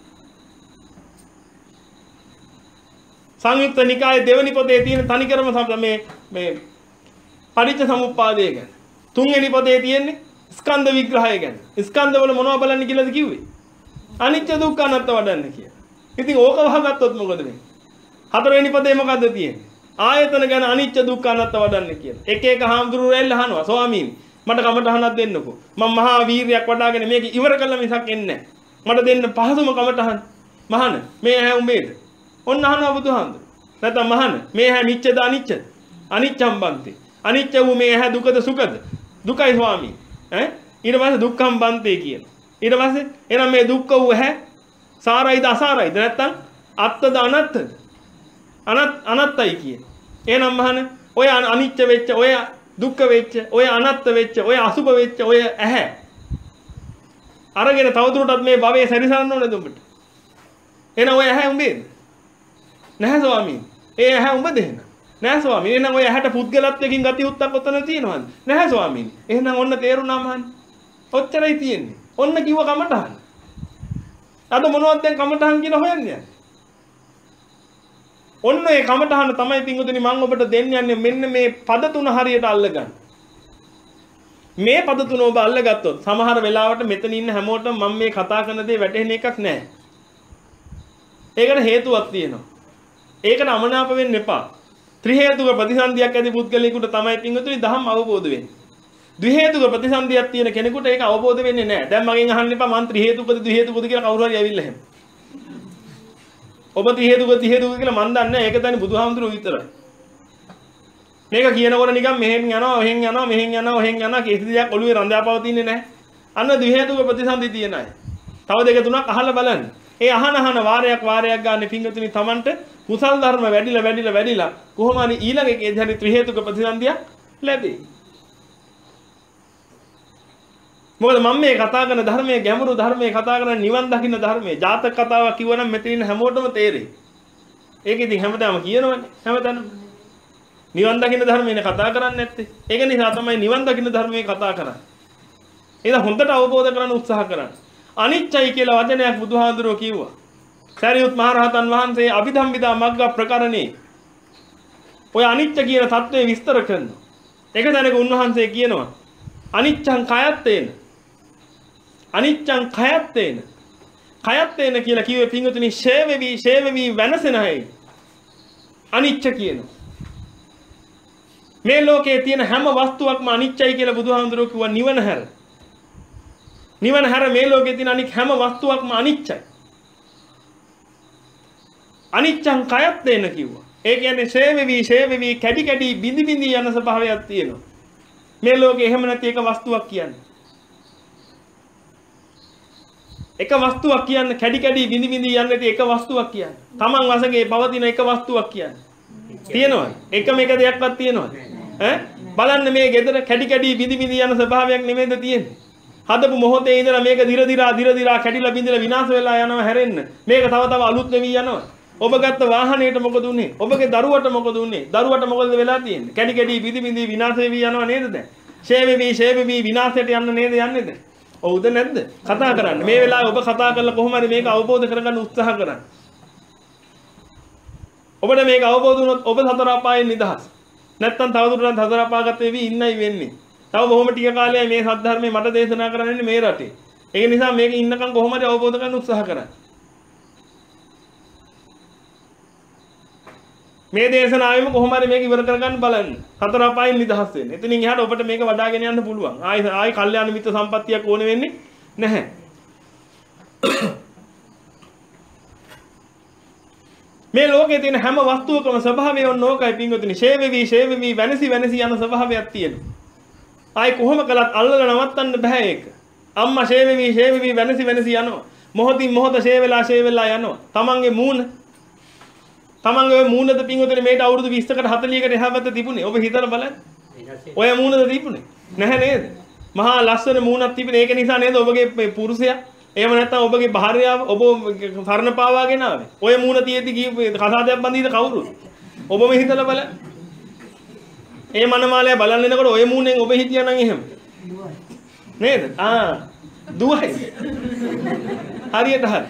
Speaker 1: සංයුක්ත නිකායේ දෙවෙනි පොතේ තියෙන තනිකරම මේ මේ පටිච්ච සමුප්පාදය ගැන. තුන්වෙනි පොතේ තියෙන්නේ ස්කන්ධ විග්‍රහය ගැන. ස්කන්ධ වල මොනවද බලන්න කියලාද කිව්වේ? අනිත්‍ය දුක්ඛ අනාත්ත වඩන්න කියලා. ඉතින් ඕක වහගත්තොත් මොකද වෙන්නේ? හතරවෙනි පදේ මොකද්ද තියෙන්නේ? ආයතන ගැන අනිත්‍ය දුක්ඛ අනාත්ත වඩන්න කියලා. එක එක හාමුදුරුවෝ එල්ල අහනවා ස්වාමීනි මට කමටහනක් දෙන්නකෝ. මම මහා වීරයක් වඩාගෙන මේක ඉවර කළා මිසක් එන්නේ නැහැ. මට දෙන්න පහසුම කමටහන්. මහාන මේ ඇහැ උඹේද? ඔන්න අහනවා බුදුහාමුදුරුවෝ. නැත්නම් මහාන මේ ඇහැ නිච්චද අනිච්චද? අනිච්චම් බන්ති. අනිච්ච වූ මේ ඇහැ දුකද සුඛද? දුකයි ස්වාමී. ඈ ඊට පස්සේ දුක්ඛම් බන්තේ කියන. ඊට පස්සේ එහෙනම් මේ දුක්ඛ වූ ඇහැ සාරයිද අසාරයිද? නැත්නම් අත්තද අනත්තද? අනත් අනත්තයි කියන. එහෙනම් මහාන ඔය අනිච්ච වෙච්ච ඔය දුක්ඛ වෙච්ච ඔය අනත්ත වෙච්ච ඔය අසුභ වෙච්ච ඔය ඇහැ අරගෙන තවදුරටත් මේ භවයේ සැරිසරන්න ඕනේද උඹට? එහෙනම් ඔය ඇහැ උඹේද? නැහැ ස්වාමීනි. ඒ ඇහැ උඹ දෙන්න. නැහැ ස්වාමීනි. එහෙනම් ඔය ඇහැට පුද්ගලත්වයෙන් ගති උත්තක් ඔතන තියෙනවද? නැහැ ස්වාමීනි. එහෙනම් ඔන්න තේරුණා මහන්. ඔච්චරයි තියෙන්නේ. ඔන්න කිව්ව කමටහන්. අද මොනවද දැන් කමටහන් කියලා හොයන්නේ? ඔන්න ඒ කමටහන තමයි පින්වතුනි මම ඔබට දෙන්න යන්නේ මෙන්න මේ පද තුන හරියට අල්ලගන්න. මේ පද තුන ඔබ අල්ලගත්තොත් සමහර වෙලාවට මෙතන ඉන්න හැමෝටම මම මේ කතා කරන දේ වැටහෙන එකක් නැහැ. ඒකට හේතුවක් තියෙනවා. ඒකට අමනාප වෙන්න එපා. ත්‍රි හේතුක ප්‍රතිසන්දියක් ඇති පුද්ගලයෙකුට තමයි පින්වතුනි ධම්ම අවබෝධ වෙන්නේ. ද්වි හේතුක ප්‍රතිසන්දියක් තියෙන කෙනෙකුට ඒක අවබෝධ වෙන්නේ නැහැ. දැන් මගෙන් අහන්න එපා මං ත්‍රි හේතුකද ද්වි හේතුකද කියලා කවුරු හරි ඇවිල්ලා එහෙම. ඔබ ත්‍රි හේතුක ත්‍රි හේතුක කියලා මන් දන්නේ නැහැ. ඒක දන්නේ බුදුහාමුදුරුවෝ විතරයි. මේක කියනකොට නිකන් මෙහෙන් යනවා, ඔහෙන් යනවා, මෙහෙන් යනවා, ඔහෙන් යනවා කිසි දෙයක් ඔළුවේ රඳාපවතින්නේ නැහැ. අන්න ද්වි හේතුක ප්‍රතිසන්දි තියෙන අය. තව දෙක තුනක් අහලා බලන්න. ඒ අහන අහන වාරයක් වාරයක් ගන්න පින්වතුනි Tamanට කුසල් ධර්ම වැඩිලා වැඩිලා වැඩිලා කොහොම හරි ඊළඟ එකේදී හරි ත්‍රි හේතුක ප්‍රතිසන්දියක් ලැබෙයි. මොකද මම මේ කතා කරන ධර්මයේ ගැඹුරු ධර්මයේ කතා කරන නිවන් දකින්න ධර්මයේ ජාතක කතාවක් කිව්වනම් මෙතන ඉන්න හැමෝටම තේරෙයි. ඒක ඉතින් හැමදාම කියනවනේ හැමතැනම. නිවන් දකින්න ධර්මයනේ කතා කරන්නේ නැත්තේ. ඒක නිසා තමයි නිවන් දකින්න ධර්මයේ කතා කරන්නේ. ඒක හොඳට අවබෝධ කරගන්න උත්සාහ කරන්න. අනිච්චයි කියලා වචනයක් බුදුහාඳුරෝ කිව්වා. සරියුත් මහ රහතන් වහන්සේ අභිධම්මිදා මග්ග ප්‍රකරණේ ඔය අනිච්ච කියන தત્ත්වය විස්තර කරනවා. ඒක දැනක උන්වහන්සේ කියනවා අනිච්චං කයත්තේන අනිච්චං කයත්තේන කයත්තේන කියලා කිව්වේ පිංගුතුනි ෂේවෙවි ෂේවෙවි වෙනසෙනයි අනිච්ච කියනවා. මේ ලෝකයේ තියෙන හැම වස්තුවක්ම අනිච්චයි කියලා බුදුහාමුදුරුවෝ කිව්වා නිවන හැර. නිවන හැර මේ ලෝකයේ තියෙන අනික් හැම වස්තුවක්ම අනිච්චයි. අනිච්චං කයත්තේන කිව්වා. ඒ කියන්නේ ෂේවෙවි ෂේවෙවි කැඩි කැඩි බිඳි බිඳි යන ස්වභාවයක් තියෙනවා. මේ ලෝකේ එහෙම නැති එක වස්තුවක් කියන්නේ. එක වස්තුවක් කියන්නේ කැඩි කැඩි බිඳි බිඳි යන්නේ නැති එක වස්තුවක් කියන්නේ. Taman වශයෙන් පවතින එක වස්තුවක් කියන්නේ. තියෙනවද? එකම එක දෙයක්වත් තියෙනවද? ඈ බලන්න මේ ගෙදර කැඩි කැඩි බිඳි බිඳි යන ස්වභාවයක් නෙමෙයිද තියෙන්නේ? හදපු මොහොතේ ඉඳලා මේක දිර දිරා දිර දිරා කැඩිලා බිඳිලා විනාශ වෙලා යනවා හැරෙන්න. මේක තව තව අලුත් වෙවි යනවා. ඔබ ගත්ත වාහනේට මොකද උනේ? ඔබගේ දරුවට මොකද උනේ? දරුවට මොකද වෙලා තියෙන්නේ? කැඩි කැඩි බිඳි බිඳි විනාශ වෙවි යනවා නේද දැන්? ෂේවෙවි ෂේවෙවි විනාශයට යන්න නේද යන්නේ දැන්? ඔව්ද නැද්ද? කතා කරන්න. මේ වෙලාවේ ඔබ කතා කරලා කොහොම හරි මේක අවබෝධ කරගන්න උත්සාහ කරන්න. ඔබට මේක අවබෝධ වුණොත් ඔබ සතර අපායෙන් නිදහස්. නැත්තම් තවදුරටත් සතර අපාගත වෙවි ඉන්නයි වෙන්නේ. තව බොහොම ටික කාලයයි මේ සද්ධර්මයේ මට දේශනා කරන්නේ මේ රටේ. ඒ නිසා මේක ඉන්නකම් කොහොම හරි අවබෝධ කරගන්න උත්සාහ කරන්න. මේ දේශනාවෙම කොහොම හරි මේක ඉවර කරගන්න බලන්න. සතර අපායෙන් නිදහස් වෙන්න. එතනින් එහාට ඔබට මේක වඩාගෙන යන්න පුළුවන්. ආයි ආයි කල්යාණ මිත්‍ර සම්පත්තියක් ඕන වෙන්නේ නැහැ. මේ ලෝකයේ තියෙන හැම වස්තුවකම ස්වභාවය ඕනෝකයි පින්වතුනි. ෂේවෙවි ෂේවෙවි වෙනසි වෙනසි යන ස්වභාවයක් තියෙනවා. ආයි කොහොම කළත් අල්ලලා නවත්තන්න බෑ ඒක. අම්මා ෂේවෙවි ෂේවෙවි වෙනසි වෙනසි යනවා. මොහොතින් මොහොත ෂේ වෙලා ෂේ වෙලා යනවා. තමන්ගේ මූණ තමන්ගේ මූණද පින්වතුනි මේට අවුරුදු විස්සකට හතලියකට එහා පැත්තේ තිබුණේ. ඔබ හිතලා බලන්න. ඔය මූණද තිබුණේ? නැහැ නේද? මහා ලස්සන මූණක් තිබුණේ. ඒක නිසා නේද ඔබගේ පුරුෂයා එහෙම නැත්නම් ඔබගේ භාර්යාව ඔබ සරණ පාවාගෙන ආවේ. ඔය මූණ තියෙද්දි කී කසාදයක් බඳීද කවුරුද? ඔබම හිතලා බලන්න. ඒ මනමාලය බලන්න එනකොට ඔය මූණෙන් ඔබ හිටියා නම් එහෙම. නේද? ආ දුවයි. හරියට හරි.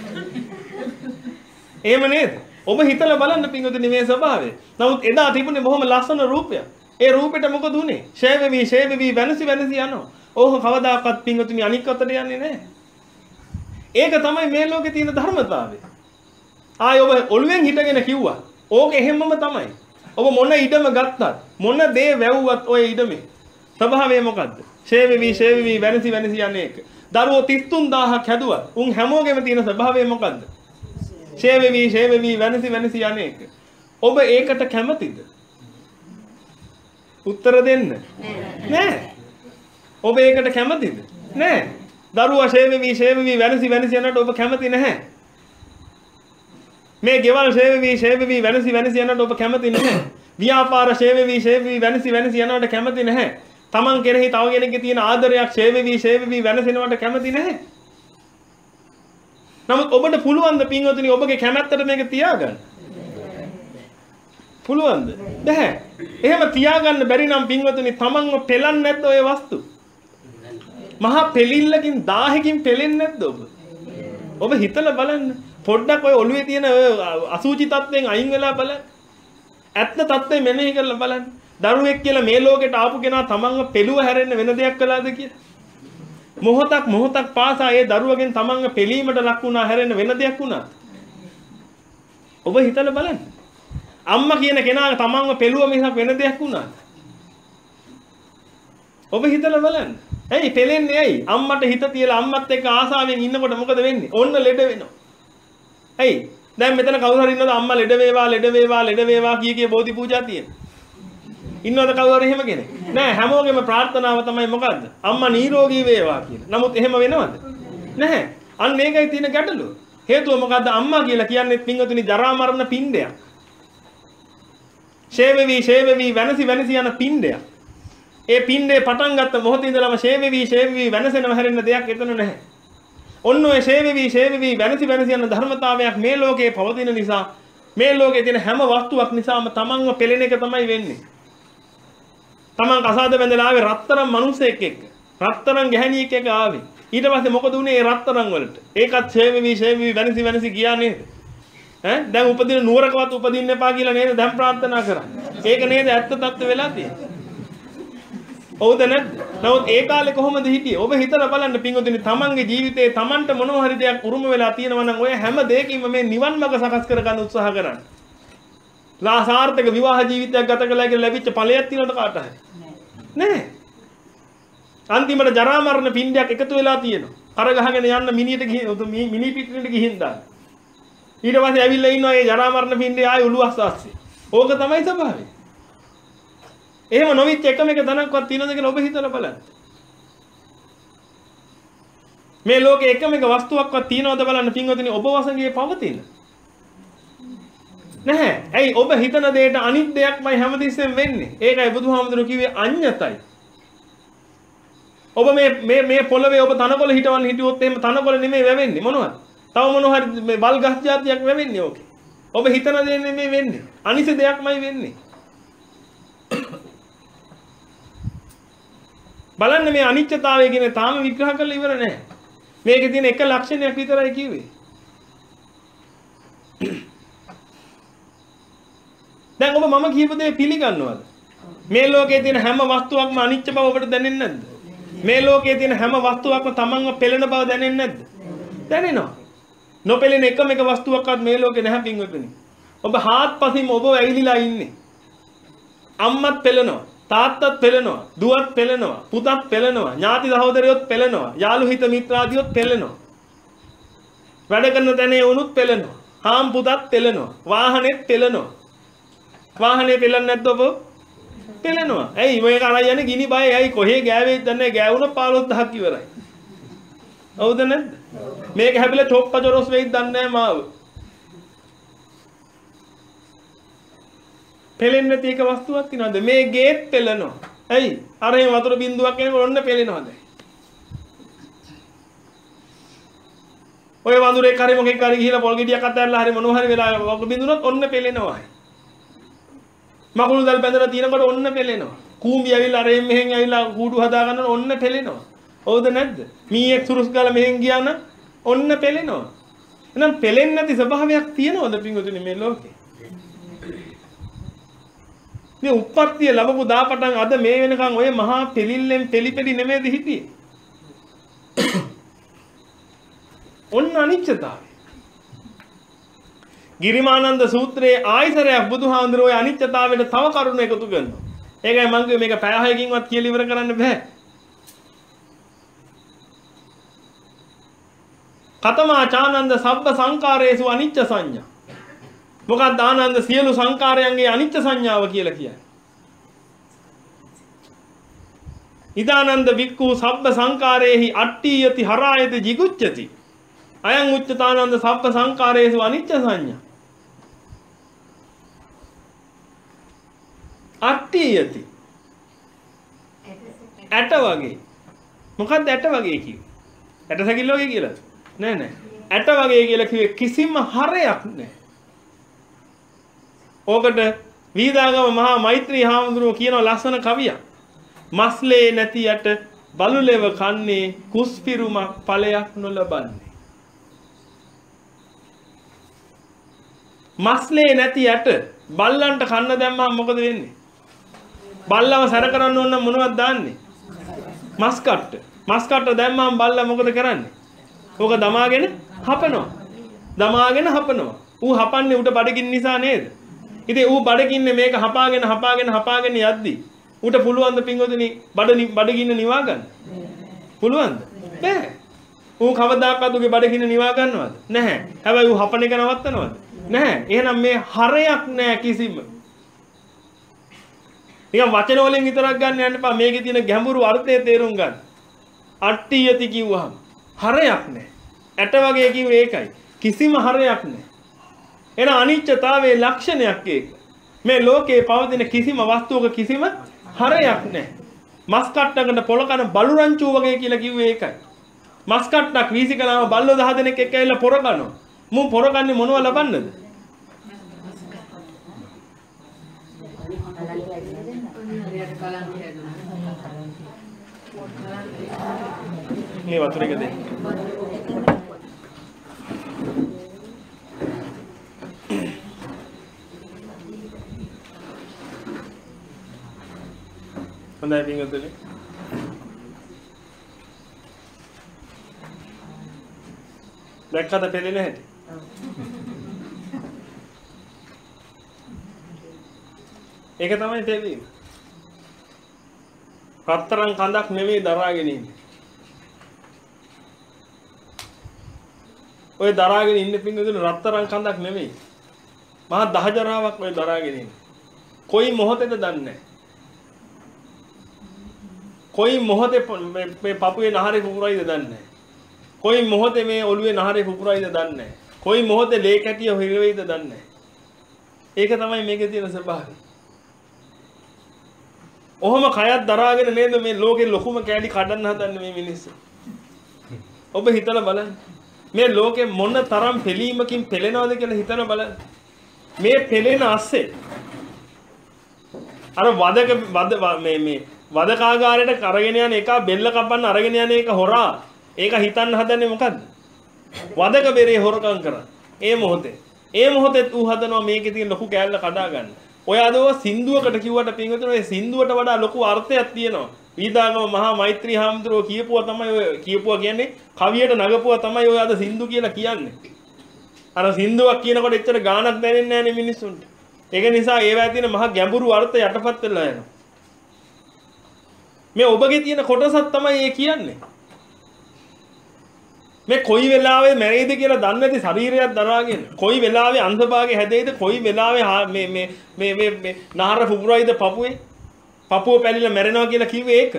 Speaker 1: එහෙම නේද? ඔබ හිතලා බලන්න පින්වතුනි මේ ස්වභාවය. නමුත් එදා තිබුණේ බොහොම ලස්සන රූපයක්. ඒ රූපෙට මොකද උනේ? ෂේවෙවි ෂේවෙවි වෙනසි වෙනසි යනවා. ඕක කවදාකවත් පින්වතුනි අනික් අතට යන්නේ නැහැ. ඒක තමයි මේ ලෝකේ තියෙන ධර්මතාවය. ආයි ඔබ ඔළුවෙන් හිටගෙන කිව්වා. ඕක එහෙමම තමයි. ඔබ මොන ඉඩම ගත්තත් මොන දේ වැව්වත් ඔය ඉඩමේ ස්වභාවය මොකද්ද? ෂේවෙවි ෂේවෙවි වෙනසි වෙනසි යන්නේ ඒක. දරුවෝ තිස් තුන් දාහක් හැදුවා. උන් හැමෝගෙම තියෙන ස්වභාවය මොකද්ද? ෂේවෙවි ෂේවෙවි වෙනසි වෙනසි යන්නේ ඒක. ඔබ ඒකට කැමතිද? උත්තර දෙන්න. නෑ. ඔබ ඒකට කැමතිද? නෑ. දරුවා ෂේවෙවි ෂේවෙවි වෙනසි වෙනසි යනට ඔබ කැමති නැහැ. මේ ගෙවල් ෂේවෙවි ෂේවෙවි වෙනසි වෙනසි යනට ඔබ කැමති නැහැ. ව්‍යාපාර ෂේවෙවි ෂේවෙවි වෙනසි වෙනසි යනට කැමති නැහැ. තමන් කෙරෙහි තව කෙනෙක්ගේ තියෙන ආදරයක් ෂේවෙවි ෂේවෙවි වෙනසෙනවට කැමති නැහැ. නමුත් ඔබට පුළුවන් ද පින්වතුනි ඔබගේ කැමැත්තට මේක තියාගන්න? පුළුවන්ද? බැහැ. එහෙම තියාගන්න බැරි නම් පින්වතුනි තමන්ව පෙලන්නේ නැද්ද ඔය වස්තු? මහා පෙලිල්ලකින් දාහකින් පෙලෙන්නේ නැද්ද ඔබ? ඔබ හිතලා බලන්න. පොඩ්ඩක් ඔය ඔළුවේ තියෙන අසුචි තත්ත්වෙන් අයින් වෙලා බලන්න. ඇත්ත තත්ත්වෙ මෙනෙහි කරලා බලන්න. දරුවෙක් කියලා මේ ලෝකෙට ආපු කෙනා තමන්ව පෙළුව හැරෙන්න වෙන දෙයක් කළාද කියලා? මොහොතක් මොහොතක් පාසා ඒ දරුවගෙන් තමන්ව පෙලීමට ලක් වුණා හැරෙන්න වෙන දෙයක් වුණා. ඔබ හිතලා බලන්න. අම්මා කියන කෙනා තමන්ව පෙළුව මිසක් වෙන දෙයක් වුණා. ඔබ හිතලා බලන්න. ඇයි පෙලෙන්නේ ඇයි? අම්මට හිත තියලා අම්මත් එක්ක ආසාවෙන් ඉන්නකොට මොකද වෙන්නේ? ඔන්න ලෙඩ වෙනවා. ඇයි? දැන් මෙතන කවුරු හරි ඉන්නවද අම්මා ලෙඩ වේවා ලෙඩ වේවා ලෙඩ වේවා කිය කිය බෝධි පූජා තියෙන? ඉන්නවද කවුරු හරි එහෙම කෙනෙක්? නෑ හැමෝගෙම ප්‍රාර්ථනාව තමයි මොකද්ද? අම්මා නිරෝගී වේවා කියන. නමුත් එහෙම වෙනවද? නැහැ. අන්න ඒකයි තියෙන ගැටලුව. හේතුව මොකද්ද? අම්මා කියලා කියන්නේ පින්වතුනි ජරා මරණ පිණ්ඩයක්. ෂේවෙවි ෂේවෙවි වෙනසි වෙනසි යන පිණ්ඩයක්. ඒ පින්ඩේ පටන් ගත්ත මොහොතේ ඉඳලම ෂේවෙවි ෂේවෙවි වෙනසෙනව හැරෙන්න දෙයක් එතන නැහැ. ඔන්න ඔය ෂේවෙවි ෂේවෙවි වෙනසි වෙනසි යන ධර්මතාවයක් මේ ලෝකේ පවතින නිසා මේ ලෝකේ තියෙන හැම වස්තුවක් නිසාම තමන්ව පෙළෙන එක තමයි වෙන්නේ. තමන් කසාද බැඳලා ආවේ රත්තරන් මිනිසෙක් එක්ක. රත්තරන් ගැහණියෙක් එක්ක ආවේ. ඊට පස්සේ මොකද උනේ ඒ රත්තරන් වලට? ඒකත් ෂේවෙවි ෂේවෙවි වෙනසි වෙනසි ගියා නේද? ඈ දැන් උපදින නුවරකවත් උපදින්න එපා කියලා නේද දැන් ප්‍රාර්ථනා කරන්නේ. ඒක නේද ඇත්ත තත්ත්ව වෙලා තියෙන්නේ. ඔව්ද නැද්ද? නමුත් ඒ කාලේ කොහොමද හිටියේ? ඔබ හිතලා බලන්න පින්වතුනි තමන්ගේ ජීවිතේ තමන්ට මොනවා හරි දෙයක් උරුම වෙලා තියෙනවා නම් ඔය හැම දෙයකින්ම මේ නිවන් මඟ සකස් කරගන්න උත්සාහ කරන්න. සාර්ථක විවාහ ජීවිතයක් ගත කළා කියලා ලැබිච්ච ඵලයක් තියෙනවද කාට හරි? නැහැ. අන්තිමට ජරා මරණ පින්ඩයක් එකතු වෙලා තියෙනවා. අර ගහගෙන යන්න මිනියට ගිහින් මිනි පිටිනට ගිහින් දාන්න. ඊට පස්සේ ඇවිල්ලා ඉන්නවා මේ ජරා මරණ පින්ඩේ ආයේ ඔළුව අස්සස්සේ. ඕක තමයි ස්වභාවය. එහෙම නොවිච්ච එකම එක ධනක්වත් තියෙනවද කියලා ඔබ හිතලා බලන්න. මේ ලෝකේ එකම එක වස්තුවක්වත් තියෙනවද බලන්න පින්වතුනි ඔබ වසඟේ පවතින. නැහැ. ඇයි ඔබ හිතන දෙයට අනිත් දෙයක්මයි හැමතිස්සෙම වෙන්නේ. ඒකයි බුදුහාමුදුරුවෝ කිව්වේ අඤ්ඤතයි. ඔබ මේ මේ මේ පොළවේ ඔබ තනකොළ හිටවන්න හිටියොත් එහෙම තනකොළ නෙමෙයි වැවෙන්නේ මොනවද? තව මොනවා හරි මේ බල් ගස් జాතියක් වැවෙන්නේ ඕකේ. ඔබ හිතන දේ නෙමෙයි වෙන්නේ. අනිත් දෙයක්මයි වෙන්නේ. බලන්න මේ අනිත්‍යතාවය කියන තාම විග්‍රහ කරලා ඉවර නැහැ. මේකේ තියෙන එක ලක්ෂණයක් විතරයි කිව්වේ. දැන් ඔබ මම කියපු දේ පිළිගන්නවද? මේ ලෝකයේ තියෙන හැම වස්තුවක්ම අනිත්‍ය බව ඔබට දැනෙන්නේ නැද්ද? මේ ලෝකයේ තියෙන හැම වස්තුවක්ම තමන්ව පෙළෙන බව දැනෙන්නේ නැද්ද? දැනෙනවා. නොපෙළෙන එකම එක වස්තුවක්වත් මේ ලෝකේ නැහැ පින්වතුනි. ඔබ හාත්පසින්ම ඔබ ඇවිලිලා ඉන්නේ. අම්මත් පෙළෙනවා, තාත්තත් පෙළෙනවා, දුවත් පෙළෙනවා, පුතත් පෙළෙනවා, ඥාති සහෝදරයොත් පෙළෙනවා, යාළු හිත මිත්‍රාදියොත් පෙළෙනවා. වැඩ කරන තැනේ වුණුත් පෙළෙනවා. හාම් පුතත් පෙළෙනවා. වාහනේත් පෙළෙනවා. වාහනේ පෙළෙන්නේ නැද්ද ඔබ? පෙළෙනවා. ඇයි මේක අරන් යන්නේ ගිනි බය? ඇයි කොහේ ගෑවෙයිද දන්නේ? ගෑවුණ පහළොස් දහසක් ඉවරයි. හවුද නැද්ද? මේක හැබැයි චොප්ප ජොරොස් වෙයිද දන්නේ නැහැ මාව. පෙළෙන්නේ නැති එක වස්තුවක් තියනවද? මේ ගේත් පෙළෙනවා. ඇයි? අර එහෙම වතුර බින්දුවක් එනකොට ඔන්න පෙළෙනවද? ඔය වඳුරේ කරේ මොකෙක් හරි ගිහිලා පොල් ගෙඩියක් අතහැරලා හරි මොනවා හරි වෙලා වතුර බින්දුනොත් ඔන්න පෙළෙනවා. මකුළු දල් බැඳලා තියෙනකොට ඔන්න පෙළෙනවා. කූඹි ඇවිල්ලා අර මෙහෙන් ඇවිල්ලා කූඩු හදා ගන්නකොට ඔන්න පෙළෙනවා. හවුද නැද්ද? මීයක් සුරුස් ගාලා මෙහෙන් ගියා නම් ඔන්න පෙළෙනවා. එහෙනම් පෙළෙන්නේ නැති ස්වභාවයක් තියෙනවද පින්වතුනි මේ ලෝකේ? මේ උප්පත්තිය ලැබපු දාපටන් අද මේ වෙනකන් ඔය මහා පෙලිල්ලෙන් පෙලිපෙලි නෙමෙයිද හිටියේ? ඔන්න අනිත්‍යතාවය. ගිරිමානන්ද සූත්‍රයේ ආයතරයක් බුදුහාඳුරෝ ඔය අනිත්‍යතාවයට තව කරුණු එකතු කරනවා. ඒකයි මම කිව්වේ මේක පැය හයකින්වත් කියලා ඉවර කරන්න බෑ. කතමාචානන්ද සබ්බ සංකාරේසු අනිච්ච සංඥා. මොකක්ද ආනන්ද සියලු සංකාරයන්ගේ අනිත්‍ය සංඥාව කියලා කියන්නේ? ඉදානන්ද වික්ඛු සබ්බ සංකාරේහි අට්ටි යති හරායති jigucchati. අයං උච්චතානන්ද සබ්බ සංකාරේසු අනිච්ච සංඥා. අට්ටි යති. ඇට වගේ. මොකක්ද ඇට වගේ කිව්වේ? ඇට සැකිල්ල වගේ කියලා? නෑ නෑ. ඇට වගේ කියලා කිව්වේ කිසිම හරයක් නෑ. ඕකට වීදාගම මහා මෛත්‍රී හාමුදුරුවෝ කියන ලස්සන කවියක්. මස්ලේ නැති යට බලුලෙව කන්නේ කුස්පිරුමක් ඵලයක් නොලබන්නේ. මස්ලේ නැති යට බල්ලන්ට කන්න දැම්මම මොකද වෙන්නේ? බල්ලව සැර කරන්න ඕන නම් මොනවද දාන්නේ? මස් කට්ට. මස් කට්ට දැම්මම බල්ලා මොකද කරන්නේ? ඕක දමාගෙන හපනවා. දමාගෙන හපනවා. ඌ හපන්නේ උඩ බඩගින්න නිසා නේද? ඉතින් ඌ බඩගින්නේ මේක හපාගෙන හපාගෙන හපාගෙන යද්දි ඌට පුළුවන් ද පින්වතුනි බඩ බඩගින්න නිවා ගන්න? පුළුවන්ද? බෑ. ඌ කවදාකවත් ඌගේ බඩගින්න නිවා ගන්නවද? නැහැ. හැබැයි ඌ හපන එක නවත්තනවද? නැහැ. එහෙනම් මේ හරයක් නැහැ කිසිම. නිකන් වචන වලින් විතරක් ගන්න යන්න එපා. මේකේ තියෙන ගැඹුරු අර්ථය තේරුම් ගන්න. අට්ටි යති කිව්වහම හරයක් නැහැ. ඇට වගේ කිව්වේ ඒකයි. කිසිම හරයක් නැහැ. එන අනිත්‍යතාවයේ ලක්ෂණයක් ඒක. මේ ලෝකේ පවතින කිසිම වස්තුවක කිසිම හරයක් නැහැ. මස් කට්ටකට පොළ කන බලු රංචුව වගේ කියලා කිව්වේ ඒකයි. මස් කට්ටක් වීසි කලාම බල්ලෝ දහ දෙනෙක් එක්ක ඇවිල්ලා පොර කනවා. මුන් පොර කන්නේ මොනව ලබන්නද? මේ වතුර එක දෙන්න. හොඳයි පින්වතුනි. දැක්කද පෙළෙන හැටි? ඒක තමයි තේරෙන්නේ. රත්තරන් කඳක් නෙමෙයි දරාගෙන ඉන්නේ. ඔය දරාගෙන ඉන්න පින්වතුනි රත්තරන් කඳක් නෙමෙයි. මහා දහජරාවක් ඔය දරාගෙන ඉන්නේ. කොයි මොහොතේද දන්නේ නැහැ. කොයි මොහොතේ මේ පපුවේ නහරේ පුපුරයිද දන්නේ නැහැ. කොයි මොහොතේ මේ ඔළුවේ නහරේ පුපුරයිද දන්නේ නැහැ. කොයි මොහොතේ ලේ කැටිය හිරෙයිද දන්නේ නැහැ. ඒක තමයි මේකේ තියෙන ස්වභාවය. ඔහොම කයත් දරාගෙන නේද මේ ලෝකේ ලොකුම කැඩි කඩන්න හදන්නේ මේ මිනිස්සු. ඔබ හිතලා බලන්න. මේ ලෝකේ මොන තරම් පෙලීමකින් පෙළෙනවද කියලා හිතලා බලන්න. මේ පෙළෙන ASCII අර වදක වද මේ මේ වදකාගාරයට අරගෙන යන එක බෙල්ල කපන්න අරගෙන යන එක හොරා. ඒක හිතන්න හදන්නේ මොකද්ද? වදක බෙරේ හොරකම් කරා. ඒ මොහොතේ. ඒ මොහොතේ ඌ හදනවා මේකේ තියෙන ලොකු කෑල්ල කඩා ගන්න. ඔය අදව සින්දුවකට කිව්වට පින්වතුනි ඔය සින්දුවට වඩා ලොකු අර්ථයක් තියෙනවා. වීදාගම මහා මෛත්‍රී හාමුදුරුවෝ කියපුවා තමයි ඔය කියපුවා කියන්නේ කවියට නගපුවා තමයි ඔය අද සින්දු කියලා කියන්නේ. අර සින්දුවක් කියනකොට එච්චර ගාණක් දැනෙන්නේ නැහැ නේ මිනිස්සුන්ට. ඒක නිසා ඒවැය තියෙන මහා ගැඹුරු අර්ථ යටපත් වෙලා යනවා. මේ ඔබගේ තියෙන කොටසක් තමයි ඒ කියන්නේ. මේ කොයි වෙලාවෙ මැරෙයිද කියලා දන්නේ නැති ශරීරයක් දරාගෙන කොයි වෙලාවෙ අන්ධභාගේ හැදෙයිද කොයි වෙලාවෙ මේ මේ මේ මේ මේ නහර පුපුරයිද පපුවේ පපුව පැලිලා මැරෙනවා කියලා කිව්වේ ඒක.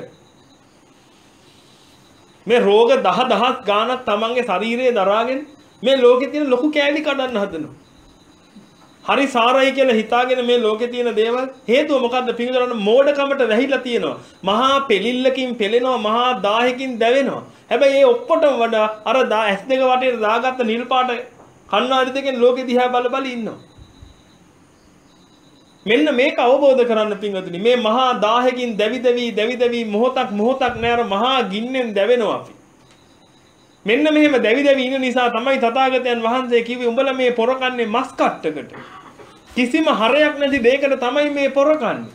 Speaker 1: මේ රෝග දහ දහස් ගාණක් තමන්ගේ ශරීරයේ දරාගෙන මේ ලෝකේ තියෙන ලොකු කෑලි කඩන්න හදනවා. හරි සාරයි කියලා හිතාගෙන මේ ලෝකේ තියෙන දේවල් හේතුව මොකද්ද? පිඟුදරන මෝඩකමට වැහිලා තියෙනවා. මහා පෙලිල්ලකින් පෙලෙනවා, මහා දාහකින් දැවෙනවා. හැබැයි ඒ ඔක්කොටම වඩා අර ඇස් දෙක වටේට දාගත්ත නිල් පාට කණ්ණාඩි දෙකෙන් ලෝකෙ දිහා බල බල ඉන්නවා. මෙන්න මේක අවබෝධ කරන්න පිඟුතුනි. මේ මහා දාහකින් දැවි දැවි දැවි දැවි මොහොතක් මොහොතක් නෑර මහා ගින්නෙන් දැවෙනවා අපි. මෙන්න මෙහෙම දැවි දැවි ඉන්න නිසා තමයි තථාගතයන් වහන්සේ කිව්වේ උඹලා මේ පොර කන්නේ මස් කට්ටකට. කිසිම හරයක් නැති දෙයකට තමයි මේ පොර කන්නේ.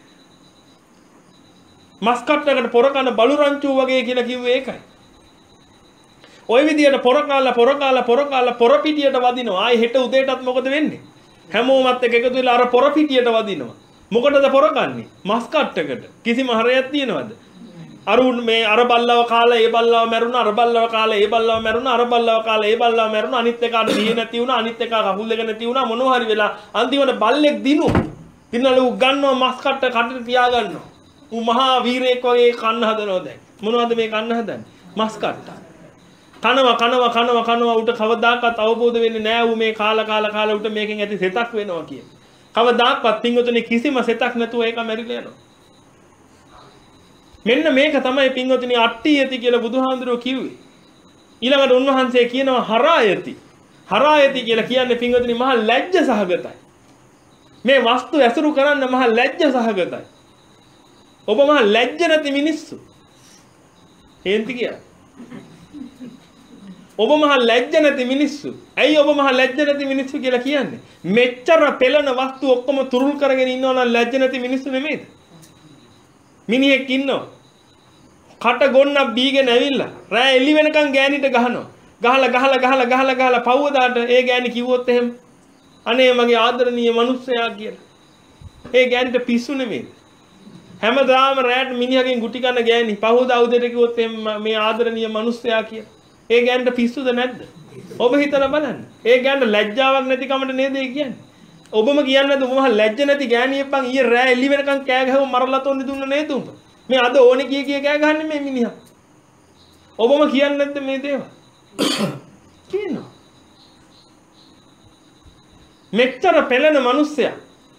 Speaker 1: මස් කට්ටකට පොර කන බලු රංචුව වගේ කියලා කිව්වේ ඒකයි. ওই විදියට පොර කාලා පොර කාලා පොර කාලා පොර පිටියට වදිනවා. ආයි හෙට උදේටත් මොකද වෙන්නේ? හැමෝමත් එක එකතු වෙලා අර පොර පිටියට වදිනවා. මොකටද පොර කන්නේ? මස් කට්ටකට. කිසිම හරයක් තියනවද? අරුන් මේ අර බල්ලව කාලා ඒ බල්ලව මැරුණා අර බල්ලව කාලා ඒ බල්ලව මැරුණා අර බල්ලව කාලා ඒ බල්ලව මැරුණා අනිත් එකාට දිය නැති වුණා අනිත් එකා කකුල් දෙක නැති වුණා මොනවා හරි වෙලා අන්තිමට බල්ලෙක් දිනුවා. දිනනලු ගන්නවා මස් කට්ට කටට තියා ගන්නවා. ඌ මහා වීරයෙක් වගේ කන්න හදනවා දැන්. මොනවද මේ කන්න හදන්නේ? මස් කට්ට. කනවා කනවා කනවා කනවා උට කවදාකවත් අවබෝධ වෙන්නේ නැහැ ඌ මේ කාලා කාලා කාලා උට මේකෙන් ඇති සෙතක් වෙනවා කිය. කවදාකවත් පින්වතුනි කිසිම සෙතක් නැතුව ඒක මැරිලා යනවා. මෙන්න මේක තමයි පින්වතුනි අට්ඨියති කියලා බුදුහාඳුරෝ කිව්වේ. ඊළඟට උන්වහන්සේ කියනවා හරායති. හරායති කියලා කියන්නේ පින්වතුනි මහා ලැජ්ජ සහගතයි. මේ වස්තු ඇසුරු කරන්න මහා ලැජ්ජ සහගතයි. ඔබ මහා ලැජ්ජ නැති මිනිස්සු. හේන්ති කියලා. ඔබ මහා ලැජ්ජ නැති මිනිස්සු. ඇයි ඔබ මහා ලැජ්ජ නැති මිනිස්සු කියලා කියන්නේ? මෙච්චර පෙළන වස්තු ඔක්කොම තුරුල් කරගෙන ඉන්නවා නම් ලැජ්ජ නැති මිනිස්සු නෙමෙයිද? මිනිහෙක් ඉන්නවා. කට ගොන්නක් බීගෙන ඇවිල්ලා රෑ එළි වෙනකන් ගෑනිට ගහනවා. ගහලා ගහලා ගහලා ගහලා ගහලා පවුවදාට ඒ ගෑනි කිව්වොත් එහෙම අනේ මගේ ආදරණීය මිනිස්සයා කියලා. ඒ ගෑනිට පිස්සු නෙමෙයි. හැමදාම රෑට මිනිහගෙන් ගුටි කන ගෑනි පහුවදා උදේට කිව්වොත් මේ ආදරණීය මිනිස්සයා කියලා. ඒ ගෑනිට පිස්සුද නැද්ද? ඔබ හිතලා බලන්න. ඒ ගෑනට ලැජ්ජාවක් නැති කමට නේද ඒ කියන්නේ? ඔබම කියන්නේ නැද්ද ඔබ මහ ලැජ්ජ නැති ගෑණියෙක් බං ඊයේ රෑ එළි වෙනකන් කෑ ගහව මරලා තොන්නේ දුන්න නේද උඹ? මේ අද ඕනේ කිය කිය කෑ ගහන්නේ මේ මිනිහා. ඔබම කියන්නේ නැද්ද මේ දේවල්? කියනවා. මෙච්චර පෙළෙන මිනිස්සයා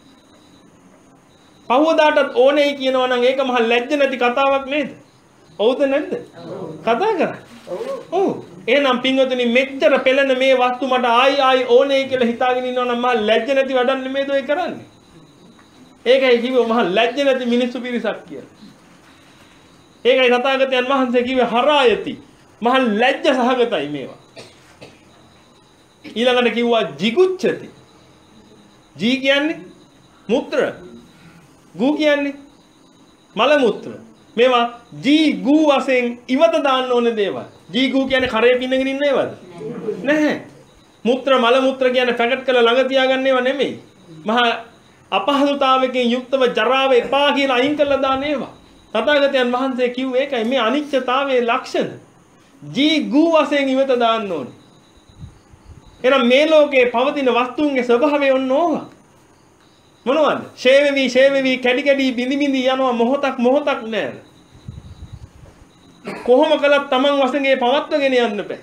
Speaker 1: පහවදාටත් ඕනේ කියනවා නම් ඒක මහ ලැජ්ජ නැති කතාවක් නේද? ඔව්ද නැද්ද? කතා කරා. ඔව්. එහෙනම් පින්වතුනි මෙච්චර පෙළෙන මේ වස්තු මට ආයි ආයි ඕනේ කියලා හිතාගෙන ඉන්නවා නම් මහ ලැජ්ජ නැති වැඩක් නෙමෙයිද ඔය කරන්නේ? ඒකයි කිව්වේ මහ ලැජ්ජ නැති මිනිස්සු පිරිසක් කියලා. ඒකයි තථාගතයන් වහන්සේ කිව්වේ හරායති. මහ ලැජ්ජ සහගතයි මේවා. ඊළඟට කිව්වා jigucchati. ජී කියන්නේ මුත්‍ර. ගු කියන්නේ මල මුත්‍ර. මේවා ජී ගු වශයෙන් ඉවත දාන්න ඕනේ දේවල්. ජී ගු කියන්නේ කරේ පින්නගෙන ඉන්න ඒවාද? නැහැ. මුත්‍ර මල මුත්‍ර කියන්නේ පැකට් කරලා ළඟ තියාගන්න ඒවා නෙමෙයි. මහා අපහසුතාවයකින් යුක්තව ජරාව එපා කියලා අයින් කරලා දාන ඒවා. තථාගතයන් වහන්සේ කිව්වේ ඒකයි මේ අනිත්‍යතාවයේ ලක්ෂණ. ජී ගු වශයෙන් ඉවත දාන්න ඕනේ. එහෙනම් මේ ලෝකේ පවතින වස්තුන්ගේ ස්වභාවය ඕනෝවා. මොනවද? ෂේවෙවි ෂේවෙවි කැඩි කැඩි බිඳි බිඳි යනවා මොහොතක් මොහොතක් නෑ. කොහොම කළත් Taman වශයෙන් පවත්වගෙන යන්න බෑ.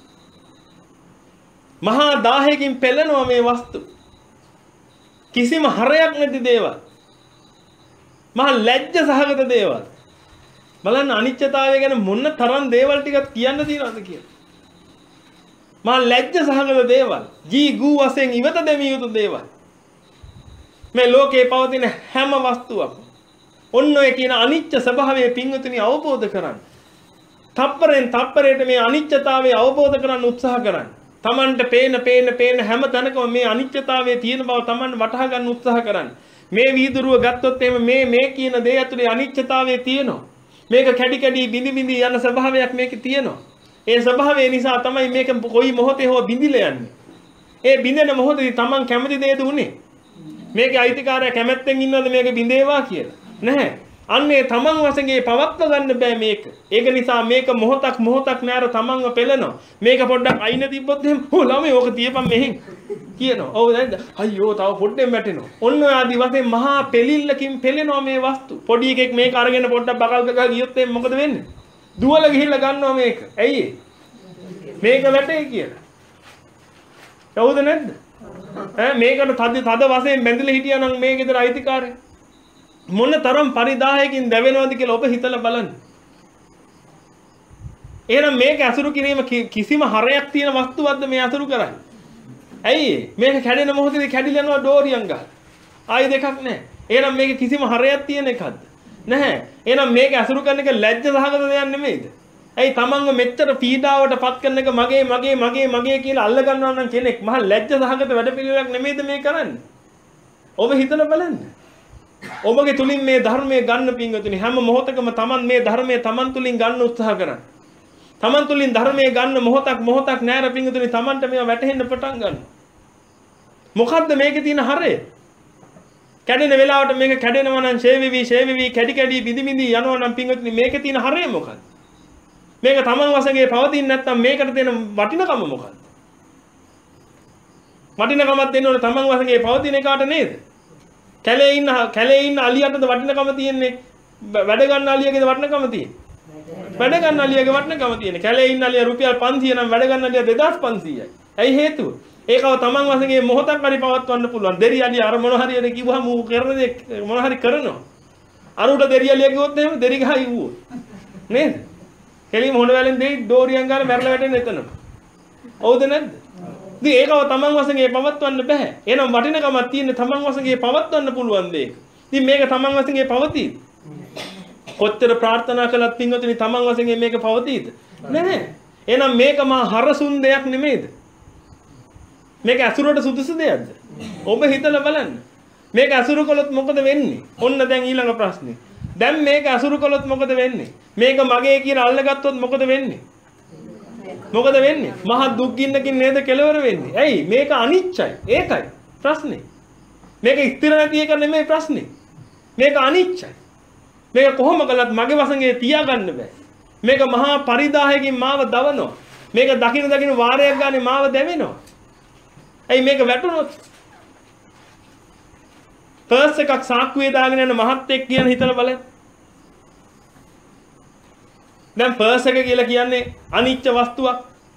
Speaker 1: මහා දාහයකින් පෙළෙනවා මේ වස්තු. කිසිම හරයක් නැති දේවල්. මහා ලැජ්ජ සහගත දේවල්. බලන්න අනිත්‍යතාවය ගැන මොන තරම් දේවල් ටිකක් කියන්න තියෙනවද කියලා. මහා ලැජ්ජ සහගත දේවල්. ජී ගු වශයෙන් ඉවත දෙමිය යුතු දේවල්. මේ ලෝකේ පවතින හැම වස්තුවක්ම ඔන්න ඔය කියන අනිත්‍ය ස්වභාවය පින්වතුනි අවබෝධ කරගන්න. තප්පරෙන් තප්පරයට මේ අනිත්‍යතාවය අවබෝධ කරගන්න උත්සාහ කරන්න. Tamanට පේන පේන පේන හැම තැනකම මේ අනිත්‍යතාවයේ තියෙන බව Taman වටහා ගන්න උත්සාහ කරන්න. මේ වීදුරුව ගත්තොත් එහෙම මේ මේ කියන දේ ඇතුලේ අනිත්‍යතාවය තියෙනවා. මේක කැඩි කැඩි බිඳි බිඳි යන ස්වභාවයක් මේකේ තියෙනවා. ඒ ස්වභාවය නිසා තමයි මේක කොයි මොහොතේ හෝ බිඳිලා යන්නේ. ඒ බිඳෙන මොහොතේදී Taman කැමති දේද උනේ. මේකේ අයිතිකාරයා කැමැත්තෙන් ඉන්නවද මේක බිඳේවා කියලා? නැහැ. අන්නේ Taman වශයෙන් පවත්ව ගන්න බෑ මේක. ඒක නිසා මේක මොහොතක් මොහොතක් නෑර Tamanව පෙළනවා. මේක පොඩ්ඩක් අයින තිබ්බොත් එහෙම "ඕ ළමයි ඕක තියපන් මෙහෙන්" කියනවා. ඔව් නේද? අයියෝ තව පොඩ්ඩෙන් වැටෙනවා. ඔන්න ඔය ආදි වශයෙන් මහා පෙලිල්ලකින් පෙළෙනවා මේ වස්තු. පොඩි එකෙක් මේක අරගෙන පොඩ්ඩක් බකල් ගගා ගියොත් එහෙනම් මොකද වෙන්නේ? දුවල ගිහිල්ලා ගන්නවා මේක. ඇයි මේක වැටේ කියලා. යවුද නැද්ද? ඈ මේකට තද තද වශයෙන් බැඳිලා හිටියා නම් මේ ගෙදර අයිතිකාරය මොන තරම් පරිදාහයකින් දැවෙනවද කියලා ඔබ හිතලා බලන්න. එහෙනම් මේක අසුරු කිරීම කිසිම හරයක් තියෙන වස්තුවක්ද මේ අසුරු කරන්නේ? ඇයි මේක කැඩෙන මොහොතේදී කැඩිලා යනවා ඩෝරියන් ගහ. ආයි දෙකක් නැහැ. එහෙනම් මේක කිසිම හරයක් තියෙන එකක්ද? නැහැ. එහෙනම් මේක අසුරු කරන එක ලැජ්ජ සහගත දෙයක් නෙමෙයිද? ඇයි තමන්ව මෙච්චර පීඩාවට පත් කරන එක මගේ මගේ මගේ මගේ කියලා අල්ල ගන්නවා නම් කෙනෙක් මහ ලැජ්ජ සහගත වැඩපිළිවෙලක් නෙමෙයිද මේ කරන්නේ? ඔබ හිතලා බලන්න. ඔබගේ තුලින් මේ ධර්මයේ ගන්න පින්වතුනි හැම මොහොතකම තමන් මේ ධර්මයේ තමන් තුලින් ගන්න උත්සාහ කරන්න. තමන් තුලින් ධර්මයේ ගන්න මොහොතක් මොහොතක් නෑර පින්වතුනි තමන්ට මේවා වැටහෙන්න පටන් ගන්නවා. මොකද්ද මේකේ තියෙන හරය? කැඩෙන වෙලාවට මේක කැඩෙනවා නම් ෂේවිවි ෂේවිවි කැඩි කැඩි බිඳි බිඳි යනවා නම් පින්වතුනි මේකේ තියෙන හරය මොකක්ද? මේක තමන් වශයෙන් පවතින්නේ නැත්නම් මේකට තියෙන වටිනකම මොකක්ද? වටිනකමක් දෙන්න ඕනේ තමන් වශයෙන් පවතින එකට නේද? කැලේ ඉන්න කැලේ ඉන්න අලියටද වටිනකම තියෙන්නේ? වැඩ ගන්න අලියගේද වටිනකම තියෙන්නේ? වැඩ ගන්න අලියගේ වටිනකම තියෙන්නේ. කැලේ ඉන්න අලිය රුපියල් පන්සිය නම් වැඩ ගන්න අලිය දෙදාස් පන්සීයයි. ඇයි හේතුව? ඒකව තමන් වශයෙන් මොහොතක් හරි පවත්වන්න පුළුවන්. දෙරි අලිය අර මොන හරි එන කිව්වම ඌ කරන දේ මොන හරි කරනවා. අරුට දෙරි අලිය කිව්වොත් එහෙම දෙරි ගහයි ඌ. නේද? කෙලිම හොන වැලෙන් දෙයි ඩෝරියන් ගාලා මැරලා වැටෙන්න එතන. හවුද නැද්ද? ඉතින් ඒකව තමන් වශයෙන් පවත්වන්න බෑ. එහෙනම් වටිනකමක් තියෙන්නේ තමන් වශයෙන් පවත්වන්න පුළුවන් දෙයක. ඉතින් මේක තමන් වශයෙන් පවතීද? කොච්චර ප්‍රාර්ථනා කළත් පින්වතුනි තමන් වශයෙන් මේක පවතීද? නැහැ. එහෙනම් මේක මා හරසුන් දෙයක් නෙමෙයිද? මේක අසුරට සුදුසු දෙයක්ද? ඔබ හිතලා බලන්න. මේක අසුරු කළොත් මොකද වෙන්නේ? ඔන්න දැන් ඊළඟ ප්‍රශ්නේ. දැන් මේක අසුරු කළොත් මොකද වෙන්නේ? මේක මගේ කියලා අල්ලගත්තොත් මොකද වෙන්නේ? මොකද වෙන්නේ? මහා දුක් ගින්නකින් නේද කෙලවර වෙන්නේ. ඇයි? මේක අනිච්චයි. ඒකයි ප්‍රශ්නේ. මේක ස්ථිර නැති එක නෙමෙයි ප්‍රශ්නේ. මේක අනිච්චයි. මේක කොහොම කළත් මගේ වශයෙන් තියාගන්න බෑ. මේක මහා පරිදාහයකින් මාව දවනවා. මේක දකින්න දකින්න වාරයක් ගානේ මාව දැවෙනවා. ඇයි මේක වැටුනොත්? පර්ස් එකක් සාක්කුවේ දාගෙන යන මහත්තයෙක් කියන හිතලා බලන්න. දැන් පර්ස් එක කියලා කියන්නේ අනිච්ච වස්තුවක්.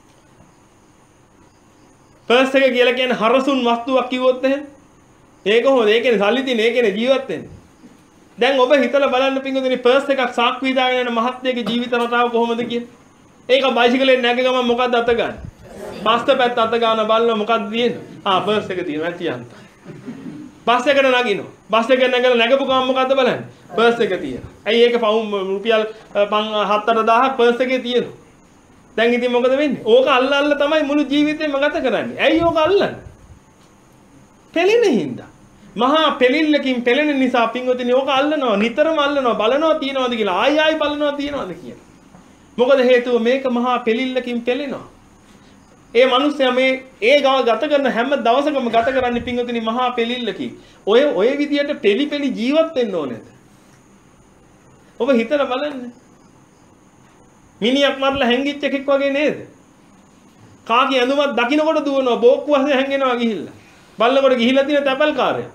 Speaker 1: පර්ස් එක කියලා කියන්නේ හරසුන් වස්තුවක් කිව්වොත් එහෙම. ඒක හොඳ. ඒකනේ සල්ලි තියෙන. ඒකනේ ජීවත් වෙන්නේ. දැන් ඔබ හිතලා බලන්න පින්වතුනි පර්ස් එකක් සාක්කුවේ දාගෙන යන මහත්තයෙක්ගේ ජීවිත රටාව කොහොමද කියන්නේ? ඒක බයිසිකලෙන් නැග ගමන් මොකද්ද අත ගන්න? පස්ත පැත්ත අත ගන්න බලන මොකද්ද තියෙන්නේ? ආ පර්ස් එක තියෙනවා තියන්න. බස් එකට නගිනවා. බස් එක නැගලා නැගපු ගමන් මොකද්ද බලන්නේ? පර්ස් එක තියෙනවා. ඇයි ඒක පවුම් රුපියල් හතර දහසක් පර්ස් එකේ තියෙනවා. දැන් ඉතින් මොකද වෙන්නේ? ඕක අල්ල අල්ල තමයි මුළු ජීවිතේම ගත කරන්නේ. ඇයි ඕක අල්ලන්නේ? පෙළෙන හින්දා. මහා පෙළිල්ලකින් පෙළෙන නිසා පින්වතුනි ඕක අල්ලනවා. නිතරම අල්ලනවා. බලනවා තියනවාද කියලා. ආයි ආයි බලනවා තියනවාද කියලා. මොකද හේතුව මේක මහා පෙළිල්ලකින් පෙළෙනවා. ඒ මිනිස්සයා මේ ඒ ගාව ගත කරන හැම දවසකම ගත කරන්නේ පින්වතුනි මහා පෙළිල්ලකින්. ඔය ඔය විදියට පෙළි පෙළි ජීවත් වෙන්න ඕනේද? ඔබ හිතලා බලන්න. මිනිහක් මරලා හැංගිච්ච එකෙක් වගේ නේද? කාගේ ඇඳුමක් දකින්නකොට දුවනවා බෝක්කු වශයෙන් හැංගෙනවා ගිහිල්ලා. බල්ලකොට ගිහිල්ලා තියෙන තැපල් කාර්යය.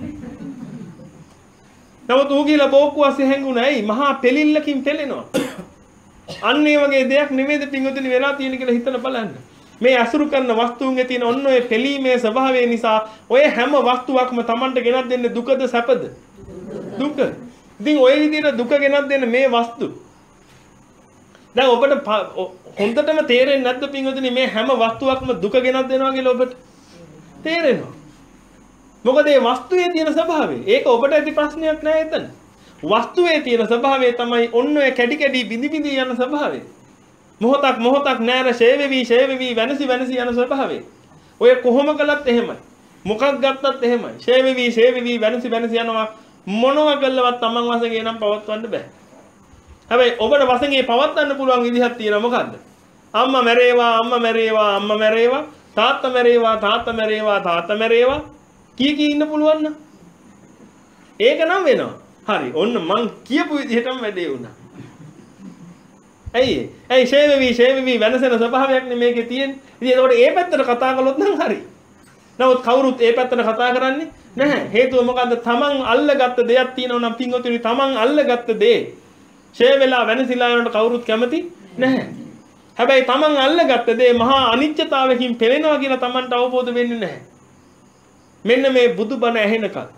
Speaker 1: නමුත් ඌ ගිහිල්ලා බෝක්කු වශයෙන් හැංගුණා. ඇයි? මහා පෙළිල්ලකින් පෙළෙනවා. අන්න ඒ වගේ දෙයක් නෙමෙයිද පින්වතුනි වෙලා තියෙන කියලා හිතලා බලන්න. මේ අසුරු කරන වස්තුන්ගේ තියෙන ඔන්න ඔය පෙළීමේ ස්වභාවය නිසා ඔය හැම වස්තුවක්ම Tamanට ගෙනත් දෙන්නේ දුකද සැපද? දුක. ඉතින් ඔය විදිහට දුක ගෙනත් දෙන මේ වස්තු දැන් ඔබට හොඳටම තේරෙන්නේ නැද්ද පින්වතුනි මේ හැම වස්තුවක්ම දුක ගෙනත් දෙනවා කියලා ඔබට තේරෙනවා. මොකද මේ වස්තුවේ තියෙන ස්වභාවය. ඒක ඔබට ඇති ප්‍රශ්නයක් නෑ එතන. වස්තුවේ තියෙන ස්වභාවය තමයි ඔන්න ඔය කැඩි කැඩි බිඳි බිඳි යන ස්වභාවය. මොහොතක් මොහොතක් නෑර ෂේවෙවි ෂේවෙවි වෙනසි වෙනසි යන ස්වභාවය. ඔය කොහොම කළත් එහෙමයි. මොකක් ගත්තත් එහෙමයි. ෂේවෙවි ෂේවෙවි වෙනසි වෙනසි යනවා. මොනවා කළවත් Taman වශයෙන් නම් පවත්වන්න බෑ. හැබැයි ඔබට වශයෙන් පවත්වන්න පුළුවන් විදිහක් තියෙනවා මොකද්ද? අම්මා මැරේවා අම්මා මැරේවා අම්මා මැරේවා තාත්තා මැරේවා තාත්තා මැරේවා තාත්තා මැරේවා කී කී ඉන්න පුළුවන් නම් ඒක නම් වෙනවා. හරි. ඔන්න මං කියපු විදිහටම වැඩේ වුණා. ඇයි? ඇයි ෂේවෙවි ෂේවෙවි වෙනසෙන ස්වභාවයක් නේ මේකේ තියෙන්නේ. ඉතින් ඒකට ඒ පැත්තට කතා කළොත් නම් හරි. නමුත් කවුරුත් ඒ පැත්තට කතා කරන්නේ නැහැ. හේතුව මොකද්ද? Taman අල්ලගත්ත දෙයක් තියෙනවා නම් පින්වතුනි Taman අල්ලගත්ත දේ ෂේ වෙලා වෙනසිලා යනකොට කවුරුත් කැමති නැහැ. හැබැයි Taman අල්ලගත්ත දේ මහා අනිත්‍යතාවයකින් පෙළෙනවා කියලා Tamanට අවබෝධ වෙන්නේ නැහැ. මෙන්න මේ බුදුබණ ඇහෙනකල්.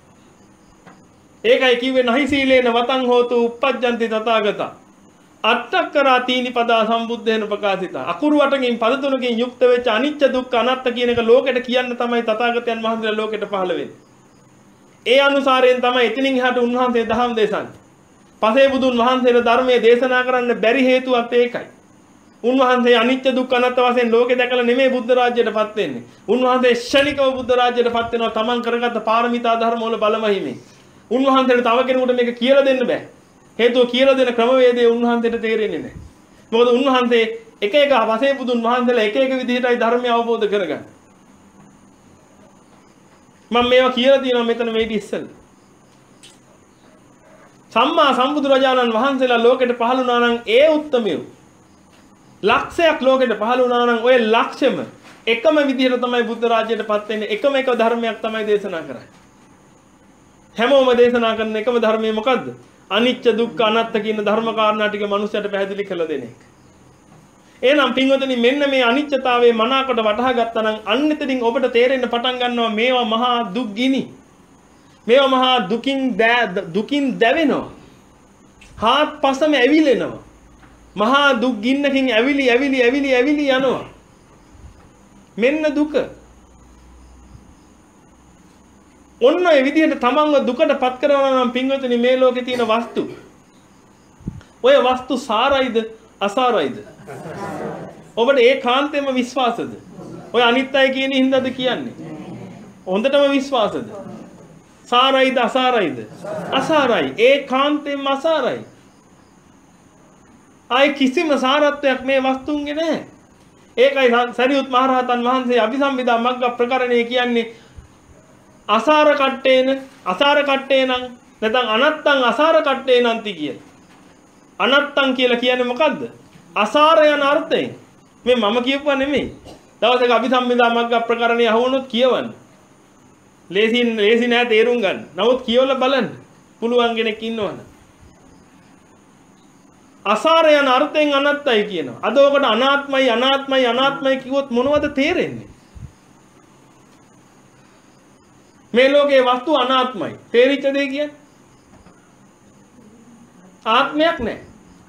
Speaker 1: ඒකයි කිව්වේ නහි සීලේන වතං හෝතු uppajjanti තථාගත. අට්ඨකරා තීනි පදා සම්බුද්ධේන ප්‍රකාශිතා. අකුරු වටකින් පද තුනකින් යුක්ත වෙච්ච අනිත්‍ය දුක්ඛ අනාත්ම කියන එක ලෝකෙට කියන්න තමයි තථාගතයන් වහන්සේලා ලෝකෙට පහළ වෙන්නේ. ඒ අනුසාරයෙන් තමයි එතනින් එහාට උන්වහන්සේ දහම් දේශන්නේ. පසේ බුදුන් වහන්සේලා ධර්මයේ දේශනා කරන්න බැරි හේතුවත් ඒකයි. උන්වහන්සේ අනිත්‍ය දුක්ඛ අනාත්ම වශයෙන් ලෝකේ දැකලා නෙමෙයි බුද්ධ රාජ්‍යයටපත් වෙන්නේ. උන්වහන්සේ ශනිකව බුද්ධ රාජ්‍යයටපත් වෙනවා තමන් කරගත්ත පාරමිතා ධර්ම වල බලමහිමේ. උන්වහන්සේට තව කෙනෙකුට මේක කියලා දෙන්න බෑ. හේතුව කියලා දෙන ක්‍රමවේදය උන්වහන්සේට තේරෙන්නේ නැහැ. මොකද උන්වහන්සේ එක එක පසේ බුදුන් වහන්සේලා එක එක විදිහටයි ධර්මය අවබෝධ කරගන්නේ. මම මේවා කියලා තියෙනවා මෙතන මේක ඉස්සෙල්ලා. සම්මා සම්බුදුරජාණන් වහන්සේලා ලෝකෙට පහළ වුණා නම් ඒ උත්තමයෝ ලක්ෂයක් ලෝකෙට පහළ වුණා නම් ඔය ලක්ෂෙම එකම විදිහට තමයි බුද්ධ රාජ්‍යයටපත් වෙන්නේ. එකම එක ධර්මයක් තමයි දේශනා කරන්නේ. හැමෝම දේශනා කරන එකම ධර්මය මොකද්ද? අනිත්‍ය දුක්ඛ අනාත්ම කියන ධර්ම කාරණා ටික මනුස්සයට පැහැදිලි කරලා දෙන එක. එහෙනම් පින්වතුනි මෙන්න මේ අනිත්‍යතාවයේ මනාකොට වටහා ගත්තා නම් අන්න එතනින් ඔබට තේරෙන්න පටන් ගන්නවා මේවා මහා දුක් ගිනි. මේවා මහා දුකින් දුකින් දැවෙනවා. හාත්පසම ඇවිලෙනවා. මහා දුක් ගින්නකින් ඇවිලි ඇවිලි ඇවිලි ඇවිලි යනවා. මෙන්න දුක. ඔන්න ඒ විදිහට තමන්ව දුකට පත් කරනවා නම් පින්වතුනි මේ ලෝකේ තියෙන වස්තු. ඔය වස්තු සාරයිද අසාරයිද? ඔබට ඒකාන්තයෙන්ම විශ්වාසද? ඔය අනිත්‍යයි කියන හින්දාද කියන්නේ? හොඳටම විශ්වාසද? සාරයිද අසාරයිද? අසාරයි. ඒකාන්තයෙන්ම අසාරයි. ආයි කිසිම සාරත්වයක් මේ වස්තුන්ගේ නැහැ. ඒකයි සරියුත් මහරහතන් වහන්සේ අභිසම්බිදා මග්ග ප්‍රකරණේ කියන්නේ අසාර කට්ටේන අසාර කට්ටේනං නැත්නම් අනත්තං අසාර කට්ටේනන්ති කියලා. අනත්තං කියලා කියන්නේ මොකද්ද? අසාර යන අර්ථයෙන්. මේ මම කියපුවා නෙමෙයි. දවසක අභිසම්බිදා මග්ග ප්‍රකරණේ අහුවනොත් කියවන්න. ලේසින් ලේසි නෑ තේරුම් ගන්න. නමුත් කියවලා බලන්න. පුළුවන් කෙනෙක් ඉන්නවනේ. අසාර යන අර්ථයෙන් අනත්තයි කියනවා. අද ඔකට අනාත්මයි අනාත්මයි අනාත්මයි කිව්වොත් මොනවද තේරෙන්නේ? මේ ලෝකේ වස්තු අනාත්මයි. තේරිච්ච දේ කියන්නේ? ආත්මයක් නැහැ.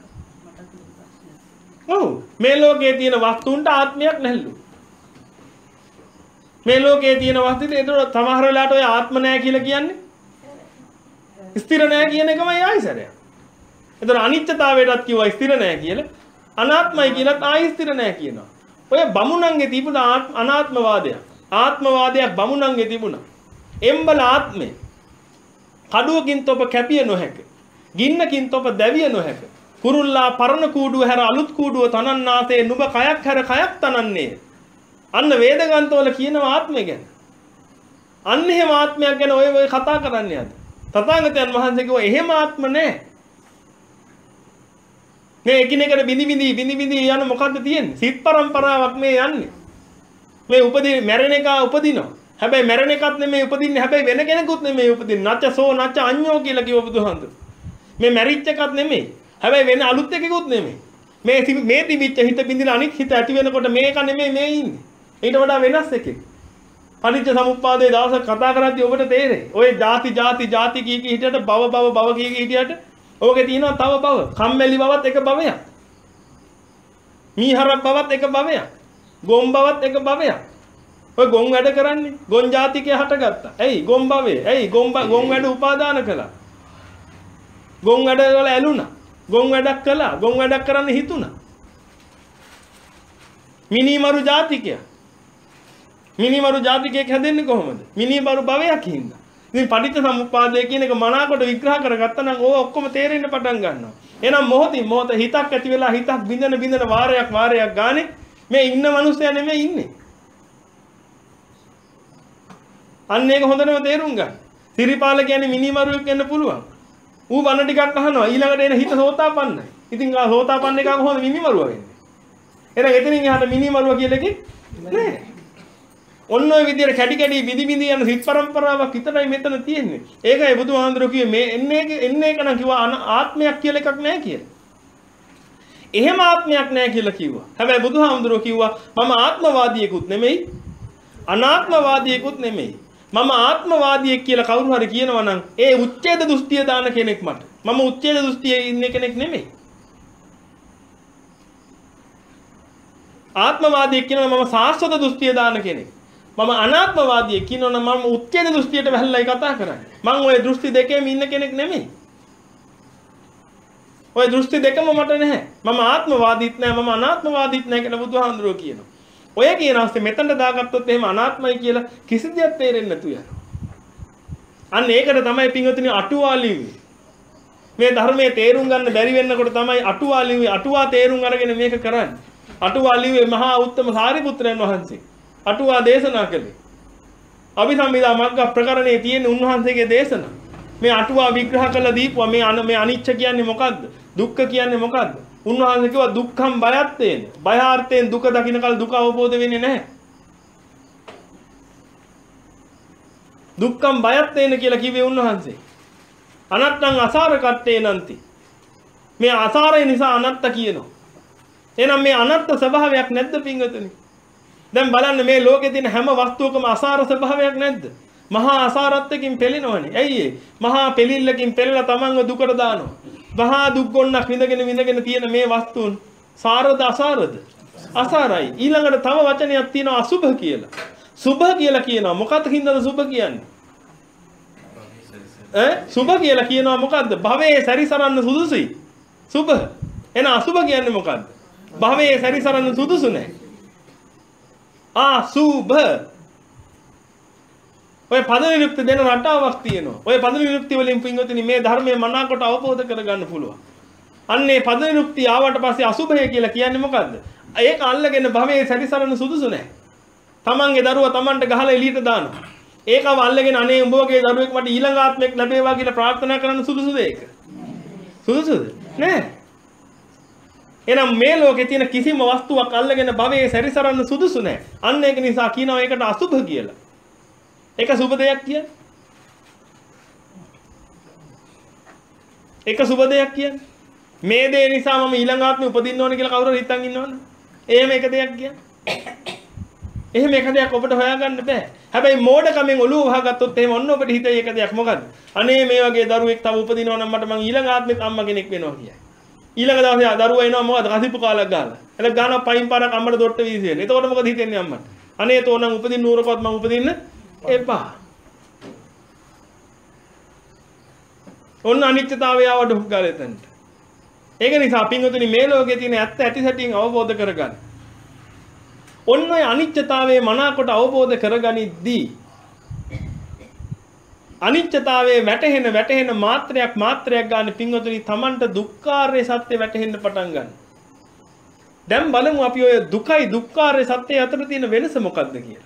Speaker 1: ඔව්. මේ ලෝකේ තියෙන වස්තුන්ට ආත්මයක් නැල්ලු. මේ ලෝකේ තියෙන වස්තුන්ට ඒතර සමහර වෙලාවට ඔය ආත්ම නැහැ කියලා කියන්නේ ස්ථිර නැහැ කියන එකමයි ආයිසරයක්. ඒතර අනිත්‍යතාවයටත් කිව්වා ස්ථිර නැහැ කියලා. අනාත්මයි කියලාත් ආයි ස්ථිර නැහැ කියනවා. ඔය බමුණන්ගේ තිබුණ අනාත්මවාදයක්. ආත්මවාදයක් බමුණන්ගේ තිබුණා. එම්බල ආත්මේ කඩුවකින් තොප කැපිය නොහැක. ගින්නකින් තොප දැවිය නොහැක. කුරුල්ලා පරණ කූඩුව හැර අලුත් කූඩුව තනන්නාසේ නුඹ කයක් හැර කයක් තනන්නේ. අන්න වේදගන්තවල කියනවා ආත්මය ගැන. අන්න එහෙම ආත්මයක් ගැන ඔය ඔය කතා කරන්නේ අද. තථාගතයන් වහන්සේ කිව්වා එහෙම ආත්ම නැහැ. මේ එකිනෙකට බිනි බිනි බිනි බිනි යන මොකද්ද තියෙන්නේ? සිත් පරම්පරාවක් මේ යන්නේ. මේ උපදී මැරෙන එක උපදිනවා. හැබැයි මැරෙන එකත් නෙමෙයි උපදින්නේ. හැබැයි වෙන කෙනෙකුත් නෙමෙයි උපදින්නේ. නැච සෝ නැච අඤ්ඤෝ කියලා කිව්ව බුදුහන්තු. මේ මැරිච්ච එකත් නෙමෙයි. හැබැයි වෙන අලුත් එකකුත් නෙමෙයි. මේ මේ තිබිච්ච හිත බින්දිලා අනිත් හිත ඇති වෙනකොට මේක නෙමෙයි මේ ඉන්නේ. ඊට වඩා වෙනස් එකක්. පටිච්ච සමුප්පාදයේ දවසක් කතා කරද්දී ඔබට තේරෙයි. ඔය ಜಾති ಜಾති ಜಾති කී කී හිටියට බව බව බව කී කී හිටියට ඕකේ තියෙනවා තව බව. කම්මැලි බවත් එක බවයක්. මීහරක් බවත් එක බවයක්. ගොම් බවත් එක බවයක්. ඔය ගොන් වැඩ කරන්නේ ගොන් ජාතිකය හටගත්තා. ඇයි ගොන් භවයේ? ඇයි ගොන් ගොන් වැඩ උපාදාන කළා. ගොන් වැඩ වල ඇලුනා. ගොන් වැඩක් කළා. ගොන් වැඩක් කරන්න හිතුණා. මිනිමරු ජාතිකය. මිනිමරු ජාතිකයෙක් හැදෙන්නේ කොහොමද? මිනිමරු භවයක් හින්දා. ඉතින් පටිච්චසමුප්පාදය කියන එක මනාකොට විග්‍රහ කරගත්තා නම් ඕවා ඔක්කොම තේරෙන්න පටන් ගන්නවා. එහෙනම් මොහොතින් මොහොත හිතක් ඇති වෙලා හිතක් බින්දන බින්දන වාරයක් වාරයක් ගානේ මේ ඉන්න මිනිස්සයා නෙමෙයි ඉන්නේ. අන්න ඒක හොඳටම තේරුම් ගන්න. සිරිපාල කියන්නේ මිනිමරුවෙක් වෙන්න පුළුවන්. ඌ බන ටිකක් අහනවා ඊළඟට එන හිත සෝතාපන්නයි. ඉතින් ආ සෝතාපන්න එක කොහොමද මිනිමරුවා වෙන්නේ? එහෙනම් එතනින් එහාට මිනිමරුවා කියලා එකේ නෑ. ඔන්න ඔය විදිහට කැඩි කැඩි විදි විදි යන සිත් පරම්පරාවක් විතරයි මෙතන තියෙන්නේ. ඒකයි බුදුහාමුදුරුවෝ කිව්වේ මේ එන්නේ එන්නේ එක නම් කිව්වා ආත්මයක් කියලා එකක් නැහැ කියලා. එහෙම ආත්මයක් නැහැ කියලා කිව්වා. හැබැයි බුදුහාමුදුරුවෝ කිව්වා මම ආත්මවාදියෙකුත් නෙමෙයි අනාත්මවාදියෙකුත් නෙමෙයි. මම ආත්මවාදියෙක් කියලා කවුරු හරි කියනවා නම් ඒ උච්ඡේද දෘෂ්ටිය දාන කෙනෙක් මට. මම උච්ඡේද දෘෂ්ටියේ ඉන්න කෙනෙක් නෙමෙයි. ආත්මවාදියෙක් කියනවා මම සාස්වත දෘෂ්ටිය දාන කෙනෙක්. මම අනාත්මවාදියෙක් කියනවා නම් මම උච්ඡේද දෘෂ්ටියට වැහැල්ලායි කතා කරන්නේ. මම ওই දෘෂ්ටි දෙකේම ඉන්න කෙනෙක් නෙමෙයි. ওই දෘෂ්ටි දෙකම මට නැහැ. මම ආත්මවාදීත් නැහැ මම අනාත්මවාදීත් නැහැ කියලා බුදුහාමුදුරුවෝ කියනවා. ඔය කියන අවස්ථේ මෙතනට දාගත්තොත් එහෙම අනාත්මයි කියලා කිසි දෙයක් තේරෙන්නේ නැතු යනවා. අන්න ඒකට තමයි පින්වතුනි අටුවා ලිව්වේ. මේ ධර්මයේ තේරුම් ගන්න බැරි වෙන්නකොට තමයි අටුවා ලිව්වේ. අටුවා තේරුම් අරගෙන මේක කරන්නේ. අටුවා ලිව්වේ මහා උත්තම සාරිපුත්‍රයන් වහන්සේ. අටුවා දේශනා කළේ. අභිසම්පදා මග්ග ප්‍රකරණයේ තියෙන උන්වහන්සේගේ දේශනා. මේ අටුවා විග්‍රහ කළ දීපුවා මේ අන මේ අනිච්ච කියන්නේ මොකද්ද? දුක්ඛ කියන්නේ මොකද්ද? උන්වහන්සේ කිව්වා දුක්ඛම් බයත්තේන. බයාර්ථයෙන් දුක දකින්න කල දුක අවබෝධ වෙන්නේ නැහැ. දුක්ඛම් බයත්තේන කියලා කිව්වේ උන්වහන්සේ. අනත්තං අසාරකත්තේනන්ති. මේ අසාරය නිසා අනත්ත කියනවා. එහෙනම් මේ අනත්ත ස්වභාවයක් නැද්ද පින්වතුනි? දැන් බලන්න මේ ලෝකේ තියෙන හැම වස්තුවකම අසාර ස්වභාවයක් නැද්ද? මහා අසාරත්වකින් පෙළෙනවනේ. ඇයි ඒ? මහා පෙළිල්ලකින් පෙළලා තමන්ව දුකට දානවා. මහා දුක් ගොන්නක් විඳගෙන විඳගෙන තියෙන මේ වස්තුන් සාරද අසාරද? අසාරයි. ඊළඟට තව වචනයක් තියෙනවා අසුභ කියලා. සුභ කියලා කියනවා. මොකක්ද හින්දාද සුභ කියන්නේ? ඈ සුභ කියලා කියනවා මොකද්ද? භවයේ සැරිසරන්න සුදුසුයි. සුභ. එන අසුභ කියන්නේ මොකද්ද? භවයේ සැරිසරන්න සුදුසු නැහැ. අසුභ. ඔය පද විරුක්ති දෙන රටාවක් තියෙනවා. ඔය පද විරුක්ති වලින් පින්වතුනි මේ ධර්මයේ මනාකොට අවබෝධ කරගන්න පුළුවන්. අන්නේ පද විරුක්ති ආවට පස්සේ අසුභය කියලා කියන්නේ මොකද්ද? ඒක අල්ලගෙන භවයේ සැරිසරන්න සුදුසු නැහැ. තමන්ගේ දරුවා තමන්ට ගහලා එළියට දානවා. ඒකව අල්ලගෙන අනේ උඹ වගේ දරුවෙක් මට ඊළඟ ආත්මයක් ලැබේවා කියලා ප්‍රාර්ථනා කරන්න සුදුසුද ඒක? සුදුසුද? නෑ. එහෙනම් මේ ලෝකේ තියෙන කිසිම වස්තුවක් අල්ලගෙන භවයේ සැරිසරන්න සුදුසු නෑ. අන්න ඒක නිසා කියනවා ඒකට අසුභ කියලා. ඒක සුබ දෙයක් කියන්නේ. ඒක සුබ දෙයක් කියන්නේ. මේ දේ නිසා මම ඊළඟ ආත්මෙ උපදින්න ඕනේ කියලා කවුරු හරි හිතන් ඉන්නවද? එහෙම එක දෙයක් කියන්නේ. එහෙම එක දෙයක් ඔබට හොයාගන්න බෑ. හැබැයි මෝඩකමෙන් ඔළුව වහගත්තොත් එහෙම ඔන්න ඔබට හිතේ එක දෙයක් මොකද්ද? අනේ මේ වගේ දරුවෙක් තව උපදිනවා නම් මට මං ඊළඟ ආත්මෙත් අම්මා කෙනෙක් වෙනවා කියයි. ඊළඟ දවසේ දරුවා එනවා මොකද? කසිප්පු කාලයක් ගහලා. එතන ගාන පයින් පාරක් අම්මට දොට්ට වීසියෙන්. එතකොට මොකද හිතෙන්නේ අම්මට? අනේ තෝනම් උපදින්න ඌරකවත් මං උපදින්න එපා. ඔන්න අනිත්‍යතාවය ආවද හුඟාලෙතන්ට. ඒක නිසා පින්වතුනි මේ ලෝකයේ තියෙන ඇත්ත ඇති සැටියෙන් අවබෝධ කරගන්න. ඔන්න ඔය අනිත්‍යතාවයේ මනාකොට අවබෝධ කරගනිද්දී අනිත්‍යතාවයේ වැටහෙන වැටහෙන මාත්‍රයක් මාත්‍රයක් ගන්න පින්වතුනි Tamanට දුක්ඛාරය සත්‍ය වැටහෙන්න පටන් ගන්න. දැන් බලමු අපි ඔය දුකයි දුක්ඛාරය සත්‍ය අතර තියෙන වෙනස මොකක්ද කියලා.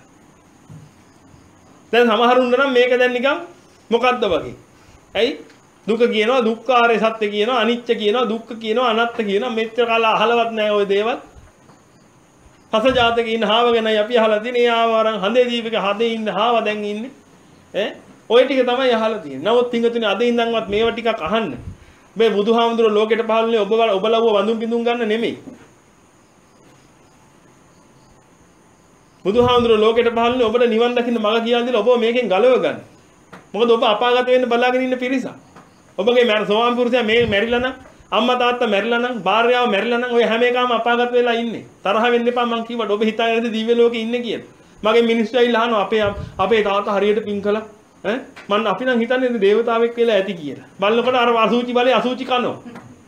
Speaker 1: දැන් සමහරුන්ට නම් මේක දැන් නිකන් මොකද්ද වගේ. ඇයි? දුක කියනවා දුක්ඛාරය සත්‍ය කියනවා අනිත්‍ය කියනවා දුක්ඛ කියනවා අනාත්ම කියනවා මෙච්චර කාල අහලවත් නැහැ ওই දේවල්. පස ජාතකේ ඉන්න හාව ගැනයි අපි අහලා තියෙන්නේ. ඒ ආවරන් හඳේ දීපක හදේ ඉන්න හාව දැන් ඉන්නේ. ඈ ඔය ටික තමයි අහලා තියෙන්නේ. නමුත් පින්වතුනි අද ඉඳන්වත් මේවා ටිකක් අහන්න. මේ බුදුහාමුදුරුවෝ ලෝකෙට පහළනේ ඔබ ඔබලවුව වඳුන් පිඳුන් ගන්න නෙමෙයි. බුදුහාමුදුරුවෝ ලෝකෙට පහළනේ ඔබට නිවන් දකින්න මඟ කියලා දීලා ඔබ මේකෙන් ගලව ගන්න. මොකද ඔබ අපාගත වෙන්න බලාගෙන ඉන්න පිරිසක්. ඔබගේ මර සෝවාන් පුරුෂයා මේ මැරිලා නම් අම්මා තාත්තා මැරිලා නම් භාර්යාව මැරිලා නම් ඔය හැම එකම අපාගත වෙලා ඉන්නේ. තරහ වෙන්න එපා මං කිව්වට ඔබ හිතාගෙන ඉඳි දිව්‍ය ලෝකේ ඉන්නේ කියලා. මගේ මිනිස්සු ඇවිල්ලා අහනවා අපේ අපේ තාත්තා හරියට පින් කළා. ඈ මම අපි නම් හිතන්නේ දේවතාවෙක් කියලා ඇති කියලා. බලනකොට අර අසුචි බලේ අසුචි කනවා.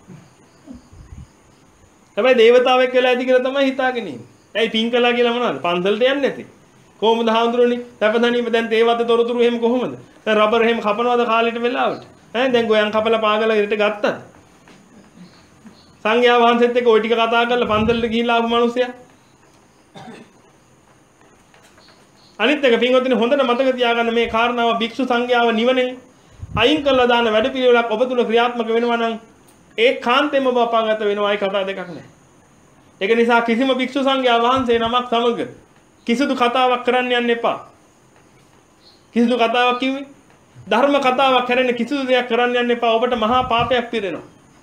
Speaker 1: හැබැයි දේවතාවෙක් වෙලා ඇති කියලා තමයි හිතාගෙන ඉන්නේ. ඇයි පින් කළා කියලා මොනවද? පන්සලට යන්නේ නැති. කොහොමද හාමුදුරනේ? තපදණීම දැන් තේවත තොරතුරු එහෙම කොහොමද? දැන් රබර් එහෙම කපනවද කාලෙට වෙලාවට? ඈ දැන් ගෝයන් කපලා පාගලා ඉරට ගත්තද? සංඝයා වහන්සේත් එක්ක ওই ටික කතා කරලා පන්සලට ගිහිල්ලා ආපු මිනිස්සයා. අනිත් එක පින්වත්නි හොඳට මතක තියාගන්න මේ කාරණාව භික්ෂු සංඝයාව නිවනෙන් අයින් කළා දාන වැඩපිළිවෙලක් ඔබ තුල ක්‍රියාත්මක වෙනවා නම් ඒ කාන්තේම ඔබ අපාගත වෙනවා. ඒ කතා දෙකක් නැහැ. ඒක නිසා කිසිම භික්ෂු සංඝයා වහන්සේ නමක් සමග කිසිදු කතාවක් කරන්න යන්න එපා. කිසිදු කතාවක් කිව්වේ ධර්ම කතාවක් කරන්න කිසිදු දෙයක් කරන්න යන්න එපා. ඔබට මහා පාපයක් පිරෙනවා.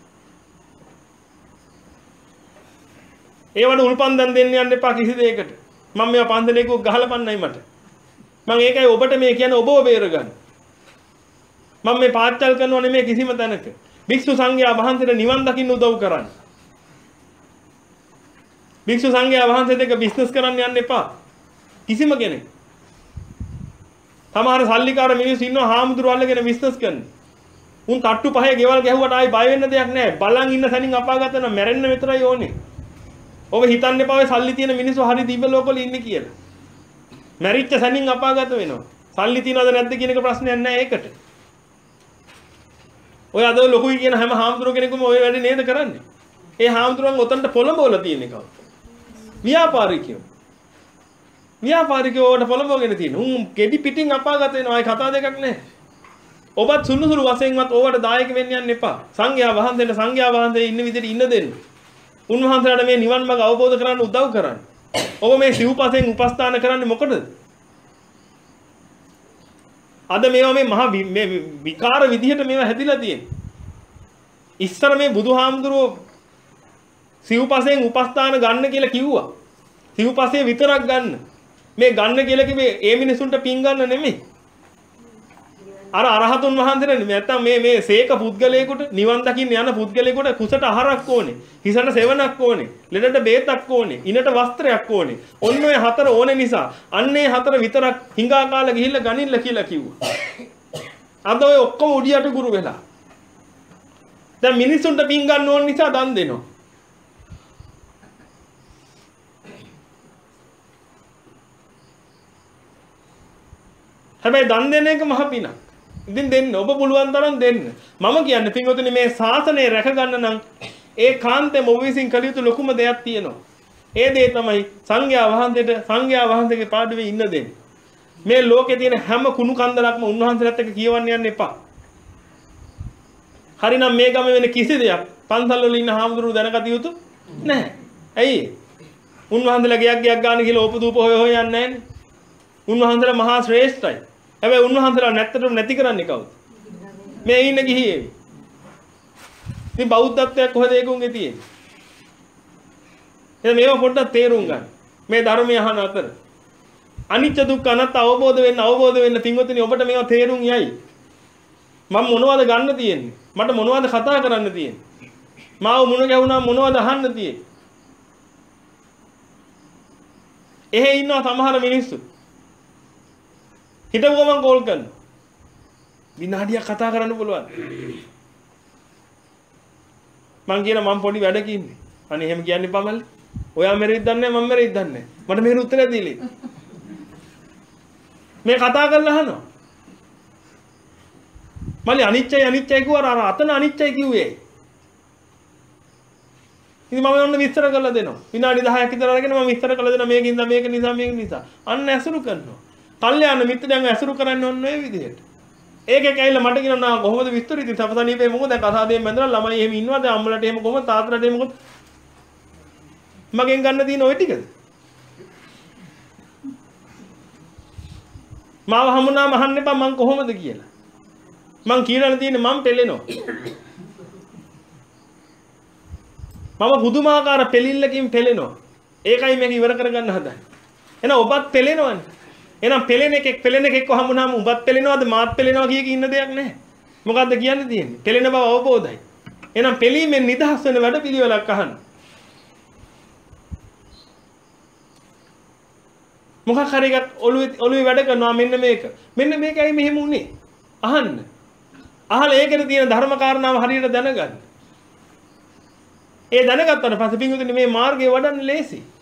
Speaker 1: ඒවට උල්පන්දම් දෙන්න යන්න එපා කිසි දෙයකට. මම මේවා පන්දලේක ගහලපන්නයි මට. මම ඒකයි ඔබට මේ කියන්නේ ඔබව බේරගන්න. මම මේ පාච්චල් කරනව නෙමෙයි කිසිම තැනක. භික්ෂු සංඝයා වහන්සේට නිවන් දකින්න උදව් කරන්න. භික්ෂු සංඝයා වහන්සේත් එක්ක බිස්නස් කරන්න යන්න එපා. කිසිම කෙනෙක්. සමහර සල්ලිකාර මිනිස්සු ඉන්නවා හාමුදුරුවෝ අල්ලගෙන බිස්නස් කරන. උන් තට්ටු පහේ ගෙවල් ගැහුවට ආයි බය වෙන්න දෙයක් නැහැ. බලන් ඉන්න සැනින් අපාගත වෙන මැරෙන්න විතරයි ඕනේ. ඔබ හිතන්න එපා ඔය සල්ලි තියෙන මිනිස්සු හරි දිව්‍ය ලෝකවල ඉන්නේ කියලා. මැරිච්ච සැනින් අපාගත වෙනවා. සල්ලි තියනවද නැද්ද කියන එක ප්‍රශ්නයක් නැහැ ඒකට. ඔය අද ලොකුයි කියන හැම හාමුදුරුවෝ කෙනෙකුම ඔය වැඩේ නේද කරන්නේ. ඒ හාමුදුරුවන් ඔතනට පොළඹවලා තියෙන එක. ව්‍යාපාරිකයෝ. ව්‍යාපාරිකයෝ ඔකට පොළඹවගෙන තියෙන. උන් ගෙඩි පිටින් අපාගත වෙනවා. ඒ කතා දෙකක් නැහැ. ඔබත් සුළු සුළු වශයෙන්වත් ඕවට දායක වෙන්න යන්න එපා. සංඝයා වහන්සේට සංඝයා වහන්සේ ඉන්න විදිහට ඉන්න දෙන්න. උන්වහන්සේලාට මේ නිවන් මාර්ග අවබෝධ කරගන්න උදව් කරන්න. ඔබ මේ සිව්පසෙන් උපස්ථාන කරන්නේ මොකටද? අද මේවා මේ මහා මේ විකාර විදිහට මේවා හැදිලා තියෙන්නේ. ඉස්සර මේ බුදුහාමුදුරුවෝ සිව්පසෙන් උපස්ථාන ගන්න කියලා කිව්වා. සිව්පසේ විතරක් ගන්න. මේ ගන්න කියලා කිව්වේ ඒ මිනිසුන්ට පින් ගන්න නෙමෙයි. අර අරහතුන් වහන්සේට නැත්තම් මේ මේ සේක පුද්ගලයෙකුට නිවන් දකින්න යන පුද්ගලයෙකුට කුසට ආහාරක් ඕනේ. හිසට සෙවණක් ඕනේ. ලෙඩට බේතක් ඕනේ. ඉනට වස්ත්‍රයක් ඕනේ. ඔන්න ඔය හතර ඕනේ නිසා අන්නේ හතර විතරක් හිඟා කාලා ගිහිල්ලා ගනින්න කියලා කිව්වා. අද ඔය ඔක්කොම උඩියට ගුරු වෙලා. දැන් මිනිසුන්ට පින් ගන්න ඕන නිසා දන් දෙනවා. හැබැයි දන් දෙන එක මහ පිනක්. ඉතින් දෙන්න ඔබ පුළුවන් තරම් දෙන්න. මම කියන්නේ පින්වතුනි මේ ශාසනය රැක ගන්න නම් ඒ කාන්තේම ඔබ විසින් කළ යුතු ලොකුම දෙයක් තියෙනවා. ඒ දේ තමයි සංඝයා වහන්සේට සංඝයා වහන්සේගේ පාඩුවේ ඉන්න දෙන්න. මේ ලෝකේ තියෙන හැම කුණු කන්දලක්ම උන්වහන්සේලාත් එක්ක කියවන්න යන්න එපා. හරිනම් මේ ගම වෙන කිසි දෙයක් පන්සල් වල ඉන්න හාමුදුරුවෝ දැනගත යුතු නැහැ. ඇයි? උන්වහන්සේලා ගයක් ගයක් ගන්න කියලා ඕපදූප හොය හොය යන්නේ නැහැනේ. උන්වහන්සේලා මහා ශ්‍රේෂ්ඨයි. හැබැයි උන්වහන්සේලා නැත්තටම නැති කරන්නේ කවුද? මේ ඉන්න ගිහියේ. ඉතින් බෞද්ධත්වයක් කොහෙද ඒකුන්ගේ තියෙන්නේ? එහෙනම් මේව පොඩ්ඩක් තේරුම් ගන්න. මේ ධර්මය අහන අතර අනිත්‍ය දුක්ඛ අනාත්ම අවබෝධ වෙන්න අවබෝධ වෙන්න පින්වතුනි ඔබට මේවා තේරුම් යයි. මම මොනවද ගන්න තියෙන්නේ? මට මොනවද කතා කරන්න තියෙන්නේ? මාව මුණ ගැහුණා මොනවද අහන්න තියෙන්නේ? එහෙ ඉන්නවා සමහර මිනිස්සු. හිටව ගමන් කෝල් කරනවා. විනාඩියක් කතා කරන්න පුළුවන්. මං කියන මං පොඩි වැඩක ඉන්නේ. අනේ එහෙම කියන්න එපා මල්ලි. ඔයා මෙරෙද්ද දන්නේ නැහැ මම මෙරෙද්ද දන්නේ නැහැ. මට මෙහෙර උත්තරයක් දීලා. මේ කතා කරලා අහනවා. මල්ලි අනිච්චයි අනිච්චයි කිව්වා අර අතන අනිච්චයි කිව්වේ. ඉතින් මම ඔන්න විස්තර කරලා දෙනවා. විනාඩි දහයක් විතර අරගෙන මම විස්තර කරලා දෙනවා මේකින්ද මේක නිසා මේක නිසා. අන්න ඇසුරු කරනවා. කල්යාණ මිත්‍රයන්ව ඇසුරු කරන්නේ ඔන්න ඔය විදිහට. ඒකේ කැයිලා මට කියනවා කොහොමද විස්තර ඉතින් සපසනීපේ මොකද දැන් කසාදයෙන් බැඳලා ළමයි එහෙම ඉන්නවද අම්මලට එහෙම කොහොමද තාත්තලට එහෙම කොහොමද මගෙන් ගන්න තියෙන ওই ටිකද මාව හමුනාම අහන්න එපා මං කොහොමද කියලා මං කියලා තියෙන්නේ මං පෙළෙනවා මම පුදුමාකාර පෙලිල්ලකින් පෙළෙනවා ඒකයි මේක ඉවර කරගන්න හදන්නේ එහෙනම් ඔබත් පෙළෙනවනේ එහෙනම් පෙළෙන එකෙක් පෙළෙන එකෙක්ව හමුනාම උඹත් පෙළෙනවද මාත් පෙළෙනවා කිය කී ඉන්න දෙයක් නැහැ. මොකද්ද කියන්න තියෙන්නේ? පෙළෙන බව අවබෝධයි. එහෙනම් පෙළීමෙන් නිදහස් වෙන වැඩ පිළිවෙලක් අහන්න. මොකක් හරි එකක් ඔළුවේ ඔළුවේ වැඩ කරනවා මෙන්න මේක. මෙන්න මේකයි මෙහෙම උනේ. අහන්න. අහලා ඒකේ තියෙන ධර්ම කාරණාව හරියට දැනගන්න. ඒ දැනගත්තට පස්සේ පින්වතුනි මේ මාර්ගය වඩන්න ලේසි.